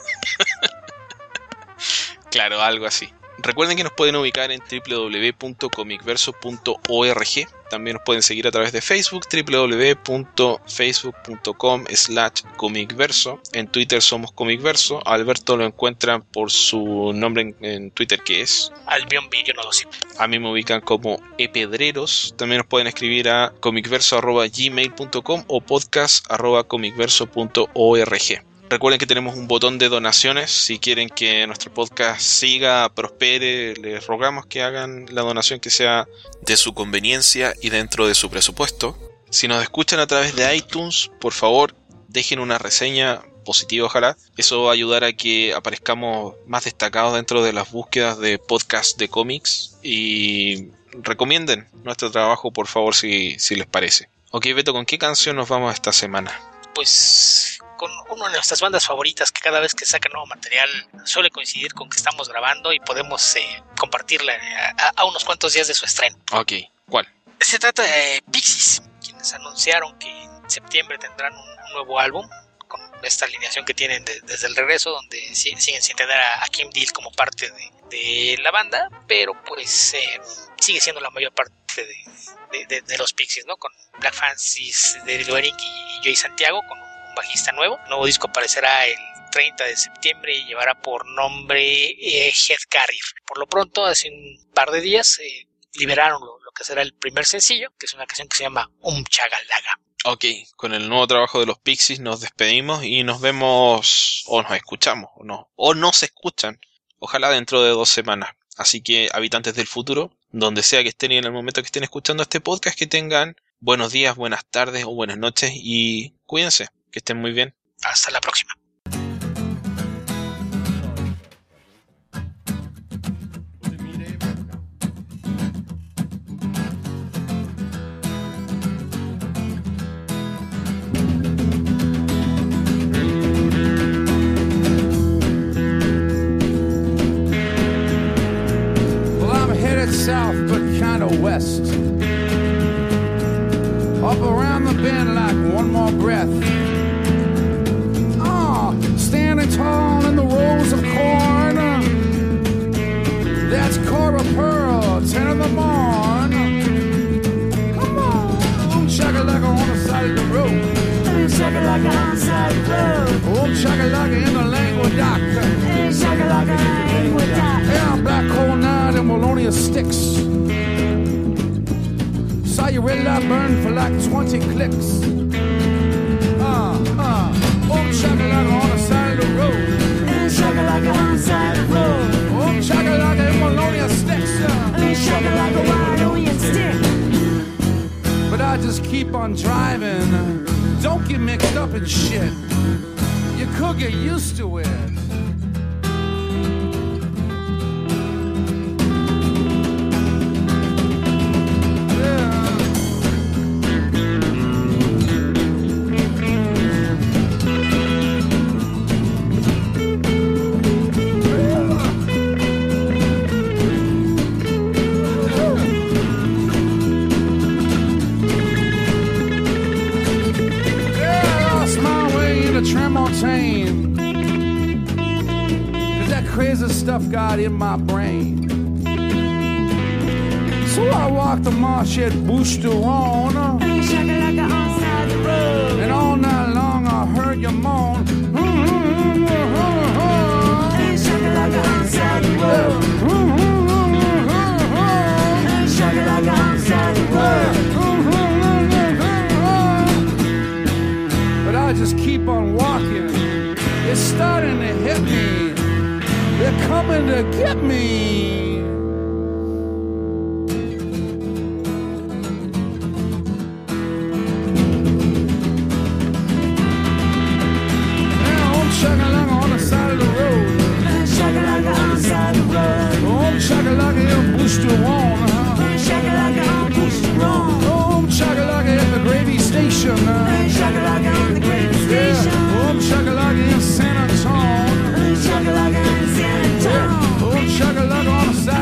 Claro, algo así. Recuerden que nos pueden ubicar en doble u doble u doble u punto comicverso punto org. También nos pueden seguir a través de Facebook, doble u doble u doble u punto facebook punto com slash comicverso. En Twitter somos Comicverso. A Alberto lo encuentran por su nombre en, en Twitter, que es Albion Video, no lo sé. A mí me ubican como epedreros. También nos pueden escribir a comicverso arroba gmail punto com o podcast arroba comicverso punto org. Recuerden que tenemos un botón de donaciones. Si quieren que nuestro podcast siga, prospere, les rogamos que hagan la donación que sea de su conveniencia y dentro de su presupuesto. Si nos escuchan a través de iTunes, por favor, dejen una reseña positiva, ojalá. Eso va a ayudar a que aparezcamos más destacados dentro de las búsquedas de podcast de cómics. Y recomienden nuestro trabajo, por favor, si, si les parece. Ok, Beto, ¿con qué canción nos vamos esta semana? Pues con una de nuestras bandas favoritas que cada vez que saca nuevo material suele coincidir con que estamos grabando y podemos eh, compartirla a, a unos cuantos días de su estreno. Ok, ¿cuál? Se trata de Pixies, quienes anunciaron que en septiembre tendrán un, un nuevo álbum con esta alineación que tienen de, desde el regreso, donde si, siguen sin tener a, a Kim Deal como parte de, de la banda, pero pues eh, sigue siendo la mayor parte de, de, de, de los Pixies, ¿no? Con Black Francis, David Wering y Joey Santiago, con un bajista nuevo. El nuevo disco aparecerá el treinta de septiembre y llevará por nombre eh, Head Carrier. Por lo pronto, hace un par de días eh, liberaron lo, lo que será el primer sencillo, que es una canción que se llama Um Chagalaga. Ok, con el nuevo trabajo de los Pixies nos despedimos y nos vemos, o nos escuchamos, o no, o nos escuchan, ojalá dentro de dos semanas. Así que, habitantes del futuro, donde sea que estén y en el momento que estén escuchando este podcast, que tengan buenos días, buenas tardes o buenas noches y cuídense, que estén muy bien. Hasta la próxima. South but kinda west, up around the bend like one more breath. Ah, oh, standing tall in the rows of corn, that's Cora Pearl, ten in the morn. Come on, um shakalaka on the side of the road, um shakalaka on the side of the road, um shakalaka in the language doctor, um shakalaka in the language doctor. Yeah, I'm black coal nine and Wallonia sticks. Saw your red light burn for like twenty clicks. Uh, uh, um shakalaka on the side of the road, um shakalaka on the side of the road, um shakalaka in Wallonia sticks. Um shakalaka Wallonia sticks. But I just keep on driving. Don't get mixed up in shit. You could get used to it. Tremontaine, 'cause that crazy stuff got in my brain. So I walked the marsh at Boosterone, and all night long I heard you moan. But I just keep on walking. It's starting to hit me. They're coming to get me. Oh, shakalaka on the side of the road. Shakalaka on the side of the road. Oh, shakalaka in Booster One. Shakalaka on Booster One. Oh, shakalaka at the gravy station. Shakalaka on the gravy station. Oh, shakalaka in San Antonio. Shakalaka in San Antonio. Oh, shakalaka on the side.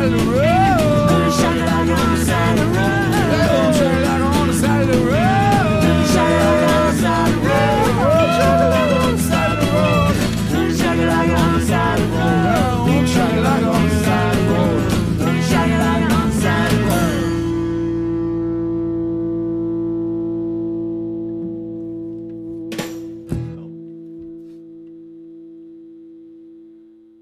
on the side